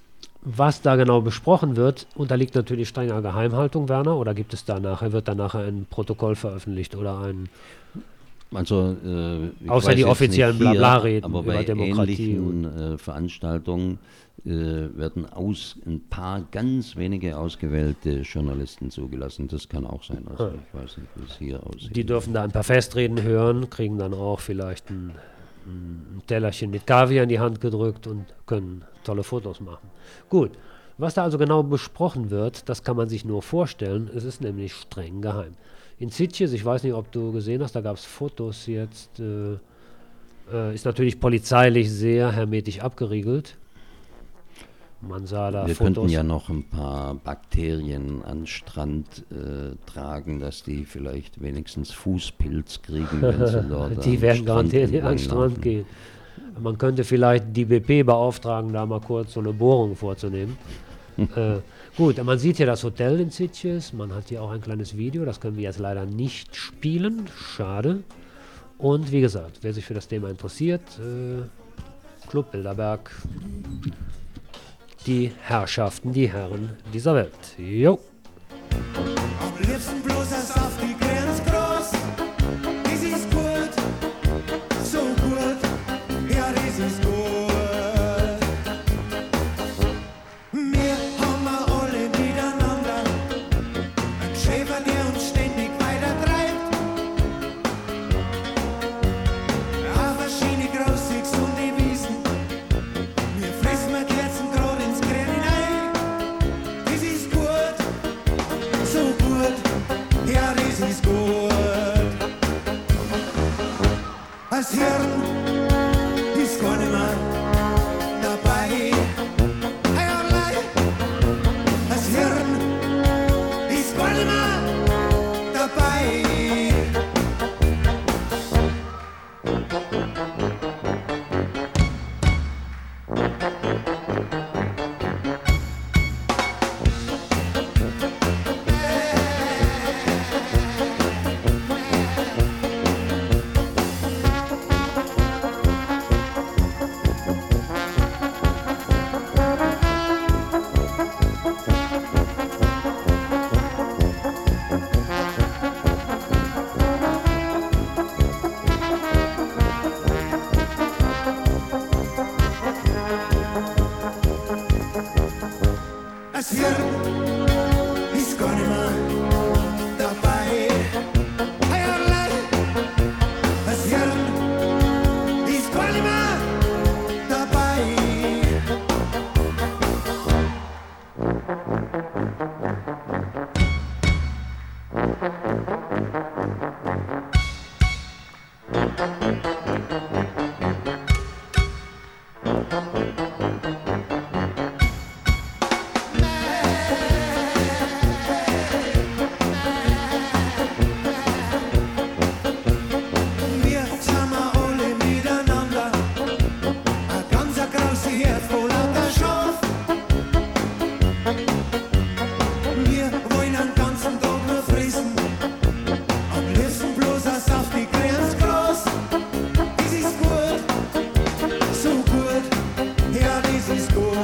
was da genau besprochen wird, unterliegt natürlich strenger Geheimhaltung, Werner, oder gibt es da nachher, wird da nachher ein Protokoll veröffentlicht oder ein... Also, äh, außer die offiziellen Blabla-Reden aber über bei Demokratie. ähnlichen äh, Veranstaltungen äh, werden aus ein paar ganz wenige ausgewählte Journalisten zugelassen. Das kann auch sein. Also, Ah. ich weiß nicht, wie es hier aussieht. Die dürfen da ein paar Festreden hören, kriegen dann auch vielleicht ein, ein Tellerchen mit Kaviar in die Hand gedrückt und können tolle Fotos machen. Gut, was da also genau besprochen wird, das kann man sich nur vorstellen. Es ist nämlich streng geheim. In Sitges, ich weiß nicht, ob du gesehen hast, da gab es Fotos jetzt, äh, äh, ist natürlich polizeilich sehr hermetisch abgeriegelt. Man sah da Wir Fotos. könnten ja noch ein paar Bakterien an den Strand äh, tragen, dass die vielleicht wenigstens Fußpilz kriegen, wenn sie dort Die am werden Strand garantiert an den entlang Strand laufen. gehen. Man könnte vielleicht die B P beauftragen, da mal kurz so eine Bohrung vorzunehmen. äh, gut, man sieht hier das Hotel in Sitges, man hat hier auch ein kleines Video, das können wir jetzt leider nicht spielen, schade. Und wie gesagt, wer sich für das Thema interessiert, äh, Club Bilderberg, die Herrschaften, die Herren dieser Welt. Jo. Am liebsten bloß als auf die Grenz groß. Das ist gut, so gut, ja, das ist gut. Wir haben alle miteinander einen Schäfer, der uns ständig weiter treibt. Auf verschiedene große, gesunde Wiesen. Wir fressen mit Kerzen gerade ins Grün hinein. Das ist gut, so gut, ja, das ist gut. Als Hirn ist gar nicht mehr dabei. Hey, allein. Als Hirn ist gar nicht mehr dabei. Als Hirn ist gar nicht mehr dabei. Hey, allein. Als Hirn ist gar nicht mehr dabei. Wir sind alle miteinander, ein ganzer großes Herd voll lauter Schaf. Wir wollen den ganzen Tag nur fressen, am liebsten bloß ein saftig grünes Gras. Das ist gut, so gut, ja, das ist gut.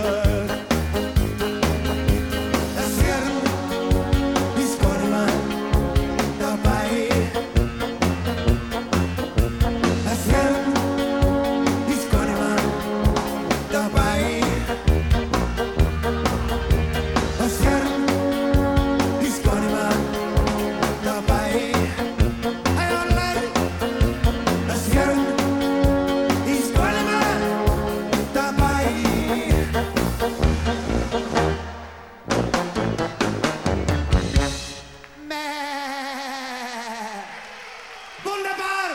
Das Hirn ist gar nicht mehr dabei. Das Hirn ist gar nicht mehr dabei. Das Hirn ist gar nicht mehr dabei. Hey, allein. Das Hirn ist gar nicht mehr dabei. Wunderbar!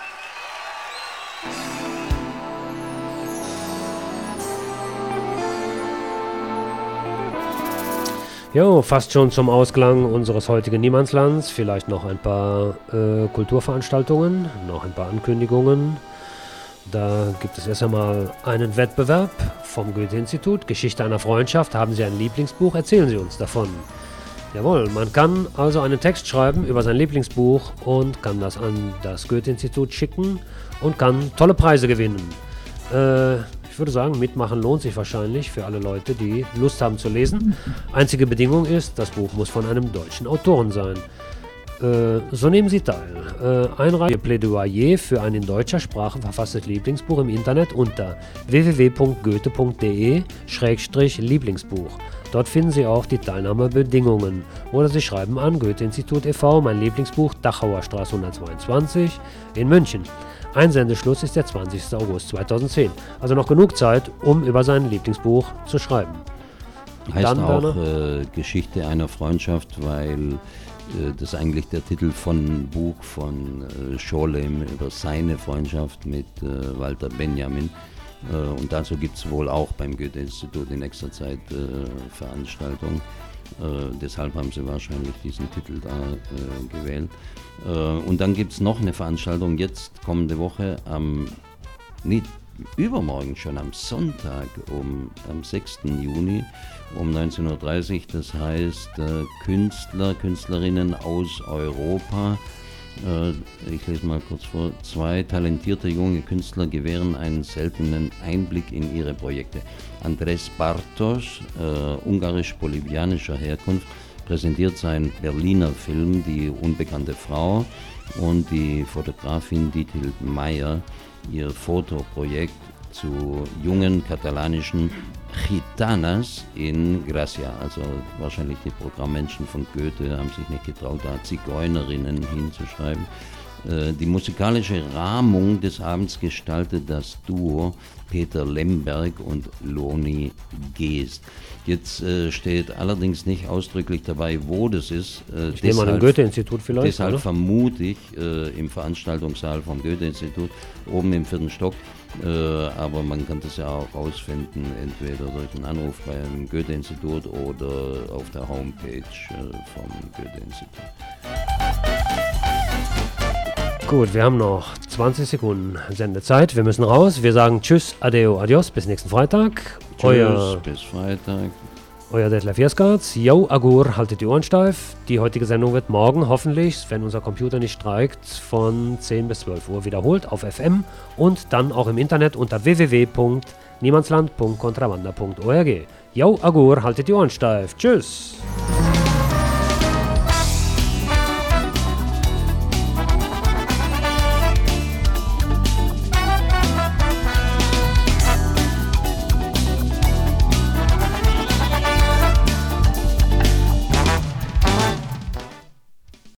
Jo, fast schon zum Ausklang unseres heutigen Niemandslands. Vielleicht noch ein paar äh, Kulturveranstaltungen, noch ein paar Ankündigungen. Da gibt es erst einmal einen Wettbewerb vom Goethe-Institut. Geschichte einer Freundschaft. Haben Sie ein Lieblingsbuch? Erzählen Sie uns davon. Jawohl, man kann also einen Text schreiben über sein Lieblingsbuch und kann das an das Goethe-Institut schicken und kann tolle Preise gewinnen. Äh, Ich würde sagen, mitmachen lohnt sich wahrscheinlich für alle Leute, die Lust haben zu lesen. Einzige Bedingung ist, das Buch muss von einem deutschen Autoren sein. Äh, so nehmen Sie teil. Äh, Einreichen Ihr Plädoyer für ein in deutscher Sprache verfasstes Lieblingsbuch im Internet unter w w w punkt goethe punkt d e schrägstrich Lieblingsbuch. Dort finden Sie auch die Teilnahmebedingungen. Oder Sie schreiben an Goethe-Institut e V, mein Lieblingsbuch, Dachauer Straße hundertzweiundzwanzig in München. Einsendeschluss ist der zwanzigster August zweitausendzehn. Also noch genug Zeit, um über sein Lieblingsbuch zu schreiben. Heißt Dann, auch äh, Geschichte einer Freundschaft, weil äh, das eigentlich der Titel von Buch von äh, Scholem über seine Freundschaft mit äh, Walter Benjamin. Äh, und dazu gibt es wohl auch beim Goethe-Institut in nächster Zeit äh, Veranstaltungen. Äh, deshalb haben sie wahrscheinlich diesen Titel da äh, gewählt. Äh, und dann gibt es noch eine Veranstaltung jetzt kommende Woche am, nee, übermorgen schon am Sonntag, um, am sechsten Juni um neunzehn Uhr dreißig. Das heißt äh, Künstler, Künstlerinnen aus Europa. Äh, ich lese mal kurz vor. Zwei talentierte junge Künstler gewähren einen seltenen Einblick in ihre Projekte. Andres Bartos, äh, ungarisch-bolivianischer Herkunft, präsentiert seinen Berliner Film Die unbekannte Frau, und die Fotografin Diethild Meyer ihr Fotoprojekt zu jungen katalanischen Gitanas in Gracia. Also wahrscheinlich die Programmmenschen von Goethe haben sich nicht getraut, da Zigeunerinnen hinzuschreiben. Äh, die musikalische Rahmung des Abends gestaltet das Duo Peter Lemberg und Loni Geest. Jetzt äh, steht allerdings nicht ausdrücklich dabei, wo das ist. Äh, ich nehme an, im Goethe-Institut vielleicht. Deshalb oder? vermute ich äh, im Veranstaltungssaal vom Goethe-Institut, oben im vierten Stock. Äh, aber man kann das ja auch rausfinden, entweder durch einen Anruf beim Goethe-Institut oder auf der Homepage äh, vom Goethe-Institut. Gut, wir haben noch zwanzig Sekunden Sendezeit. Wir müssen raus. Wir sagen Tschüss, Adeo, Adios, bis nächsten Freitag. Tschüss, euer, bis Freitag. Euer Detlef Jerskarts. Yo, Agur, haltet die Ohren steif. Die heutige Sendung wird morgen hoffentlich, wenn unser Computer nicht streikt, von zehn bis zwölf Uhr wiederholt auf F M und dann auch im Internet unter w w w punkt niemandsland punkt contrabanda punkt org. Yo, Agur, haltet die Ohren steif. Tschüss.